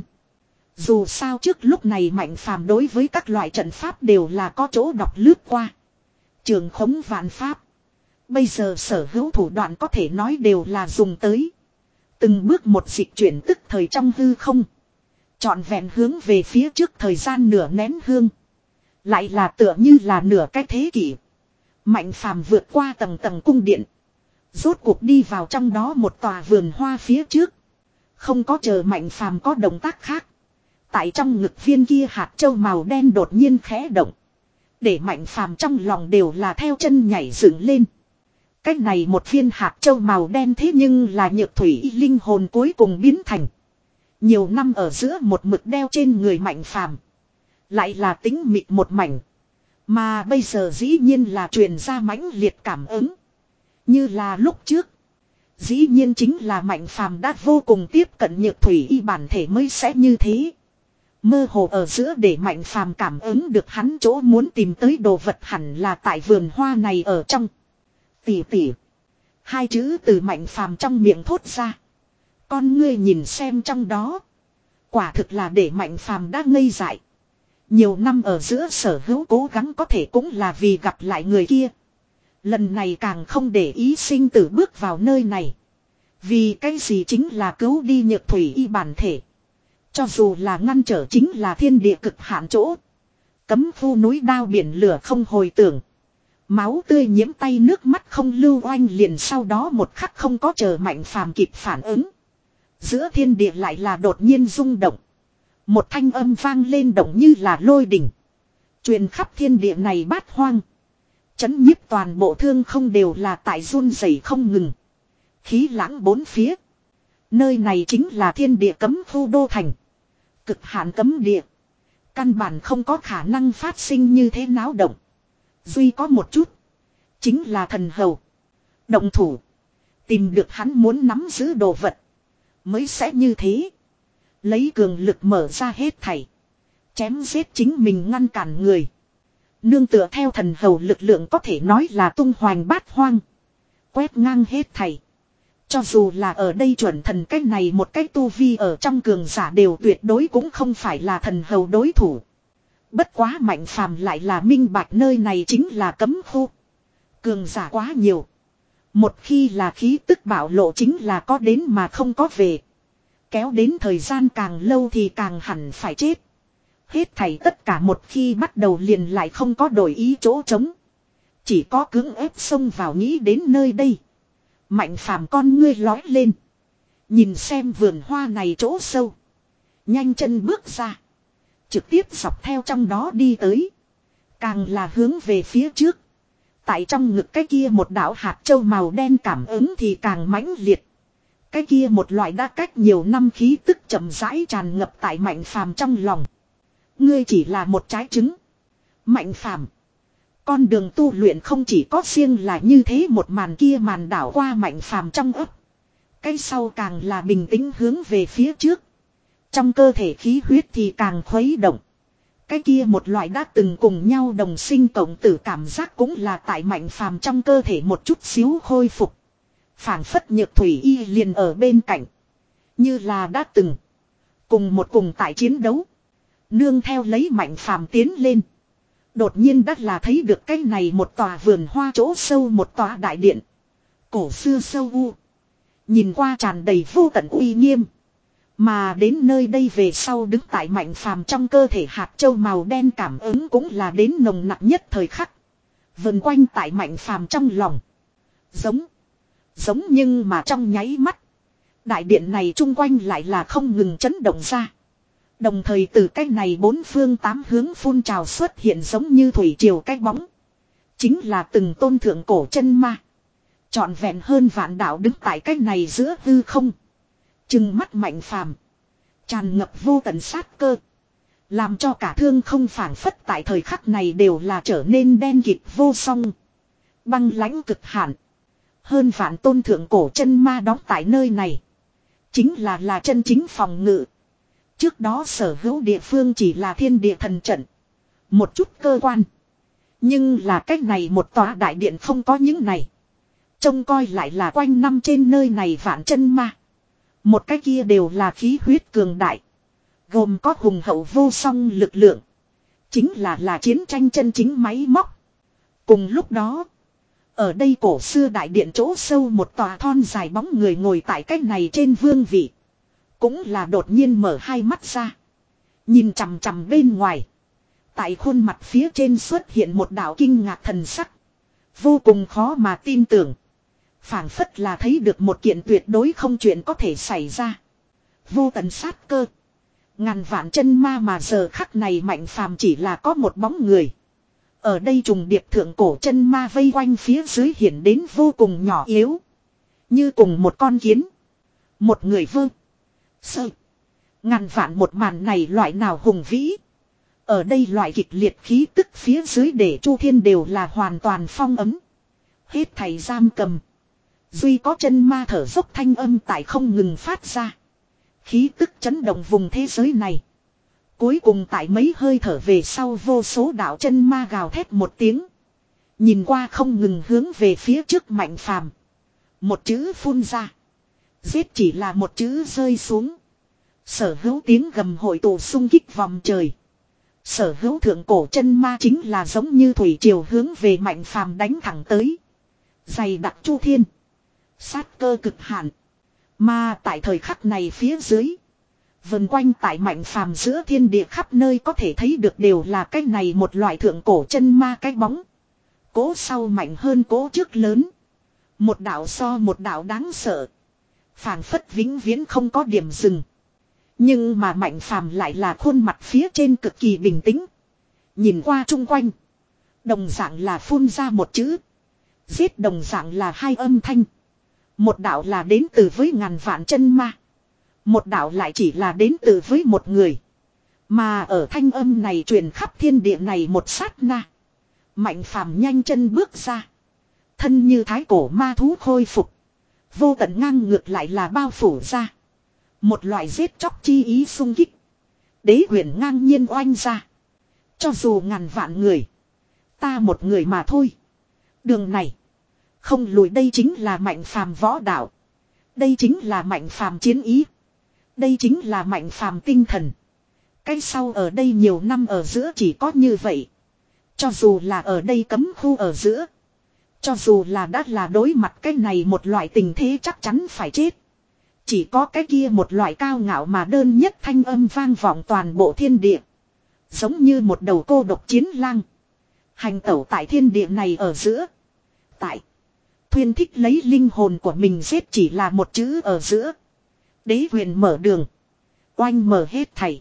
Dù sao trước lúc này Mạnh Phàm đối với các loại trận pháp đều là có chỗ đọc lướt qua. Trường khống vạn pháp. Bây giờ sở hữu thủ đoạn có thể nói đều là dùng tới. Từng bước một dịch chuyển tức thời trong hư không. Trọn vẹn hướng về phía trước thời gian nửa nén hương. Lại là tựa như là nửa cái thế kỷ. Mạnh Phàm vượt qua tầng tầng cung điện. Rốt cuộc đi vào trong đó một tòa vườn hoa phía trước. Không có chờ Mạnh Phàm có động tác khác. Tại trong ngực viên kia hạt châu màu đen đột nhiên khẽ động. Để Mạnh Phàm trong lòng đều là theo chân nhảy dựng lên. Cách này một viên hạt châu màu đen thế nhưng là nhược thủy y linh hồn cuối cùng biến thành. Nhiều năm ở giữa một mực đeo trên người Mạnh Phàm. Lại là tính mịt một mảnh. Mà bây giờ dĩ nhiên là truyền ra mãnh liệt cảm ứng. Như là lúc trước. Dĩ nhiên chính là Mạnh Phàm đã vô cùng tiếp cận nhược thủy y bản thể mới sẽ như thế. Mơ hồ ở giữa để Mạnh Phàm cảm ứng được hắn chỗ muốn tìm tới đồ vật hẳn là tại vườn hoa này ở trong. Tỷ tỷ. Hai chữ từ Mạnh Phàm trong miệng thốt ra. Con ngươi nhìn xem trong đó. Quả thực là để Mạnh Phàm đã ngây dại. Nhiều năm ở giữa sở hữu cố gắng có thể cũng là vì gặp lại người kia. Lần này càng không để ý sinh tử bước vào nơi này. Vì cái gì chính là cứu đi Nhược Thủy y bản thể. Cho dù là ngăn trở chính là thiên địa cực hạn chỗ. Cấm khu núi đao biển lửa không hồi tưởng. Máu tươi nhiễm tay nước mắt không lưu oanh liền sau đó một khắc không có chờ Mạnh Phàm kịp phản ứng. Giữa thiên địa lại là đột nhiên rung động. Một thanh âm vang lên động như là lôi đỉnh. Truyền khắp thiên địa này bát hoang. Chấn nhiếp toàn bộ thương không đều là tại run rẩy không ngừng. Khí lãng bốn phía. Nơi này chính là thiên địa cấm khu đô thành. Cực hạn cấm địa. Căn bản không có khả năng phát sinh như thế náo động. Duy có một chút. Chính là thần hầu. Động thủ. Tìm được hắn muốn nắm giữ đồ vật. Mới sẽ như thế. Lấy cường lực mở ra hết thảy. Chém giết chính mình ngăn cản người. Nương tựa theo thần hầu lực lượng có thể nói là tung hoành bát hoang. Quét ngang hết thảy. Cho dù là ở đây chuẩn thần cách này một cách tu vi ở trong cường giả đều tuyệt đối cũng không phải là thần hầu đối thủ. Bất quá Mạnh Phàm lại là minh bạch nơi này chính là cấm khu. Cường giả quá nhiều. Một khi là khí tức bạo lộ chính là có đến mà không có về. Kéo đến thời gian càng lâu thì càng hẳn phải chết. Hết thảy tất cả một khi bắt đầu liền lại không có đổi ý chỗ trống. Chỉ có cưỡng ép xông vào nghĩ đến nơi đây. Mạnh Phàm con ngươi lói lên. Nhìn xem vườn hoa này chỗ sâu. Nhanh chân bước ra. Trực tiếp dọc theo trong đó đi tới. Càng là hướng về phía trước. Tại trong ngực cái kia một đạo hạt châu màu đen cảm ứng thì càng mãnh liệt. Cái kia một loại đã cách nhiều năm khí tức chậm rãi tràn ngập tại Mạnh Phàm trong lòng. Ngươi chỉ là một trái trứng. Mạnh Phàm. Con đường tu luyện không chỉ có riêng là như thế một màn kia màn đảo qua Mạnh Phàm trong ấp. Cái sau càng là bình tĩnh hướng về phía trước. Trong cơ thể khí huyết thì càng khuấy động. Cái kia một loại đã từng cùng nhau đồng sinh cộng tử cảm giác cũng là tại Mạnh Phàm trong cơ thể một chút xíu khôi phục. Phảng phất Nhược Thủy y liền ở bên cạnh. Như là đã từng. Cùng một cùng tại chiến đấu. Nương theo lấy Mạnh Phàm tiến lên. Đột nhiên đắt là thấy được cái này một tòa vườn hoa chỗ sâu một tòa đại điện. Cổ xưa sâu u. Nhìn qua tràn đầy vô tận uy nghiêm. Mà đến nơi đây về sau đứng tại Mạnh Phàm trong cơ thể hạt châu màu đen cảm ứng cũng là đến nồng nặc nhất thời khắc. Vần quanh tại Mạnh Phàm trong lòng. Giống. Giống nhưng mà trong nháy mắt. Đại điện này chung quanh lại là không ngừng chấn động ra. Đồng thời từ cái này bốn phương tám hướng phun trào xuất hiện giống như thủy triều cái bóng. Chính là từng tôn thượng cổ chân ma. Trọn vẹn hơn vạn đạo đứng tại cái này giữa hư không. Trừng mắt Mạnh Phàm. Tràn ngập vô tận sát cơ. Làm cho cả thương không phảng phất tại thời khắc này đều là trở nên đen kịt vô song. Băng lãnh cực hạn. Hơn vạn tôn thượng cổ chân ma đóng tại nơi này. Chính là là chân chính phòng ngự. Trước đó sở hữu địa phương chỉ là thiên địa thần trận. Một chút cơ quan. Nhưng là cách này một tòa đại điện không có những này. Trông coi lại là quanh năm trên nơi này vạn chân ma. Một cái kia đều là khí huyết cường đại. Gồm có hùng hậu vô song lực lượng. Chính là là chiến tranh chân chính máy móc. Cùng lúc đó. Ở đây cổ xưa đại điện chỗ sâu một tòa thon dài bóng người ngồi tại cái này trên vương vị. Cũng là đột nhiên mở hai mắt ra. Nhìn chằm chằm bên ngoài. Tại khuôn mặt phía trên xuất hiện một đạo kinh ngạc thần sắc. Vô cùng khó mà tin tưởng. Phảng phất là thấy được một kiện tuyệt đối không chuyện có thể xảy ra. Vô tận sát cơ. Ngàn vạn chân ma mà giờ khắc này Mạnh Phàm chỉ là có một bóng người. Ở đây trùng điệp thượng cổ chân ma vây quanh phía dưới hiện đến vô cùng nhỏ yếu. Như cùng một con kiến. Một người vơ. Sơ. Ngàn vạn một màn này loại nào hùng vĩ. Ở đây loại kịch liệt khí tức phía dưới để Chu Thiên đều là hoàn toàn phong ấm. Hết thầy giam cầm. Duy có chân ma thở dốc thanh âm tại không ngừng phát ra. Khí tức chấn động vùng thế giới này. Cuối cùng tại mấy hơi thở về sau vô số đạo chân ma gào thét một tiếng. Nhìn qua không ngừng hướng về phía trước Mạnh Phàm. Một chữ phun ra. Giết chỉ là một chữ rơi xuống. Sở hữu tiếng gầm hội tụ xung kích vòng trời. Sở hữu thượng cổ chân ma chính là giống như thủy triều hướng về Mạnh Phàm đánh thẳng tới. Dày đặc chu thiên. Sát cơ cực hạn. Mà tại thời khắc này phía dưới. Vần quanh tại Mạnh Phàm giữa thiên địa khắp nơi có thể thấy được đều là cái này một loại thượng cổ chân ma cái bóng. Cố sau mạnh hơn cố trước lớn. Một đạo so một đạo đáng sợ. Phảng phất vĩnh viễn không có điểm dừng. Nhưng mà Mạnh Phàm lại là khuôn mặt phía trên cực kỳ bình tĩnh. Nhìn qua chung quanh. Đồng dạng là phun ra một chữ. Giết đồng dạng là hai âm thanh. Một đạo là đến từ với ngàn vạn chân ma. Một đạo lại chỉ là đến từ với một người. Mà ở thanh âm này truyền khắp thiên địa này một sát na. Mạnh Phàm nhanh chân bước ra. Thân như thái cổ ma thú khôi phục. Vô tận ngang ngược lại là bao phủ ra. Một loại giết chóc chi ý sung kích. Đế huyền ngang nhiên oanh ra. Cho dù ngàn vạn người. Ta một người mà thôi. Đường này. Không lùi, đây chính là Mạnh Phàm võ đạo. Đây chính là Mạnh Phàm chiến ý. Đây chính là Mạnh Phàm tinh thần. Cái sau ở đây nhiều năm ở giữa chỉ có như vậy. Cho dù là ở đây cấm khu ở giữa. Cho dù là đã là đối mặt cái này một loại tình thế chắc chắn phải chết. Chỉ có cái kia một loại cao ngạo mà đơn nhất thanh âm vang vọng toàn bộ thiên địa. Giống như một đầu cô độc chiến lang. Hành tẩu tại thiên địa này ở giữa. Tại. Thuyên thích lấy linh hồn của mình giết chỉ là một chữ ở giữa. Đế huyền mở đường. Oanh mở hết thảy.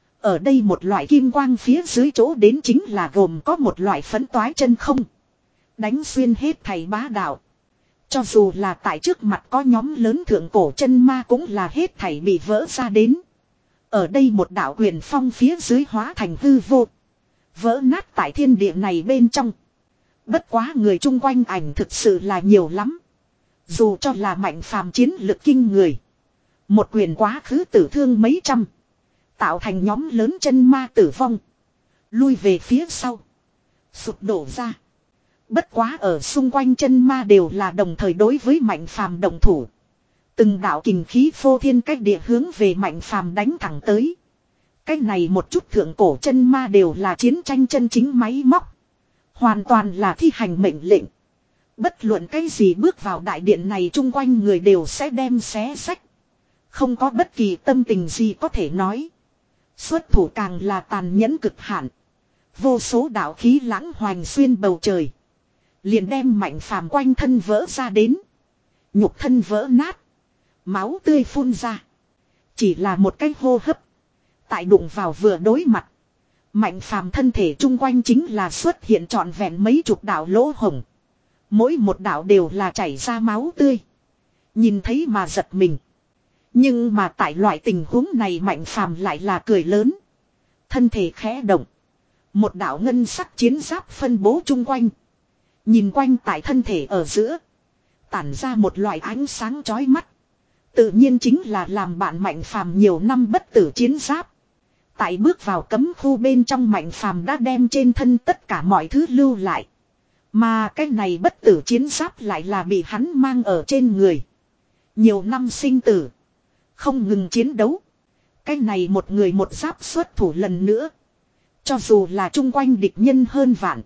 Ở đây một loại kim quang phía dưới chỗ đến chính là gồm có một loại phấn toái chân không. Đánh xuyên hết thảy bá đạo. Cho dù là tại trước mặt có nhóm lớn thượng cổ chân ma cũng là hết thảy bị vỡ ra đến. Ở đây một đạo quyền phong phía dưới hóa thành hư vô. Vỡ nát tại thiên địa này bên trong. Bất quá người chung quanh ảnh thực sự là nhiều lắm. Dù cho là Mạnh Phàm chiến lực kinh người. Một quyền quá khứ tử thương mấy trăm. Tạo thành nhóm lớn chân ma tử vong. Lui về phía sau. Sụp đổ ra. Bất quá ở xung quanh chân ma đều là đồng thời đối với Mạnh Phàm động thủ. Từng đạo kình khí phô thiên cách địa hướng về Mạnh Phàm đánh thẳng tới. Cái này một chút thượng cổ chân ma đều là chiến tranh chân chính máy móc. Hoàn toàn là thi hành mệnh lệnh. Bất luận cái gì bước vào đại điện này chung quanh người đều sẽ đem xé sách. Không có bất kỳ tâm tình gì có thể nói. Xuất thủ càng là tàn nhẫn cực hạn. Vô số đạo khí lãng hoành xuyên bầu trời. Liền đem Mạnh Phàm quanh thân vỡ ra đến. Nhục thân vỡ nát. Máu tươi phun ra. Chỉ là một cái hô hấp. Tại đụng vào vừa đối mặt. Mạnh Phàm thân thể chung quanh chính là xuất hiện trọn vẹn mấy chục đạo lỗ hổng. Mỗi một đạo đều là chảy ra máu tươi. Nhìn thấy mà giật mình. Nhưng mà tại loại tình huống này Mạnh Phàm lại là cười lớn. Thân thể khẽ động. Một đạo ngân sắc chiến giáp phân bố chung quanh. Nhìn quanh tại thân thể ở giữa. Tản ra một loại ánh sáng chói mắt. Tự nhiên chính là làm bạn Mạnh Phàm nhiều năm bất tử chiến giáp. Tại bước vào cấm khu bên trong Mạnh Phàm đã đem trên thân tất cả mọi thứ lưu lại. Mà cái này bất tử chiến giáp lại là bị hắn mang ở trên người. Nhiều năm sinh tử. Không ngừng chiến đấu. Cái này một người một giáp xuất thủ lần nữa. Cho dù là chung quanh địch nhân hơn vạn.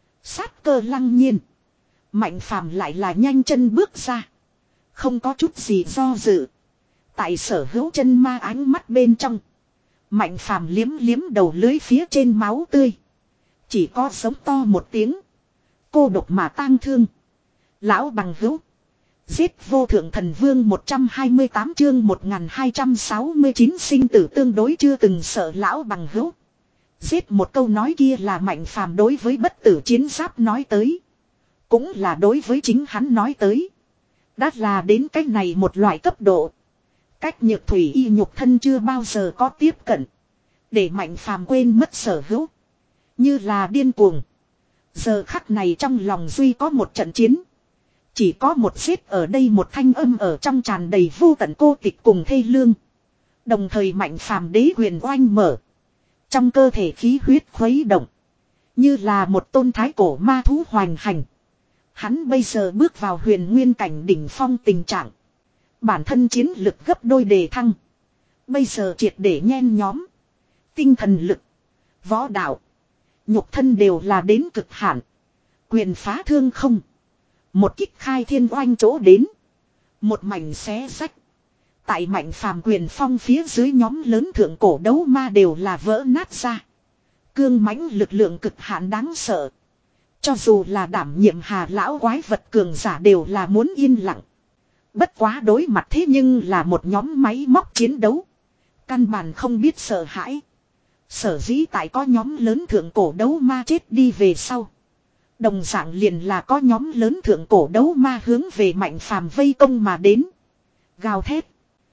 Sát cơ lăng nhiên. Mạnh Phàm lại là nhanh chân bước ra. Không có chút gì do dự. Tại sở hữu chân ma ánh mắt bên trong. Mạnh Phàm liếm liếm đầu lưới phía trên máu tươi. Chỉ có sống to một tiếng. Cô độc mà tang thương. Lão bằng hữu. Giết vô thượng thần vương một trăm hai mươi tám chương một nghìn hai trăm sáu mươi chín sinh tử tương đối chưa từng sợ lão bằng hữu. Giết một câu nói kia là Mạnh Phàm đối với bất tử chiến giáp nói tới. Cũng là đối với chính hắn nói tới. Đã là đến cách này một loại cấp độ. Cách nhược thủy y nhục thân chưa bao giờ có tiếp cận. Để Mạnh Phàm quên mất sở hữu. Như là điên cuồng. Giờ khắc này trong lòng duy có một trận chiến. Chỉ có một giết ở đây một thanh âm ở trong tràn đầy vô tận cô tịch cùng thê lương. Đồng thời Mạnh Phàm đế huyền oanh mở. Trong cơ thể khí huyết khuấy động. Như là một tôn thái cổ ma thú hoành hành. Hắn bây giờ bước vào huyền nguyên cảnh đỉnh phong tình trạng. Bản thân chiến lực gấp đôi đề thăng. Bây giờ triệt để nhen nhóm. Tinh thần lực. Võ đạo. Nhục thân đều là đến cực hạn. Quyền phá thương không. Một kích khai thiên oanh chỗ đến. Một mảnh xé rách. Tại Mạnh Phàm quyền phong phía dưới nhóm lớn thượng cổ đấu ma đều là vỡ nát ra. Cương mãnh lực lượng cực hạn đáng sợ. Cho dù là đảm nhiệm Hà lão quái vật cường giả đều là muốn yên lặng. Bất quá đối mặt thế nhưng là một nhóm máy móc chiến đấu. Căn bản không biết sợ hãi. Sở dĩ tại có nhóm lớn thượng cổ đấu ma chết đi về sau. Đồng dạng liền là có nhóm lớn thượng cổ đấu ma hướng về Mạnh Phàm vây công mà đến. Gào thét.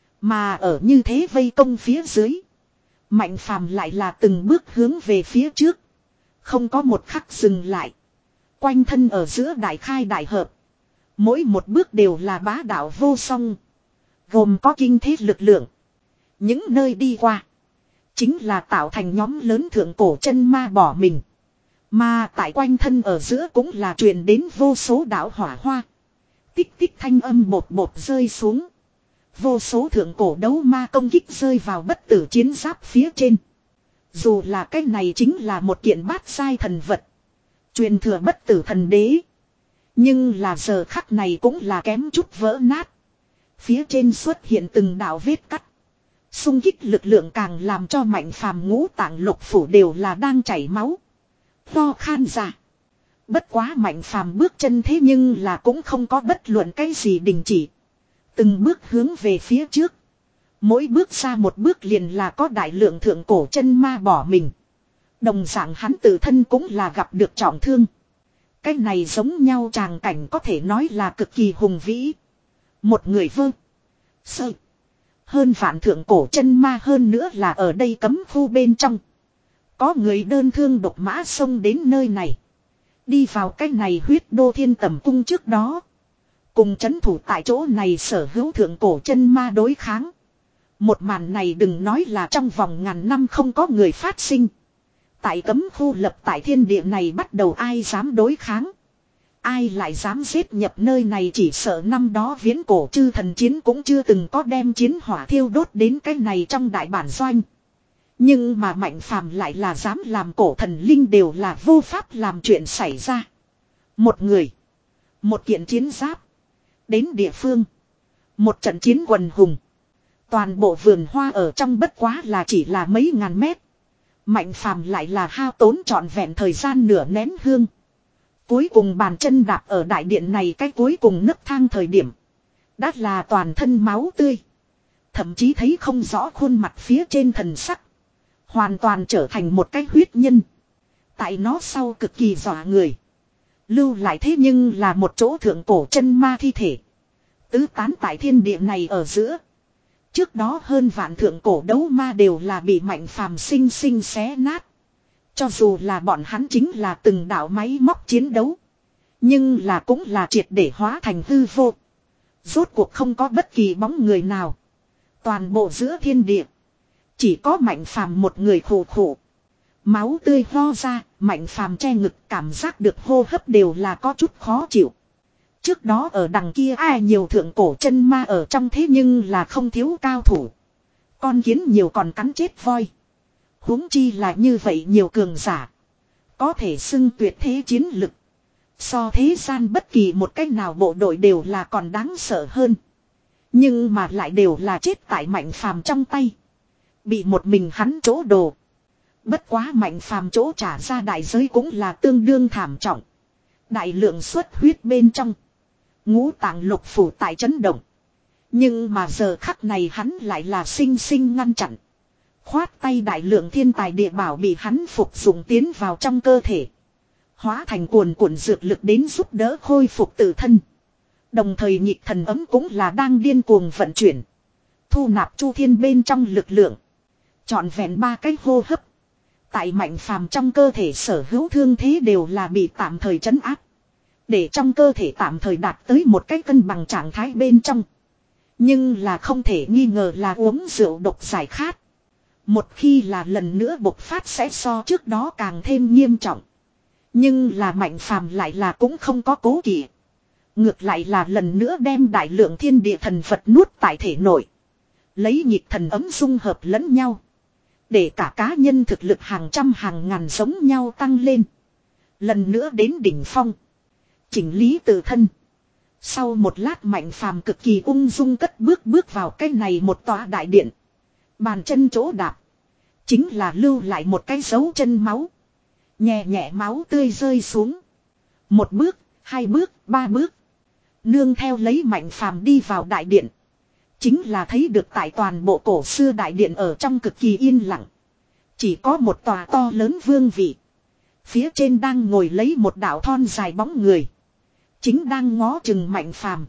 Mà ở như thế vây công phía dưới. Mạnh Phàm lại là từng bước hướng về phía trước. Không có một khắc dừng lại. Quanh thân ở giữa đại khai đại hợp. Mỗi một bước đều là bá đạo vô song. Gồm có kinh thế lực lượng. Những nơi đi qua. Chính là tạo thành nhóm lớn thượng cổ chân ma bỏ mình. Mà tại quanh thân ở giữa cũng là truyền đến vô số đạo hỏa hoa. Tích tích thanh âm bột bột rơi xuống. Vô số thượng cổ đấu ma công kích rơi vào bất tử chiến giáp phía trên. Dù là cái này chính là một kiện bát giai thần vật. Truyền thừa bất tử thần đế. Nhưng là giờ khắc này cũng là kém chút vỡ nát. Phía trên xuất hiện từng đạo vết cắt. Xung kích lực lượng càng làm cho Mạnh Phàm ngũ tạng lục phủ đều là đang chảy máu. To khan ra. Bất quá Mạnh Phàm bước chân thế nhưng là cũng không có bất luận cái gì đình chỉ. Từng bước hướng về phía trước. Mỗi bước ra một bước liền là có đại lượng thượng cổ chân ma bỏ mình. Đồng dạng hắn tự thân cũng là gặp được trọng thương. Cái này giống nhau tràng cảnh có thể nói là cực kỳ hùng vĩ. Một người vơ. Sơ. Hơn vạn thượng cổ chân ma hơn nữa là ở đây cấm khu bên trong. Có người đơn thương độc mã xông đến nơi này. Đi vào cái này huyết đô thiên tầm cung trước đó. Cùng chấn thủ tại chỗ này sở hữu thượng cổ chân ma đối kháng. Một màn này đừng nói là trong vòng ngàn năm không có người phát sinh. Tại cấm khu lập tại thiên địa này bắt đầu ai dám đối kháng. Ai lại dám giết nhập nơi này chỉ sợ năm đó viễn cổ chư thần chiến cũng chưa từng có đem chiến hỏa thiêu đốt đến cái này trong đại bản doanh. Nhưng mà Mạnh Phàm lại là dám làm cổ thần linh đều là vô pháp làm chuyện xảy ra. Một người. Một kiện chiến giáp. Đến địa phương. Một trận chiến quần hùng. Toàn bộ vườn hoa ở trong bất quá là chỉ là mấy ngàn mét. Mạnh Phàm lại là hao tốn trọn vẹn thời gian nửa nén hương. Cuối cùng bàn chân đạp ở đại điện này cái cuối cùng nấc thang thời điểm. Đã là toàn thân máu tươi. Thậm chí thấy không rõ khuôn mặt phía trên thần sắc. Hoàn toàn trở thành một cái huyết nhân. Tại nó sau cực kỳ dọa người. Lưu lại thế nhưng là một chỗ thượng cổ chân ma thi thể. Tứ tán tại thiên địa này ở giữa. Trước đó hơn vạn thượng cổ đấu ma đều là bị Mạnh Phàm sinh sinh xé nát. Cho dù là bọn hắn chính là từng đạo máy móc chiến đấu. Nhưng là cũng là triệt để hóa thành hư vô. Rốt cuộc không có bất kỳ bóng người nào. Toàn bộ giữa thiên địa. Chỉ có Mạnh Phàm một người khổ khổ. Máu tươi ho ra, Mạnh Phàm che ngực cảm giác được hô hấp đều là có chút khó chịu. Trước đó ở đằng kia ai nhiều thượng cổ chân ma ở trong thế nhưng là không thiếu cao thủ. Con kiến nhiều còn cắn chết voi. Huống chi là như vậy nhiều cường giả. Có thể xưng tuyệt thế chiến lực. So thế gian bất kỳ một cách nào bộ đội đều là còn đáng sợ hơn. Nhưng mà lại đều là chết tại Mạnh Phàm trong tay. Bị một mình hắn chỗ đồ. Bất quá Mạnh Phàm chỗ trả ra đại giới cũng là tương đương thảm trọng. Đại lượng xuất huyết bên trong. Ngũ tạng lục phủ tại chấn động. Nhưng mà giờ khắc này hắn lại là sinh sinh ngăn chặn. Khoát tay đại lượng thiên tài địa bảo bị hắn phục dụng tiến vào trong cơ thể. Hóa thành cuồn cuộn dược lực đến giúp đỡ khôi phục tự thân. Đồng thời nhịp thần ấm cũng là đang điên cuồng vận chuyển. Thu nạp chu thiên bên trong lực lượng. Chọn vẹn ba cái hô hấp. Tại Mạnh Phàm trong cơ thể sở hữu thương thế đều là bị tạm thời trấn áp. Để trong cơ thể tạm thời đạt tới một cái cân bằng trạng thái bên trong. Nhưng là không thể nghi ngờ là uống rượu độc giải khát. Một khi là lần nữa bộc phát sẽ so trước đó càng thêm nghiêm trọng. Nhưng là Mạnh Phàm lại là cũng không có cố kỵ. Ngược lại là lần nữa đem đại lượng thiên địa thần vật nuốt tại thể nội. Lấy nhịp thần ấm dung hợp lẫn nhau. Để cả cá nhân thực lực hàng trăm hàng ngàn giống nhau tăng lên. Lần nữa đến đỉnh phong. Chỉnh lý tự thân. Sau một lát Mạnh Phàm cực kỳ ung dung cất bước bước vào cái này một tòa đại điện. Bàn chân chỗ đạp. Chính là lưu lại một cái dấu chân máu. Nhẹ nhẹ máu tươi rơi xuống. Một bước, hai bước, ba bước. Nương theo lấy Mạnh Phàm đi vào đại điện. Chính là thấy được tại toàn bộ cổ xưa đại điện ở trong cực kỳ yên lặng. Chỉ có một tòa to lớn vương vị. Phía trên đang ngồi lấy một đạo thon dài bóng người. Chính đang ngó chừng Mạnh Phàm.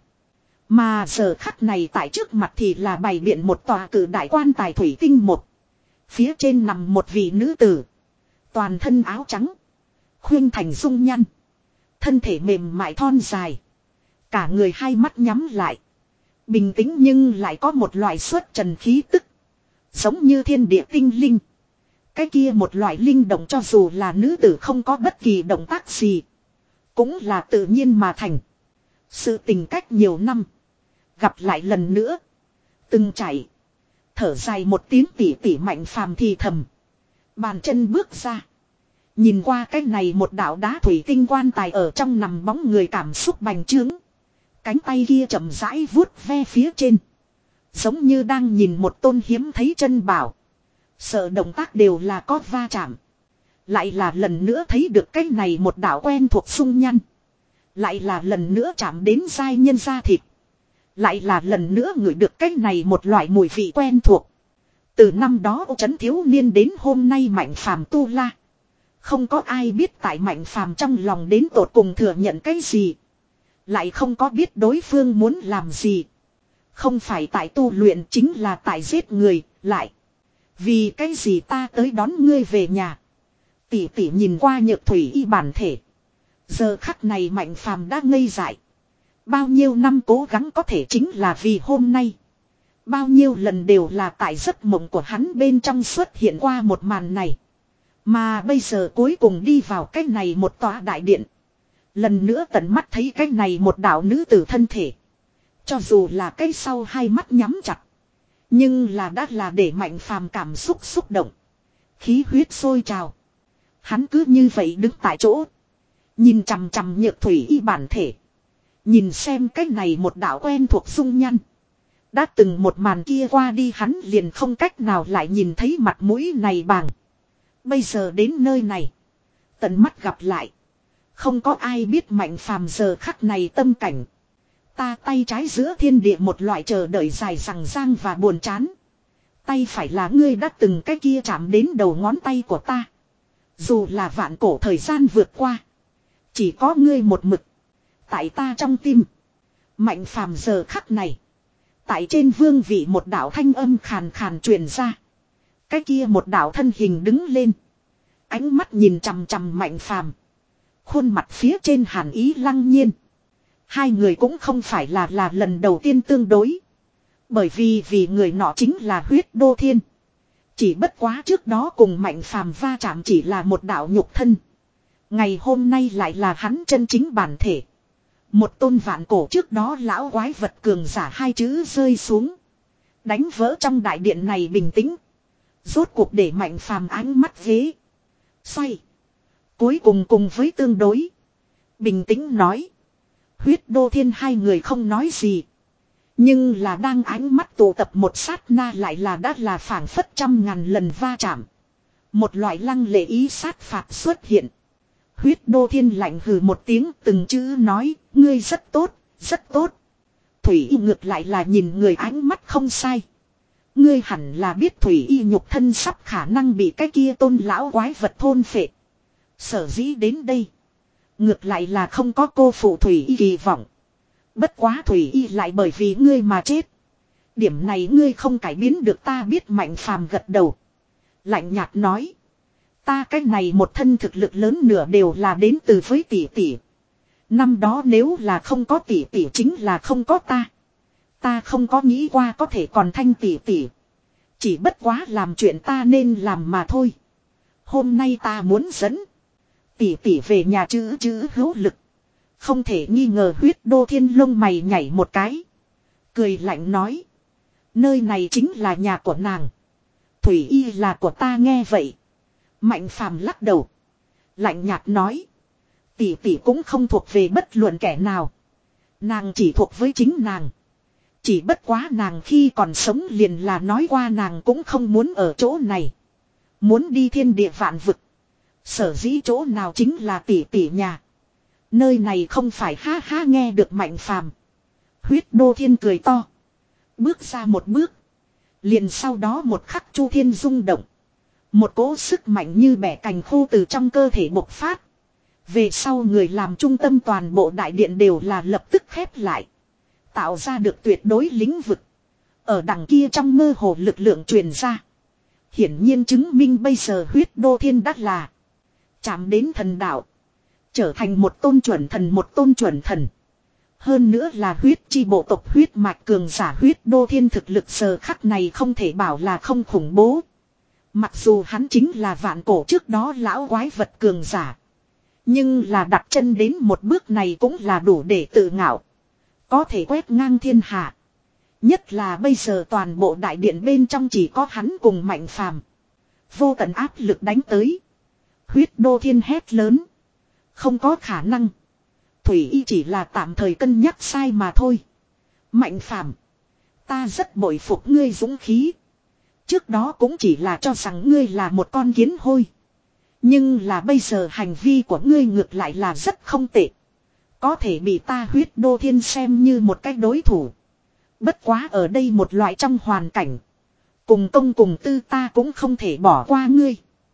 Mà giờ khắc này tại trước mặt thì là bày biện một tòa cử đại quan tài thủy tinh một. Phía trên nằm một vị nữ tử. Toàn thân áo trắng. Khuyên thành dung nhăn. Thân thể mềm mại thon dài. Cả người hai mắt nhắm lại. Bình tĩnh nhưng lại có một loại xuất trần khí tức. Giống như thiên địa tinh linh. Cái kia một loại linh động cho dù là nữ tử không có bất kỳ động tác gì. Cũng là tự nhiên mà thành. Sự tình cách nhiều năm. Gặp lại lần nữa. Từng chảy. Thở dài một tiếng tỉ tỉ Mạnh Phàm thì thầm. Bàn chân bước ra. Nhìn qua cái này một đạo đá thủy tinh quan tài ở trong nằm bóng người cảm xúc bành trướng. Cánh tay kia chậm rãi vuốt ve phía trên. Giống như đang nhìn một tôn hiếm thấy chân bảo. Sợ động tác đều là có va chạm. Lại là lần nữa thấy được cái này một đạo quen thuộc sung nhăn. Lại là lần nữa chạm đến giai nhân da thịt. Lại là lần nữa ngửi được cái này một loại mùi vị quen thuộc. Từ năm đó ô trấn thiếu niên đến hôm nay Mạnh Phàm tu la. Không có ai biết tại Mạnh Phàm trong lòng đến tột cùng thừa nhận cái gì. Lại không có biết đối phương muốn làm gì. Không phải tại tu luyện chính là tại giết người, lại. Vì cái gì ta tới đón ngươi về nhà. Tỷ tỷ nhìn qua Nhược Thủy y bản thể. Giờ khắc này Mạnh Phàm đã ngây dại. Bao nhiêu năm cố gắng có thể chính là vì hôm nay. Bao nhiêu lần đều là tại giấc mộng của hắn bên trong xuất hiện qua một màn này. Mà bây giờ cuối cùng đi vào cái này một tòa đại điện. Lần nữa tận mắt thấy cái này một đạo nữ tử thân thể. Cho dù là cái sau hai mắt nhắm chặt. Nhưng là đã là để Mạnh Phàm cảm xúc xúc động. Khí huyết sôi trào. Hắn cứ như vậy đứng tại chỗ. Nhìn chằm chằm Nhược Thủy y bản thể. Nhìn xem cái này một đạo quen thuộc dung nhăn. Đã từng một màn kia qua đi hắn liền không cách nào lại nhìn thấy mặt mũi này bằng. Bây giờ đến nơi này. Tận mắt gặp lại. Không có ai biết Mạnh Phàm giờ khắc này tâm cảnh. Ta tay trái giữa thiên địa một loại chờ đợi dài rằng rang và buồn chán. Tay phải là ngươi đã từng cái kia chạm đến đầu ngón tay của ta. Dù là vạn cổ thời gian vượt qua. Chỉ có ngươi một mực. Tại ta trong tim. Mạnh Phàm giờ khắc này. Tại trên vương vị một đạo thanh âm khàn khàn truyền ra. Cái kia một đạo thân hình đứng lên. Ánh mắt nhìn chằm chằm Mạnh Phàm. Khuôn mặt phía trên hàn ý lăng nhiên. Hai người cũng không phải là là lần đầu tiên tương đối. Bởi vì vì người nọ chính là Huyết Đô Thiên. Chỉ bất quá trước đó cùng Mạnh Phàm va chạm chỉ là một đạo nhục thân. Ngày hôm nay lại là hắn chân chính bản thể. Một tôn vạn cổ trước đó lão quái vật cường giả hai chữ rơi xuống. Đánh vỡ trong đại điện này bình tĩnh. Rốt cuộc để Mạnh Phàm ánh mắt ghế. Xoay. Cuối cùng cùng với tương đối. Bình tĩnh nói. Huyết Đô Thiên hai người không nói gì. Nhưng là đang ánh mắt tụ tập một sát na lại là đã là phảng phất trăm ngàn lần va chạm. Một loại lăng lệ ý sát phạt xuất hiện. Huyết Đô Thiên lạnh hừ một tiếng từng chữ nói, ngươi rất tốt, rất tốt. Thủy Y ngược lại là nhìn người ánh mắt không sai. Ngươi hẳn là biết Thủy Y nhục thân sắp khả năng bị cái kia tôn lão quái vật thôn phệ. Sở dĩ đến đây. Ngược lại là không có cô phụ Thủy Y kỳ vọng. Bất quá Thủy Y lại bởi vì ngươi mà chết. Điểm này ngươi không cải biến được ta biết. Mạnh Phàm gật đầu. Lạnh nhạt nói. Ta cái này một thân thực lực lớn nửa đều là đến từ với tỷ tỷ. Năm đó nếu là không có tỷ tỷ chính là không có ta. Ta không có nghĩ qua có thể còn thanh tỷ tỷ. Chỉ bất quá làm chuyện ta nên làm mà thôi. Hôm nay ta muốn dẫn tỷ tỷ về nhà chữ chữ hữu lực. Không thể nghi ngờ. Huyết Đô Thiên lông mày nhảy một cái. Cười lạnh nói. Nơi này chính là nhà của nàng. Thủy Y là của ta. Nghe vậy. Mạnh Phàm lắc đầu. Lạnh nhạt nói. Tỷ tỷ cũng không thuộc về bất luận kẻ nào. Nàng chỉ thuộc với chính nàng. Chỉ bất quá nàng khi còn sống liền là nói qua nàng cũng không muốn ở chỗ này. Muốn đi thiên địa vạn vực. Sở dĩ chỗ nào chính là tỷ tỷ nhà. Nơi này không phải ha ha nghe được Mạnh Phàm. Huyết Đô Thiên cười to. Bước ra một bước. Liền sau đó một khắc Chu Thiên rung động. Một cỗ sức mạnh như bẻ cành khô từ trong cơ thể bộc phát. Về sau người làm trung tâm toàn bộ đại điện đều là lập tức khép lại. Tạo ra được tuyệt đối lĩnh vực. Ở đằng kia trong mơ hồ lực lượng truyền ra. Hiển nhiên chứng minh bây giờ Huyết Đô Thiên đắc là chạm đến thần đạo. Trở thành một tôn chuẩn thần một tôn chuẩn thần. Hơn nữa là huyết chi bộ tộc huyết mạch cường giả Huyết Đô Thiên thực lực giờ khắc này không thể bảo là không khủng bố. Mặc dù hắn chính là vạn cổ trước đó lão quái vật cường giả. Nhưng là đặt chân đến một bước này cũng là đủ để tự ngạo. Có thể quét ngang thiên hạ. Nhất là bây giờ toàn bộ đại điện bên trong chỉ có hắn cùng Mạnh Phàm. Vô tận áp lực đánh tới. Huyết Đô Thiên hét lớn. Không có khả năng. Thủy Y chỉ là tạm thời cân nhắc sai mà thôi. Mạnh Phàm, ta rất bội phục ngươi dũng khí. Trước đó cũng chỉ là cho rằng ngươi là một con kiến hôi. Nhưng là bây giờ hành vi của ngươi ngược lại là rất không tệ. Có thể bị ta Huyết Đô Thiên xem như một cách đối thủ. Bất quá ở đây một loại trong hoàn cảnh. Cùng công cùng tư ta cũng không thể bỏ qua ngươi.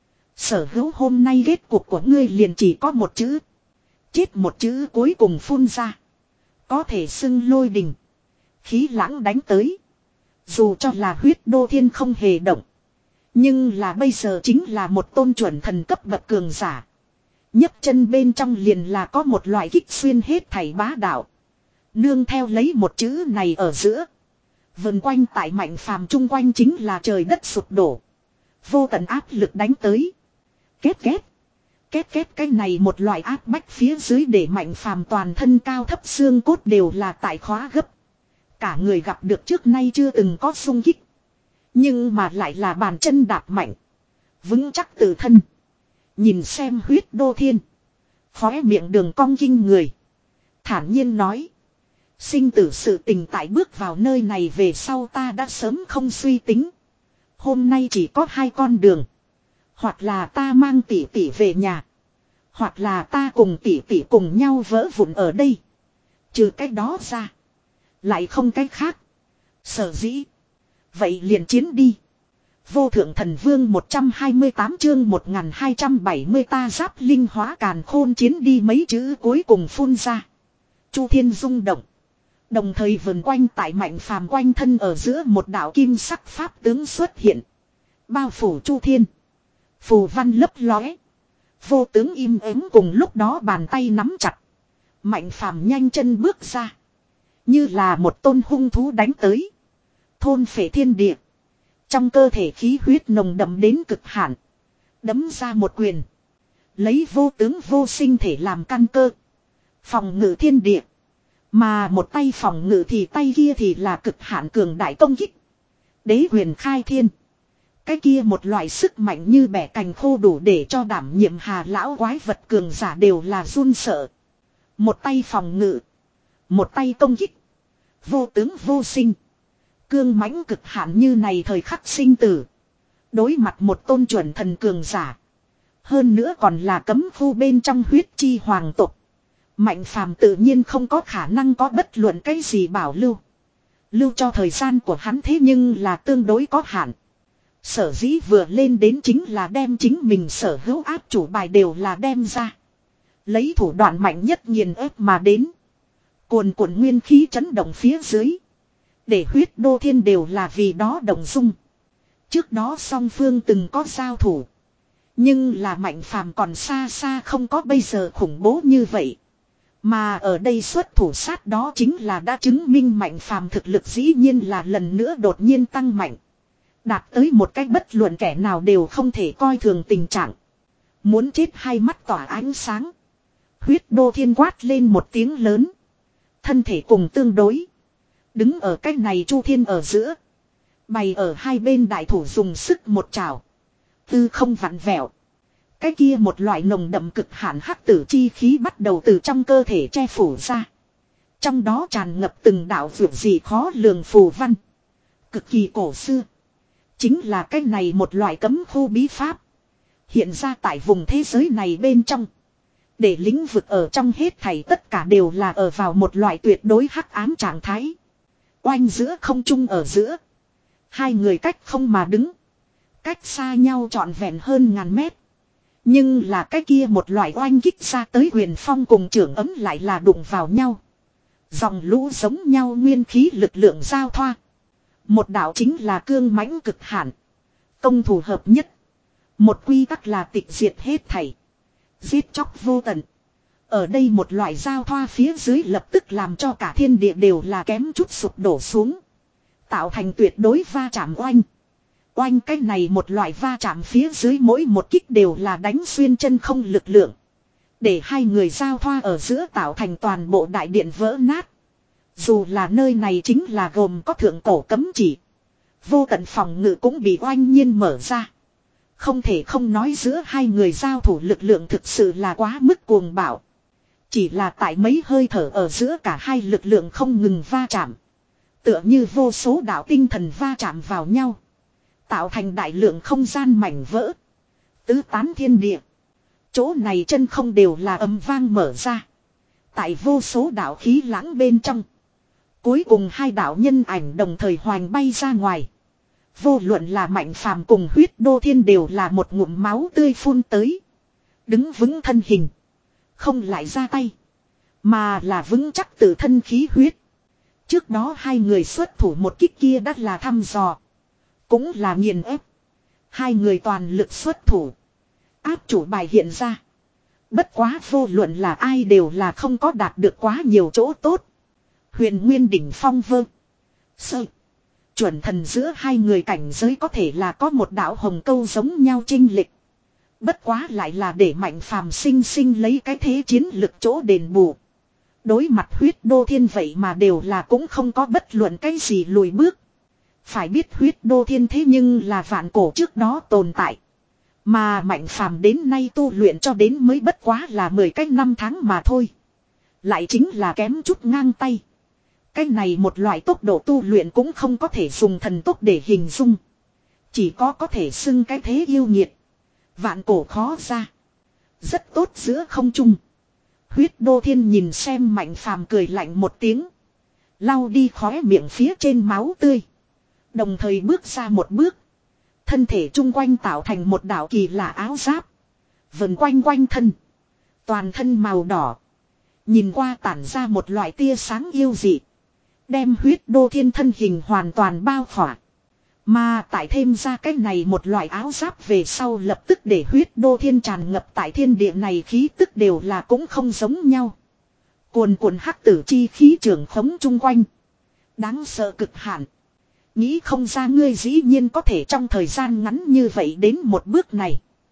Sở hữu hôm nay kết cuộc của ngươi liền chỉ có một chữ. Chết một chữ cuối cùng phun ra. Có thể xưng lôi đình. Khí lãng đánh tới. Dù cho là Huyết Đô Thiên không hề động. Nhưng là bây giờ chính là một tôn chuẩn thần cấp bậc cường giả. nhấc chân bên trong liền là có một loại kích xuyên hết thảy bá đạo. Nương theo lấy một chữ này ở giữa. Vần quanh tại Mạnh Phàm chung quanh chính là trời đất sụp đổ. Vô tận áp lực đánh tới. Két két. Két két cái này một loại áp bách phía dưới để Mạnh Phàm toàn thân cao thấp xương cốt đều là tại khóa gấp. Cả người gặp được trước nay chưa từng có xung kích. Nhưng mà lại là bàn chân đạp mạnh. Vững chắc tự thân. Nhìn xem Huyết Đô Thiên. Khóe miệng đường cong kinh người. Thản nhiên nói. Sinh tử sự tình tại bước vào nơi này về sau ta đã sớm không suy tính. Hôm nay chỉ có hai con đường. Hoặc là ta mang tỷ tỷ về nhà. Hoặc là ta cùng tỷ tỷ cùng nhau vỡ vụn ở đây. Trừ cách đó ra. Lại không cách khác. Sở dĩ. Vậy liền chiến đi. Vô thượng thần vương một trăm hai mươi tám chương một nghìn hai trăm bảy mươi ta giáp linh hóa càn khôn chiến đi mấy chữ cuối cùng phun ra. Chu Thiên rung động. Đồng thời vần quanh tại Mạnh Phàm quanh thân ở giữa một đạo kim sắc pháp tướng xuất hiện. Bao phủ Chu Thiên. Phù văn lấp lóe. Vô tướng im ắng cùng lúc đó bàn tay nắm chặt. Mạnh Phàm nhanh chân bước ra. Như là một tôn hung thú đánh tới. Thôn phệ thiên địa. Trong cơ thể khí huyết nồng đậm đến cực hạn. Đấm ra một quyền. Lấy vô tướng vô sinh thể làm căn cơ. Phòng ngự thiên địa. Mà một tay phòng ngự thì tay kia thì là cực hạn cường đại công kích. Đế huyền khai thiên. Cái kia một loại sức mạnh như bẻ cành khô đủ để cho đảm nhiệm hà lão quái vật cường giả đều là run sợ. Một tay phòng ngự. Một tay công kích. Vô tướng vô sinh. Cương mãnh cực hạn như này thời khắc sinh tử. Đối mặt một tôn chuẩn thần cường giả. Hơn nữa còn là cấm khu bên trong huyết chi hoàng tộc. Mạnh Phàm tự nhiên không có khả năng có bất luận cái gì bảo lưu. Lưu cho thời gian của hắn thế nhưng là tương đối có hạn. Sở dĩ vừa lên đến chính là đem chính mình sở hữu áp chủ bài đều là đem ra. Lấy thủ đoạn mạnh nhất nghiền ép mà đến. Cuồn cuộn nguyên khí chấn động phía dưới. Để Huyết Đô Thiên đều là vì đó động dung. Trước đó song phương từng có giao thủ. Nhưng là Mạnh Phàm còn xa xa không có bây giờ khủng bố như vậy. Mà ở đây xuất thủ sát đó chính là đã chứng minh Mạnh Phàm thực lực dĩ nhiên là lần nữa đột nhiên tăng mạnh. Đạt tới một cách bất luận kẻ nào đều không thể coi thường tình trạng. Muốn chết hai mắt tỏa ánh sáng. Huyết Đô Thiên quát lên một tiếng lớn. Thân thể cùng tương đối. Đứng ở cách này Chu Thiên ở giữa. Bày ở hai bên đại thủ dùng sức một trào. Tư không vặn vẹo. Cái kia một loại nồng đậm cực hạn hắc tử chi khí bắt đầu từ trong cơ thể che phủ ra. Trong đó tràn ngập từng đạo vượt gì khó lường phù văn. Cực kỳ cổ xưa. Chính là cái này một loại cấm khu bí pháp. Hiện ra tại vùng thế giới này bên trong. Để lĩnh vực ở trong hết thảy tất cả đều là ở vào một loại tuyệt đối hắc ám trạng thái. Oanh giữa không trung ở giữa. Hai người cách không mà đứng. Cách xa nhau trọn vẹn hơn ngàn mét. Nhưng là cái kia một loại oanh kích ra tới huyền phong cùng trưởng ấm lại là đụng vào nhau. Dòng lũ giống nhau nguyên khí lực lượng giao thoa. Một đạo chính là cương mãnh cực hạn. Công thủ hợp nhất. Một quy tắc là tịch diệt hết thảy. Giết chóc vô tận. Ở đây một loại giao thoa phía dưới lập tức làm cho cả thiên địa đều là kém chút sụp đổ xuống. Tạo thành tuyệt đối va chạm oanh. Oanh cái này một loại va chạm phía dưới mỗi một kích đều là đánh xuyên chân không lực lượng. Để hai người giao thoa ở giữa tạo thành toàn bộ đại điện vỡ nát. Dù là nơi này chính là gồm có thượng cổ cấm chỉ. Vô tận phòng ngự cũng bị oanh nhiên mở ra. Không thể không nói giữa hai người giao thủ lực lượng thực sự là quá mức cuồng bạo. Chỉ là tại mấy hơi thở ở giữa cả hai lực lượng không ngừng va chạm. Tựa như vô số đạo tinh thần va chạm vào nhau. Tạo thành đại lượng không gian mảnh vỡ. Tứ tán thiên địa. Chỗ này chân không đều là âm vang mở ra. Tại vô số đạo khí lãng bên trong. Cuối cùng hai đạo nhân ảnh đồng thời hoành bay ra ngoài. Vô luận là Mạnh Phàm cùng Huyết Đô Thiên đều là một ngụm máu tươi phun tới. Đứng vững thân hình. Không lại ra tay. Mà là vững chắc tự thân khí huyết. Trước đó hai người xuất thủ một kích kia đã là thăm dò. Cũng là nghiền ép. Hai người toàn lực xuất thủ. Áp chủ bài hiện ra. Bất quá vô luận là ai đều là không có đạt được quá nhiều chỗ tốt. Huyền Nguyên đỉnh phong vơ. Sơ. Chuẩn thần giữa hai người cảnh giới có thể là có một đạo hồng câu giống nhau chênh lệch. Bất quá lại là để Mạnh Phàm sinh sinh lấy cái thế chiến lực chỗ đền bù. Đối mặt Huyết Đô Thiên vậy mà đều là cũng không có bất luận cái gì lùi bước. Phải biết Huyết Đô Thiên thế nhưng là vạn cổ trước đó tồn tại. Mà Mạnh Phàm đến nay tu luyện cho đến mới bất quá là mười cái năm tháng mà thôi. Lại chính là kém chút ngang tay. Cái này một loại tốc độ tu luyện cũng không có thể dùng thần tốc để hình dung. Chỉ có có thể xưng cái thế yêu nghiệt. Vạn cổ khó ra. Rất tốt giữa không trung. Huyết Đô Thiên nhìn xem Mạnh Phàm cười lạnh một tiếng. Lau đi khóe miệng phía trên máu tươi. Đồng thời bước ra một bước. Thân thể chung quanh tạo thành một đạo kỳ lạ áo giáp. Vần quanh quanh thân. Toàn thân màu đỏ. Nhìn qua tản ra một loại tia sáng yêu dị. Đem Huyết Đô Thiên thân hình hoàn toàn bao khỏa. Mà tại thêm ra cái này một loại áo giáp về sau lập tức để Huyết Đô Thiên tràn ngập tại thiên địa này khí tức đều là cũng không giống nhau. Cuồn cuộn hắc tử chi khí trường khống chung quanh. Đáng sợ cực hạn. Nghĩ không ra ngươi dĩ nhiên có thể trong thời gian ngắn như vậy đến một bước này.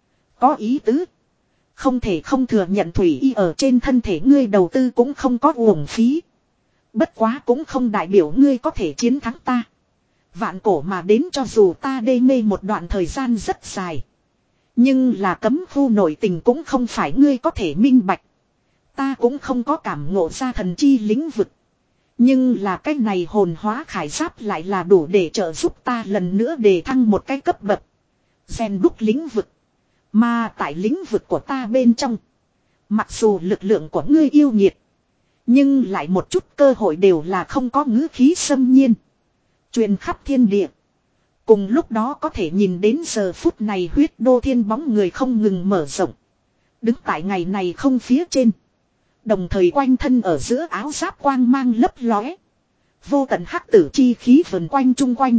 Có ý tứ. Không thể không thừa nhận thủy y ở trên thân thể ngươi đầu tư cũng không có uổng phí. Bất quá cũng không đại biểu ngươi có thể chiến thắng ta. Vạn cổ mà đến cho dù ta đê mê một đoạn thời gian rất dài. Nhưng là cấm khu nội tình cũng không phải ngươi có thể minh bạch. Ta cũng không có cảm ngộ ra thần chi lĩnh vực. Nhưng là cái này hồn hóa khải giáp lại là đủ để trợ giúp ta lần nữa đề thăng một cái cấp bậc. Rèn đúc lĩnh vực. Mà tại lĩnh vực của ta bên trong. Mặc dù lực lượng của ngươi yêu nhiệt. Nhưng lại một chút cơ hội đều là không có ngữ khí xâm nhiên. Truyền khắp thiên địa. Cùng lúc đó có thể nhìn đến giờ phút này Huyết Đô Thiên bóng người không ngừng mở rộng. Đứng tại ngày này không phía trên. Đồng thời quanh thân ở giữa áo giáp quang mang lấp lóe. Vô tận hắc tử chi khí vần quanh chung quanh.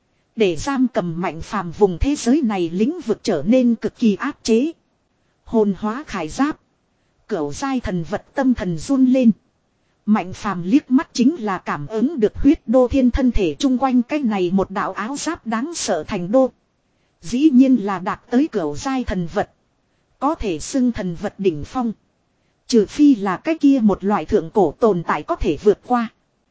Để giam cầm Mạnh Phàm vùng thế giới này lĩnh vực trở nên cực kỳ áp chế. Hồn hóa khải giáp. Cửu giai thần vật tâm thần run lên. Mạnh Phàm liếc mắt chính là cảm ứng được Huyết Đô Thiên thân thể chung quanh cái này một đạo áo giáp đáng sợ thành đô. Dĩ nhiên là đạt tới cửu giai thần vật. Có thể xưng thần vật đỉnh phong. Trừ phi là cái kia một loại thượng cổ tồn tại có thể vượt qua.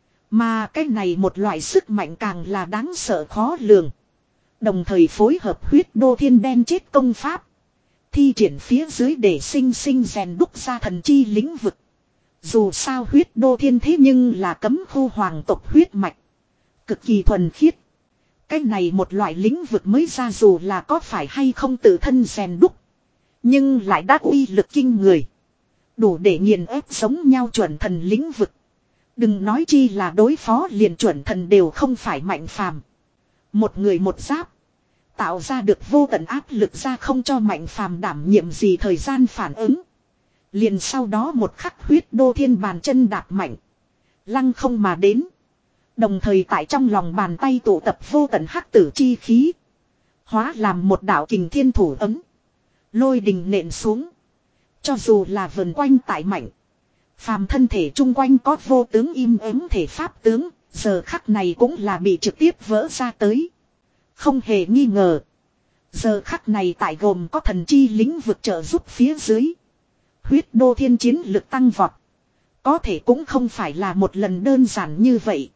Mà cái này một loại sức mạnh càng là đáng sợ khó lường. Đồng thời phối hợp Huyết Đô Thiên đen chết công pháp. Thi triển phía dưới để sinh sinh rèn đúc ra thần chi lĩnh vực. Dù sao huyết đô thiên thế nhưng là cấm khu hoàng tộc huyết mạch. Cực kỳ thuần khiết. Cái này một loại lĩnh vực mới ra dù là có phải hay không tự thân rèn đúc. Nhưng lại đã uy lực kinh người. Đủ để nghiền ép giống nhau chuẩn thần lĩnh vực. Đừng nói chi là đối phó liền chuẩn thần đều không phải mạnh phàm. Một người một giáp. Tạo ra được vô tận áp lực ra không cho mạnh phàm đảm nhiệm gì thời gian phản ứng. Liền sau đó một khắc huyết đô thiên bàn chân đạp mạnh. Lăng không mà đến. Đồng thời tại trong lòng bàn tay tụ tập vô tận hắc tử chi khí. Hóa làm một đạo kình thiên thủ ấm. Lôi đình nện xuống. Cho dù là vần quanh tại mạnh. Phàm thân thể chung quanh có vô tướng im ắng thể pháp tướng. Giờ khắc này cũng là bị trực tiếp vỡ ra tới. Không hề nghi ngờ. Giờ khắc này tại gồm có thần chi lĩnh vực trợ giúp phía dưới. Huyết đô thiên chiến lực tăng vọt. Có thể cũng không phải là một lần đơn giản như vậy.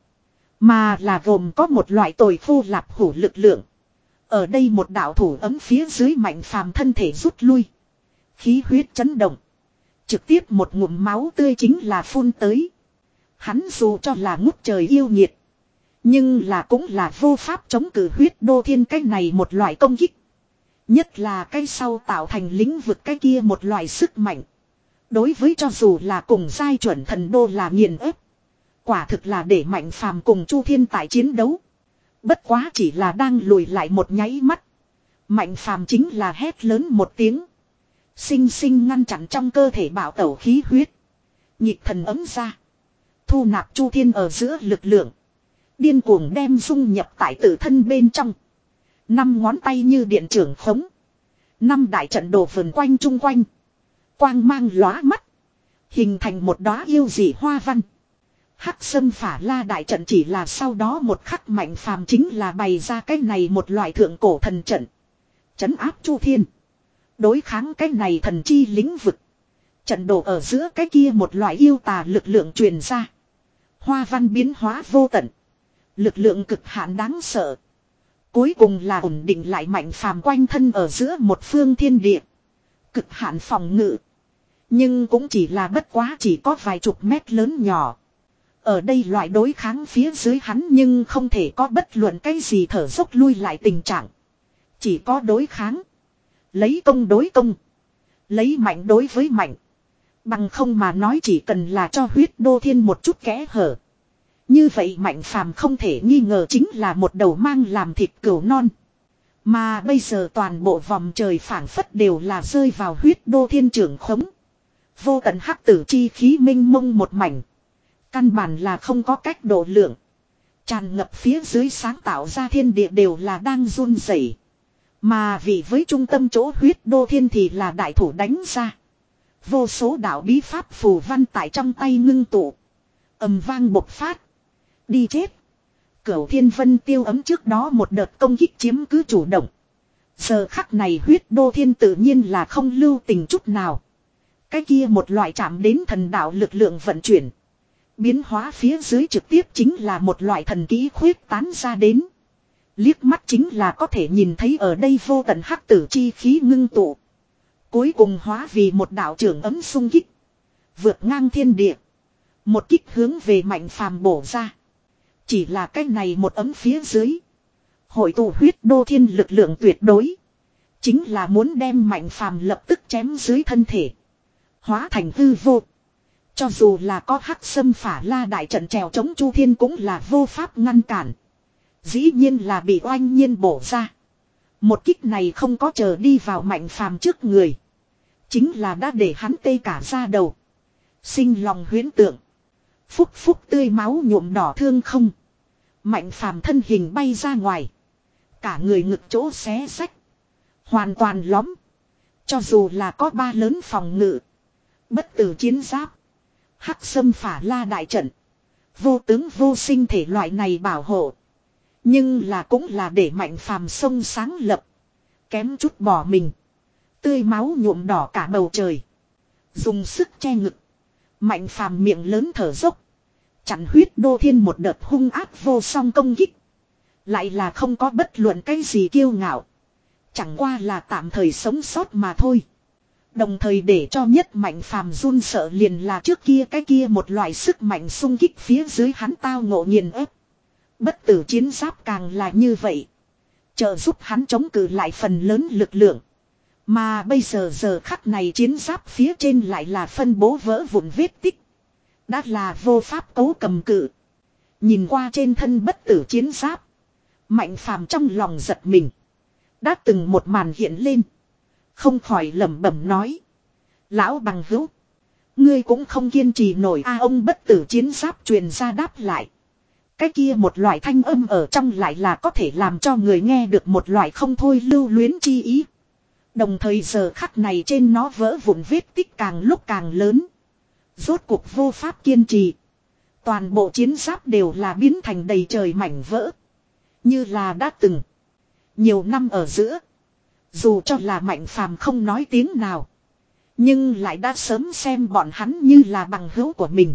Mà là gồm có một loại tồi khô lạp hủ lực lượng. Ở đây một đạo thủ ấm phía dưới mạnh phàm thân thể rút lui. Khí huyết chấn động. Trực tiếp một ngụm máu tươi chính là phun tới. Hắn dù cho là ngút trời yêu nhiệt. Nhưng là cũng là vô pháp chống cự huyết đô thiên cái này một loại công kích. Nhất là cái sau tạo thành lĩnh vực cái kia một loại sức mạnh. Đối với cho dù là cùng giai chuẩn thần đô là nghiền ép. Quả thực là để mạnh phàm cùng Chu Thiên tại chiến đấu. Bất quá chỉ là đang lùi lại một nháy mắt. Mạnh phàm chính là hét lớn một tiếng. Sinh sinh ngăn chặn trong cơ thể bạo tẩu khí huyết. Nhịp thần ấm ra. Thu nạp Chu Thiên ở giữa lực lượng. Điên cuồng đem dung nhập tại tự thân bên trong. Năm ngón tay như điện trưởng khống. Năm đại trận đồ vần quanh chung quanh. Quang mang lóa mắt. Hình thành một đóa yêu dị hoa văn. Hắc Sâm Phả La đại trận chỉ là sau đó một khắc mạnh phàm chính là bày ra cái này một loại thượng cổ thần trận. Trấn áp Chu Thiên. Đối kháng cái này thần chi lĩnh vực. Trận đồ ở giữa cái kia một loại yêu tà lực lượng truyền ra. Hoa văn biến hóa vô tận. Lực lượng cực hạn đáng sợ. Cuối cùng là ổn định lại mạnh phàm quanh thân ở giữa một phương thiên địa. Cực hạn phòng ngự. Nhưng cũng chỉ là bất quá chỉ có vài chục mét lớn nhỏ. Ở đây loại đối kháng phía dưới hắn nhưng không thể có bất luận cái gì thở dốc lui lại tình trạng. Chỉ có đối kháng. Lấy công đối công. Lấy mạnh đối với mạnh. Bằng không mà nói chỉ cần là cho huyết đô thiên một chút kẽ hở. Như vậy mạnh phàm không thể nghi ngờ chính là một đầu mang làm thịt cừu non. Mà bây giờ toàn bộ vòng trời phảng phất đều là rơi vào huyết đô thiên trưởng khống. Vô tận hắc tử chi khí minh mông một mảnh. Căn bản là không có cách độ lượng. Tràn ngập phía dưới sáng tạo ra thiên địa đều là đang run rẩy. Mà vì với trung tâm chỗ huyết đô thiên thì là đại thủ đánh ra. Vô số đạo bí pháp phù văn tại trong tay ngưng tụ. Ầm vang bộc phát. Đi chết. Cửu Thiên Vân Tiêu ấm trước đó một đợt công kích chiếm cứ chủ động. Giờ khắc này huyết đô thiên tự nhiên là không lưu tình chút nào. Cái kia một loại chạm đến thần đạo lực lượng vận chuyển. Biến hóa phía dưới trực tiếp chính là một loại thần kỹ khuyết tán ra đến. Liếc mắt chính là có thể nhìn thấy ở đây vô tận hắc tử chi khí ngưng tụ. Cuối cùng hóa vì một đạo trưởng ấm xung kích. Vượt ngang thiên địa. Một kích hướng về mạnh phàm bổ ra. Chỉ là cái này một ấm phía dưới. Hội tụ huyết đô thiên lực lượng tuyệt đối. Chính là muốn đem mạnh phàm lập tức chém dưới thân thể. Hóa thành hư vô. Cho dù là có Hắc Sâm Phả La đại trận trèo chống Chu Thiên cũng là vô pháp ngăn cản. Dĩ nhiên là bị oanh nhiên bổ ra. Một kích này không có chờ đi vào mạnh phàm trước người. Chính là đã để hắn tê cả ra đầu. Sinh lòng huyễn tượng. Phúc phúc tươi máu nhuộm đỏ thương không. Mạnh phàm thân hình bay ra ngoài. Cả người ngực chỗ xé rách. Hoàn toàn lõm. Cho dù là có ba lớn phòng ngự. Bất tử chiến giáp. Hắc Sâm Phả La đại trận. Vô tướng vô sinh thể loại này bảo hộ. Nhưng là cũng là để mạnh phàm sông sáng lập. Kém chút bỏ mình. Tươi máu nhuộm đỏ cả bầu trời. Dùng sức che ngực. Mạnh phàm miệng lớn thở dốc. Chặn huyết đô thiên một đợt hung ác vô song công kích. Lại là không có bất luận cái gì kiêu ngạo. Chẳng qua là tạm thời sống sót mà thôi. Đồng thời để cho nhất Mạnh Phàm run sợ liền là trước kia cái kia một loại sức mạnh xung kích phía dưới hắn tao ngộ nghiền ép. Bất tử chiến giáp càng là như vậy. Trợ giúp hắn chống cự lại phần lớn lực lượng. Mà bây giờ giờ khắc này chiến giáp phía trên lại là phân bố vỡ vụn vết tích. Đã là vô pháp cố cầm cự. Nhìn qua trên thân bất tử chiến giáp. Mạnh Phàm trong lòng giật mình. Đã từng một màn hiện lên. Không khỏi lẩm bẩm nói. Lão bằng hữu. Ngươi cũng không kiên trì nổi a ông bất tử chiến giáp truyền ra đáp lại. Cái kia một loại thanh âm ở trong lại là có thể làm cho người nghe được một loại không thôi lưu luyến chi ý. Đồng thời giờ khắc này trên nó vỡ vụn vết tích càng lúc càng lớn. Rốt cuộc vô pháp kiên trì. Toàn bộ chiến giáp đều là biến thành đầy trời mảnh vỡ. Như là đã từng. Nhiều năm ở giữa. Dù cho là Mạnh Phàm không nói tiếng nào. Nhưng lại đã sớm xem bọn hắn như là bằng hữu của mình.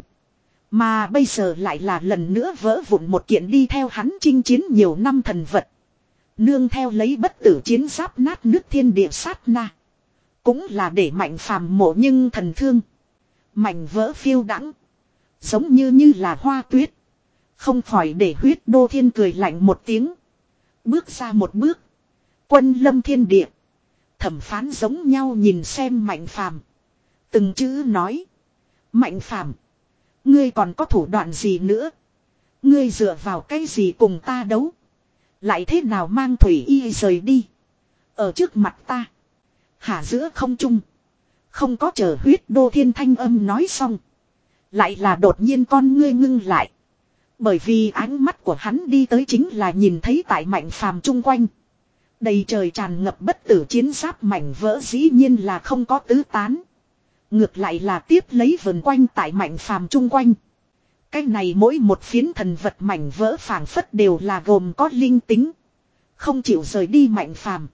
Mà bây giờ lại là lần nữa vỡ vụn một kiện đi theo hắn chinh chiến nhiều năm thần vật. Nương theo lấy bất tử chiến giáp nát nước thiên địa sát na. Cũng là để Mạnh Phàm mộ nhưng thần thương. Mảnh vỡ phiêu đãng. Giống như như là hoa tuyết. Không khỏi để huyết đô thiên cười lạnh một tiếng. Bước ra một bước. Quân lâm thiên địa. Thẩm phán giống nhau nhìn xem Mạnh Phàm. Từng chữ nói. Mạnh Phàm, ngươi còn có thủ đoạn gì nữa? Ngươi dựa vào cái gì cùng ta đấu? Lại thế nào mang Thủy Y rời đi? Ở trước mặt ta. Hả giữa không trung. Không có chờ huyết đô thiên thanh âm nói xong. Lại là đột nhiên con ngươi ngưng lại. Bởi vì ánh mắt của hắn đi tới chính là nhìn thấy tại Mạnh Phàm chung quanh. Đầy trời tràn ngập bất tử chiến giáp mảnh vỡ dĩ nhiên là không có tứ tán. Ngược lại là tiếp lấy vần quanh tại Mạnh Phàm chung quanh. Cái này mỗi một phiến thần vật mảnh vỡ phảng phất đều là gồm có linh tính. Không chịu rời đi Mạnh Phàm.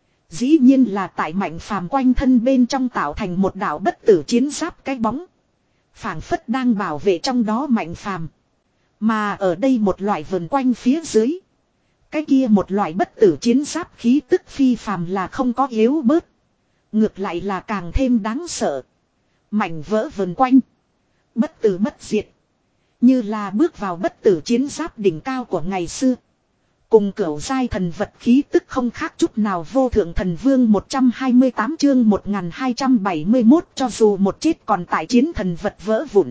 Dĩ nhiên là tại Mạnh Phàm quanh thân bên trong tạo thành một đạo bất tử chiến giáp cái bóng. Phảng phất đang bảo vệ trong đó Mạnh Phàm. Mà ở đây một loại vần quanh phía dưới. Cái kia một loại bất tử chiến giáp khí tức phi phàm là không có yếu bớt. Ngược lại là càng thêm đáng sợ. Mảnh vỡ vần quanh. Bất tử bất diệt. Như là bước vào bất tử chiến giáp đỉnh cao của ngày xưa. Cùng cửu giai thần vật khí tức không khác chút nào vô thượng thần vương một trăm hai mươi tám chương một nghìn hai trăm bảy mươi mốt cho dù một chết còn tại chiến thần vật vỡ vụn.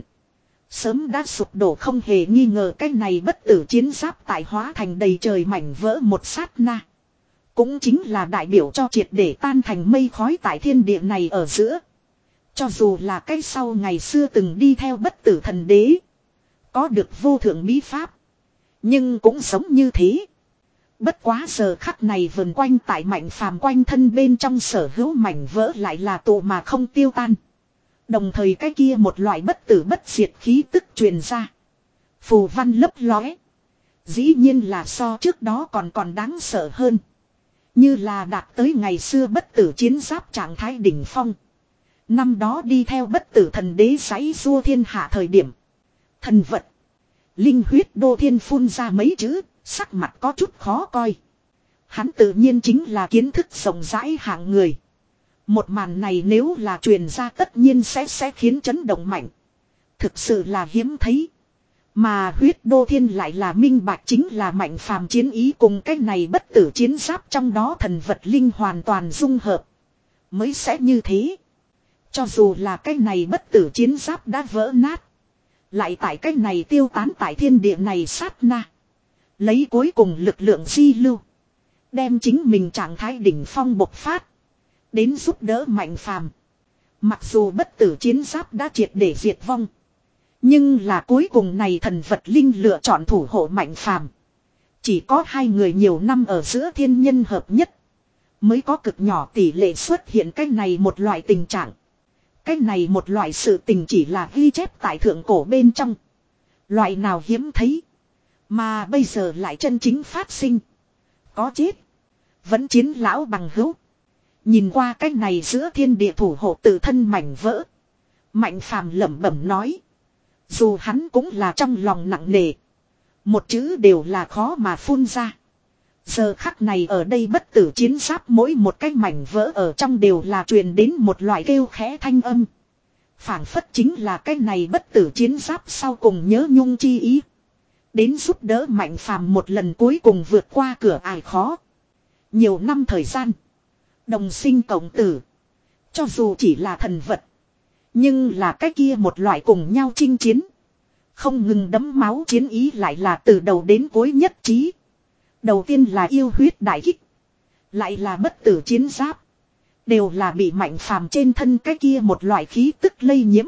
Sớm đã sụp đổ không hề nghi ngờ cái này bất tử chiến giáp tại hóa thành đầy trời mảnh vỡ một sát na. Cũng chính là đại biểu cho triệt để tan thành mây khói tại thiên địa này ở giữa. Cho dù là cái sau ngày xưa từng đi theo bất tử thần đế. Có được vô thượng bí pháp. Nhưng cũng giống như thế. Bất quá giờ khắc này vần quanh tại Mạnh Phàm quanh thân bên trong sở hữu mảnh vỡ lại là tụ mà không tiêu tan. Đồng thời cái kia một loại bất tử bất diệt khí tức truyền ra. Phù văn lấp lóe. Dĩ nhiên là so trước đó còn còn đáng sợ hơn. Như là đạt tới ngày xưa bất tử chiến giáp trạng thái đỉnh phong. Năm đó đi theo bất tử thần đế giãy giụa thiên hạ thời điểm. Thần vật. Linh huyết đô thiên phun ra mấy chữ, sắc mặt có chút khó coi. Hắn tự nhiên chính là kiến thức rộng rãi hạng người. Một màn này nếu là truyền ra tất nhiên sẽ sẽ khiến chấn động mạnh. Thực sự là hiếm thấy. Mà huyết đô thiên lại là minh bạch chính là Mạnh Phàm chiến ý cùng cái này bất tử chiến giáp trong đó thần vật linh hoàn toàn dung hợp. Mới sẽ như thế. Cho dù là cái này bất tử chiến giáp đã vỡ nát. Lại tại cái này tiêu tán tại thiên địa này sát na. Lấy cuối cùng lực lượng di lưu. Đem chính mình trạng thái đỉnh phong bộc phát. Đến giúp đỡ Mạnh Phàm. Mặc dù bất tử chiến giáp đã triệt để diệt vong. Nhưng là cuối cùng này thần vật linh lựa chọn thủ hộ Mạnh Phàm. Chỉ có hai người nhiều năm ở giữa thiên nhân hợp nhất. Mới có cực nhỏ tỷ lệ xuất hiện cái này một loại tình trạng. Cái này một loại sự tình chỉ là ghi chép tại thượng cổ bên trong. Loại nào hiếm thấy. Mà bây giờ lại chân chính phát sinh. Có chết. Vẫn chiến lão bằng hữu. Nhìn qua cái này giữa thiên địa thủ hộ tự thân mảnh vỡ. Mạnh Phàm lẩm bẩm nói. Dù hắn cũng là trong lòng nặng nề. Một chữ đều là khó mà phun ra. Giờ khắc này ở đây bất tử chiến giáp mỗi một cái mảnh vỡ ở trong đều là truyền đến một loại kêu khẽ thanh âm. Phảng phất chính là cái này bất tử chiến giáp sau cùng nhớ nhung chi ý. Đến giúp đỡ Mạnh Phàm một lần cuối cùng vượt qua cửa ải khó. Nhiều năm thời gian. Đồng sinh cộng tử. Cho dù chỉ là thần vật. Nhưng là cái kia một loại cùng nhau chinh chiến. Không ngừng đấm máu chiến ý lại là từ đầu đến cuối nhất trí. Đầu tiên là yêu huyết đại kích. Lại là bất tử chiến giáp. Đều là bị Mạnh Phàm trên thân cái kia một loại khí tức lây nhiễm.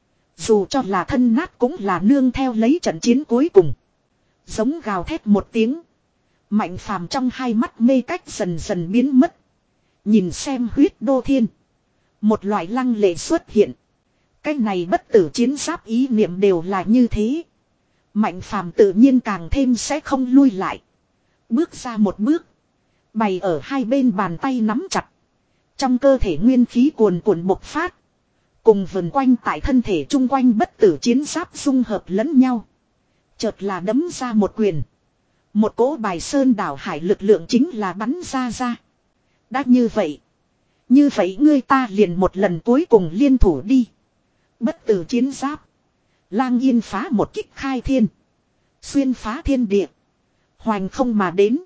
Dù cho là thân nát cũng là nương theo lấy trận chiến cuối cùng. Giống gào thét một tiếng. Mạnh Phàm trong hai mắt mê cách dần dần biến mất. Nhìn xem huyết đô thiên. Một loại lăng lệ xuất hiện. Cái này bất tử chiến giáp ý niệm đều là như thế. Mạnh Phàm tự nhiên càng thêm sẽ không lui lại. Bước ra một bước. Bày ở hai bên bàn tay nắm chặt. Trong cơ thể nguyên khí cuồn cuộn bộc phát. Cùng vần quanh tại thân thể chung quanh bất tử chiến giáp dung hợp lẫn nhau. Chợt là đấm ra một quyền. Một cỗ bài sơn đảo hải lực lượng chính là bắn ra ra. Đã như vậy. Như vậy ngươi ta liền một lần cuối cùng liên thủ đi. Bất tử chiến giáp. Lang yên phá một kích khai thiên. Xuyên phá thiên địa. Hoành không mà đến.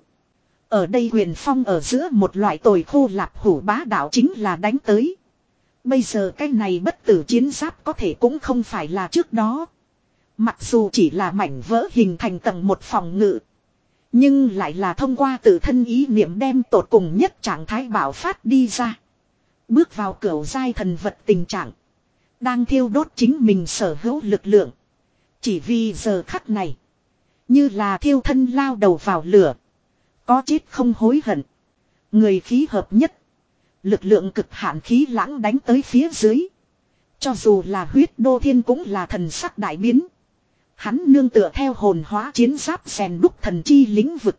Ở đây quyền phong ở giữa một loại tồi khô lạp hủ bá đạo chính là đánh tới. Bây giờ cái này bất tử chiến giáp có thể cũng không phải là trước đó. Mặc dù chỉ là mảnh vỡ hình thành tầng một phòng ngự. Nhưng lại là thông qua tự thân ý niệm đem tột cùng nhất trạng thái bảo phát đi ra. Bước vào cửu giai thần vật tình trạng. Đang thiêu đốt chính mình sở hữu lực lượng. Chỉ vì giờ khắc này. Như là thiêu thân lao đầu vào lửa. Có chết không hối hận. Người khí hợp nhất. Lực lượng cực hạn khí lãng đánh tới phía dưới. Cho dù là huyết đô thiên cũng là thần sắc đại biến. Hắn nương tựa theo hồn hóa chiến giáp rèn đúc thần chi lĩnh vực.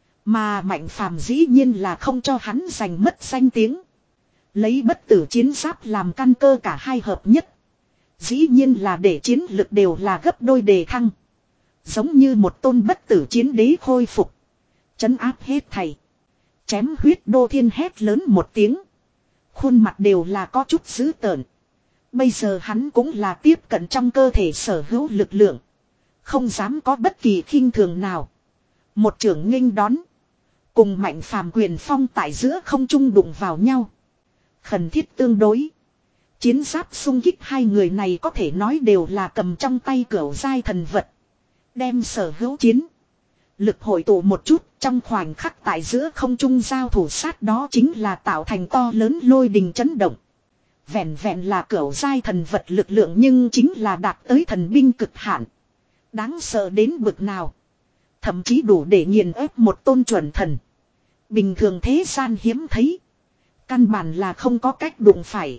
Mà Mạnh Phàm dĩ nhiên là không cho hắn giành mất danh tiếng. Lấy bất tử chiến giáp làm căn cơ cả hai hợp nhất. Dĩ nhiên là để chiến lực đều là gấp đôi đề thăng. Giống như một tôn bất tử chiến đế khôi phục. Chấn áp hết thảy. Chém huyết đô thiên hét lớn một tiếng. Khuôn mặt đều là có chút dữ tợn. Bây giờ hắn cũng là tiếp cận trong cơ thể sở hữu lực lượng. Không dám có bất kỳ khinh thường nào. Một trưởng nghênh đón. Cùng Mạnh Phàm quyền phong tại giữa không trung đụng vào nhau. Khẩn thiết tương đối. Chiến giáp xung kích hai người này có thể nói đều là cầm trong tay cửu giai thần vật. Đem sở hữu chiến. Lực hội tụ một chút trong khoảnh khắc tại giữa không trung giao thủ sát đó chính là tạo thành to lớn lôi đình chấn động. Vẹn vẹn là cửu giai thần vật lực lượng nhưng chính là đạt tới thần binh cực hạn. Đáng sợ đến bực nào. Thậm chí đủ để nghiền ép một tôn chuẩn thần. Bình thường thế gian hiếm thấy. Căn bản là không có cách đụng phải.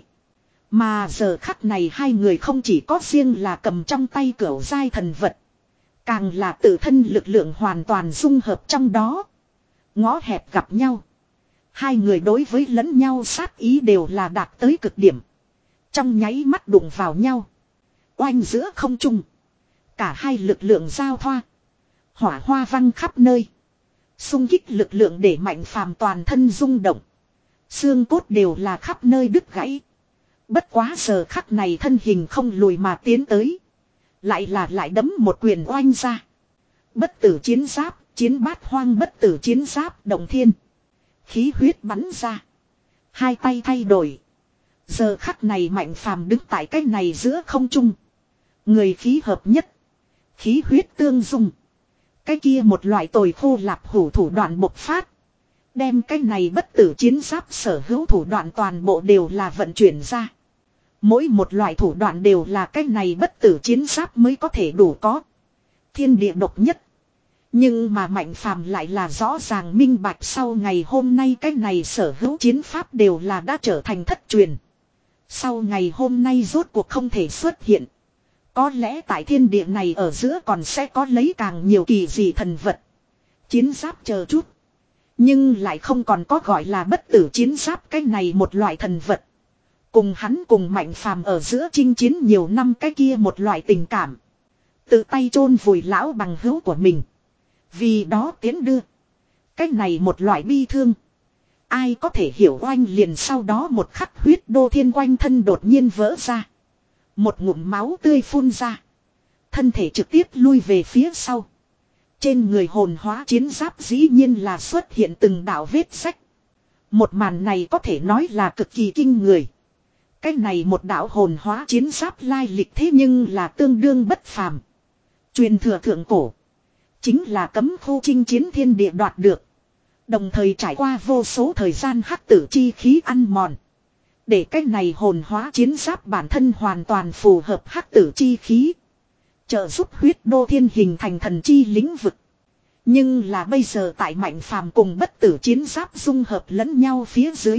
Mà giờ khắc này hai người không chỉ có riêng là cầm trong tay cửu giai thần vật. Càng là tự thân lực lượng hoàn toàn dung hợp trong đó. Ngõ hẹp gặp nhau. Hai người đối với lẫn nhau sát ý đều là đạt tới cực điểm. Trong nháy mắt đụng vào nhau. Oanh giữa không trung. Cả hai lực lượng giao thoa. Hỏa hoa văng khắp nơi. Xung kích lực lượng để Mạnh Phàm toàn thân rung động. Xương cốt đều là khắp nơi đứt gãy. Bất quá giờ khắc này thân hình không lùi mà tiến tới. Lại là lại đấm một quyền oanh ra. Bất tử chiến giáp, chiến bát hoang bất tử chiến giáp động thiên. Khí huyết bắn ra. Hai tay thay đổi. Giờ khắc này Mạnh Phàm đứng tại cái này giữa không trung. Người khí hợp nhất. Khí huyết tương dung. Cái kia một loại tồi khô lạp hủ thủ đoạn bộc phát. Đem cái này bất tử chiến giáp sở hữu thủ đoạn toàn bộ đều là vận chuyển ra. Mỗi một loại thủ đoạn đều là cái này bất tử chiến giáp mới có thể đủ có. Thiên địa độc nhất. Nhưng mà Mạnh Phàm lại là rõ ràng minh bạch sau ngày hôm nay cái này sở hữu chiến pháp đều là đã trở thành thất truyền. Sau ngày hôm nay rốt cuộc không thể xuất hiện. Có lẽ tại thiên địa này ở giữa còn sẽ có lấy càng nhiều kỳ dị thần vật. Chiến giáp chờ chút. Nhưng lại không còn có gọi là bất tử chiến giáp cái này một loại thần vật. Cùng hắn cùng Mạnh Phàm ở giữa chinh chiến nhiều năm cái kia một loại tình cảm. Tự tay chôn vùi lão bằng hữu của mình. Vì đó tiến đưa. Cái này một loại bi thương. Ai có thể hiểu oanh liền sau đó một khắc huyết đô thiên quanh thân đột nhiên vỡ ra. Một ngụm máu tươi phun ra. Thân thể trực tiếp lui về phía sau. Trên người hồn hóa chiến giáp dĩ nhiên là xuất hiện từng đạo vết sách. Một màn này có thể nói là cực kỳ kinh người. Cái này một đạo hồn hóa chiến giáp lai lịch thế nhưng là tương đương bất phàm. Truyền thừa thượng cổ. Chính là cấm khu chinh chiến thiên địa đoạt được. Đồng thời trải qua vô số thời gian hắc tử chi khí ăn mòn. Để cái này hồn hóa chiến giáp bản thân hoàn toàn phù hợp hắc tử chi khí. Trợ giúp huyết đô thiên hình thành thần chi lĩnh vực. Nhưng là bây giờ tại mạnh phàm cùng bất tử chiến giáp dung hợp lẫn nhau phía dưới.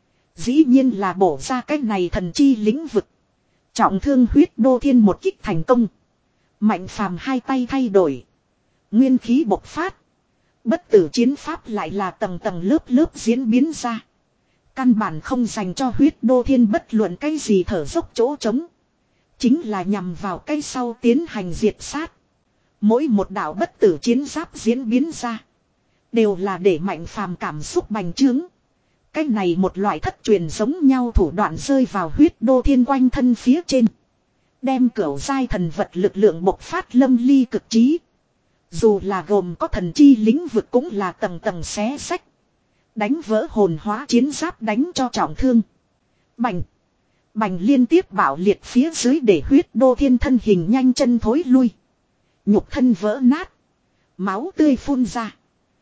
Dĩ nhiên là bổ ra cái này thần chi lĩnh vực. Trọng thương huyết đô thiên một kích thành công. Mạnh phàm hai tay thay đổi. Nguyên khí bộc phát. Bất tử chiến pháp lại là tầng tầng lớp lớp diễn biến ra. Căn bản không dành cho huyết đô thiên bất luận cái gì thở dốc chỗ trống. Chính là nhằm vào cái sau tiến hành diệt sát. Mỗi một đạo bất tử chiến giáp diễn biến ra. Đều là để mạnh phàm cảm xúc bành trướng. Cái này một loại thất truyền giống nhau thủ đoạn rơi vào huyết đô thiên quanh thân phía trên. Đem cửu giai thần vật lực lượng bộc phát lâm ly cực trí. Dù là gồm có thần chi lĩnh vực cũng là tầng tầng xé sách. Đánh vỡ hồn hóa chiến giáp đánh cho trọng thương. Bành. Bành liên tiếp bạo liệt phía dưới để huyết đô thiên thân hình nhanh chân thối lui. Nhục thân vỡ nát. Máu tươi phun ra.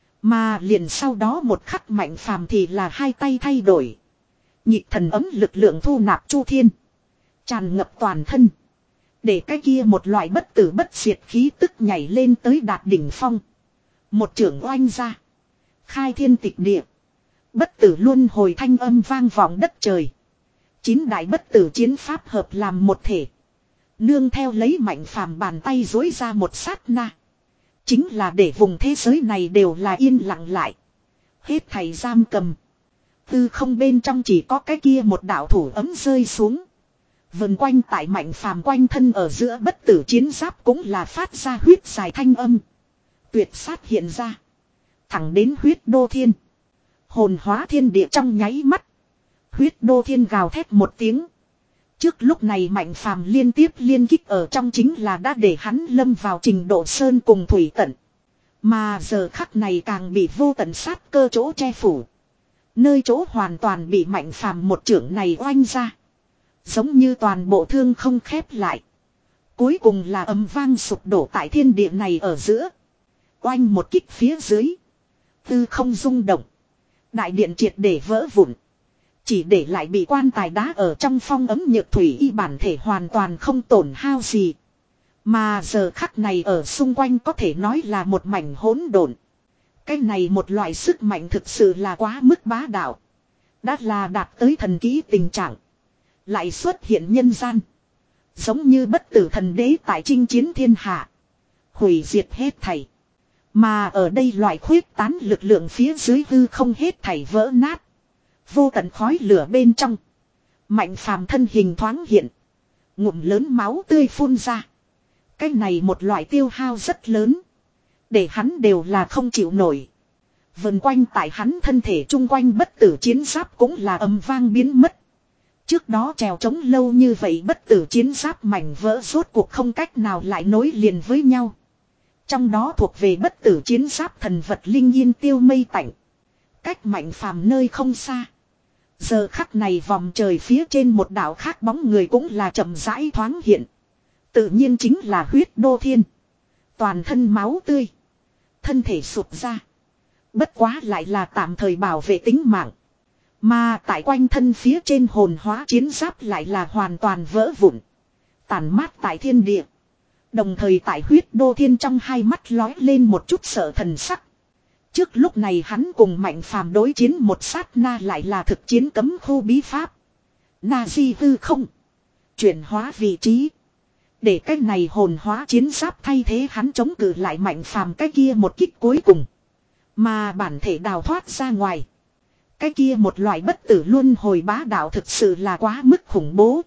Mà liền sau đó một khắc mạnh phàm thì là hai tay thay đổi. Nhịp thần ấm lực lượng thu nạp chu thiên. Tràn ngập toàn thân. Để cái kia một loại bất tử bất diệt khí tức nhảy lên tới đạt đỉnh phong. Một trưởng oanh ra. Khai thiên tịch địa. Bất tử luân hồi thanh âm vang vọng đất trời. Chín đại bất tử chiến pháp hợp làm một thể. Nương theo lấy mạnh phàm bàn tay dối ra một sát na. Chính là để vùng thế giới này đều là yên lặng lại. Hết thầy giam cầm. Tư không bên trong chỉ có cái kia một đạo thủ ấm rơi xuống. Vần quanh tại mạnh phàm quanh thân ở giữa bất tử chiến giáp cũng là phát ra huyết dài thanh âm. Tuyệt sát hiện ra. Thẳng đến huyết đô thiên. Hồn hóa thiên địa trong nháy mắt. Huyết đô thiên gào thét một tiếng. Trước lúc này mạnh phàm liên tiếp liên kích ở trong chính là đã để hắn lâm vào trình độ sơn cùng thủy tận. Mà giờ khắc này càng bị vô tận sát cơ chỗ che phủ. Nơi chỗ hoàn toàn bị mạnh phàm một trưởng này oanh ra. Giống như toàn bộ thương không khép lại. Cuối cùng là âm vang sụp đổ tại thiên địa này ở giữa. Oanh một kích phía dưới. Tư không rung động. Đại điện triệt để vỡ vụn. Chỉ để lại bị quan tài đá ở trong phong ấm nhược thủy y bản thể hoàn toàn không tổn hao gì. Mà giờ khắc này ở xung quanh có thể nói là một mảnh hỗn độn. Cái này một loại sức mạnh thực sự là quá mức bá đạo. Đã là đạt tới thần kỹ tình trạng. Lại xuất hiện nhân gian. Giống như bất tử thần đế tại chinh chiến thiên hạ. Hủy diệt hết thảy. Mà ở đây loại khuyết tán lực lượng phía dưới hư không hết thảy vỡ nát. Vô tận khói lửa bên trong. Mạnh phàm thân hình thoáng hiện. Ngụm lớn máu tươi phun ra. Cái này một loại tiêu hao rất lớn. Để hắn đều là không chịu nổi. Vần quanh tại hắn thân thể chung quanh bất tử chiến giáp cũng là âm vang biến mất. Trước đó trèo trống lâu như vậy bất tử chiến giáp mảnh vỡ rốt cuộc không cách nào lại nối liền với nhau. Trong đó thuộc về bất tử chiến giáp thần vật linh yên tiêu mây tạnh. Cách mạnh phàm nơi không xa. Giờ khắc này vòng trời phía trên một đảo khác bóng người cũng là chậm rãi thoáng hiện. Tự nhiên chính là huyết đô thiên. Toàn thân máu tươi. Thân thể sụp ra. Bất quá lại là tạm thời bảo vệ tính mạng. Mà tại quanh thân phía trên hồn hóa chiến giáp lại là hoàn toàn vỡ vụn. Tàn mát tại thiên địa. Đồng thời tại huyết đô thiên trong hai mắt lói lên một chút sợ thần sắc. Trước lúc này hắn cùng mạnh phàm đối chiến một sát na lại là thực chiến cấm khu bí pháp. Na di hư không. Chuyển hóa vị trí. Để cái này hồn hóa chiến giáp thay thế hắn chống cự lại mạnh phàm cái kia một kích cuối cùng. Mà bản thể đào thoát ra ngoài. Cái kia một loại bất tử luân hồi bá đạo thực sự là quá mức khủng bố.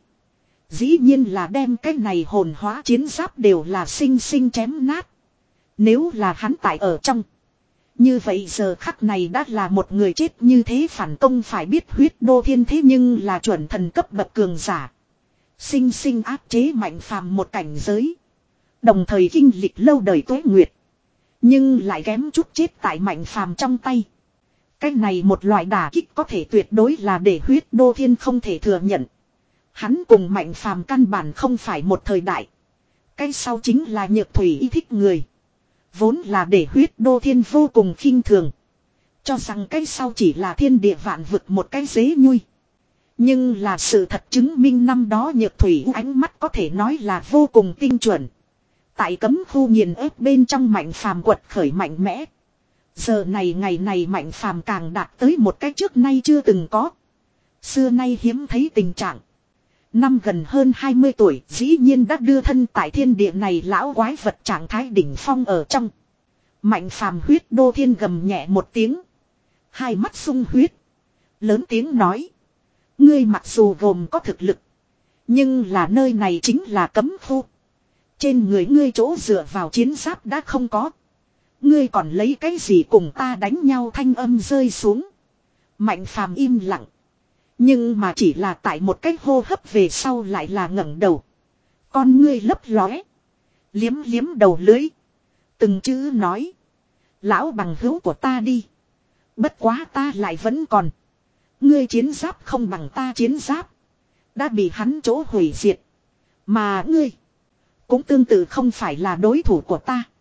Dĩ nhiên là đem cái này hồn hóa chiến giáp đều là sinh sinh chém nát. Nếu là hắn tại ở trong. Như vậy giờ khắc này đã là một người chết như thế phản công phải biết huyết đô thiên thế nhưng là chuẩn thần cấp bậc cường giả. Sinh sinh áp chế Mạnh Phàm một cảnh giới. Đồng thời kinh lịch lâu đời tuế nguyệt. Nhưng lại kém chút chết tại Mạnh Phàm trong tay. Cái này một loại đả kích có thể tuyệt đối là để huyết đô thiên không thể thừa nhận. Hắn cùng Mạnh Phàm căn bản không phải một thời đại. Cái sau chính là Nhược Thủy y thích người. Vốn là để huyết đô thiên vô cùng khinh thường. Cho rằng cái sau chỉ là thiên địa vạn vực một cái dế nhui. Nhưng là sự thật chứng minh năm đó Nhược Thủy ánh mắt có thể nói là vô cùng tinh chuẩn. Tại cấm khu nghiền ép bên trong Mạnh Phàm quật khởi mạnh mẽ. Giờ này ngày này Mạnh Phàm càng đạt tới một cái trước nay chưa từng có. Xưa nay hiếm thấy tình trạng. Năm gần hơn hai mươi tuổi dĩ nhiên đã đưa thân tại thiên địa này lão quái vật trạng thái đỉnh phong ở trong. Mạnh Phàm huyết đô thiên gầm nhẹ một tiếng. Hai mắt sung huyết. Lớn tiếng nói. Ngươi mặc dù gồm có thực lực. Nhưng là nơi này chính là cấm khu. Trên người ngươi chỗ dựa vào chiến giáp đã không có. Ngươi còn lấy cái gì cùng ta đánh nhau thanh âm rơi xuống. Mạnh Phàm im lặng. Nhưng mà chỉ là tại một cách hô hấp về sau lại là ngẩng đầu. Con ngươi lấp lóe. Liếm liếm đầu lưới. Từng chữ nói. Lão bằng hữu của ta đi. Bất quá ta lại vẫn còn. Ngươi chiến giáp không bằng ta chiến giáp. Đã bị hắn chỗ hủy diệt. Mà ngươi. Cũng tương tự không phải là đối thủ của ta.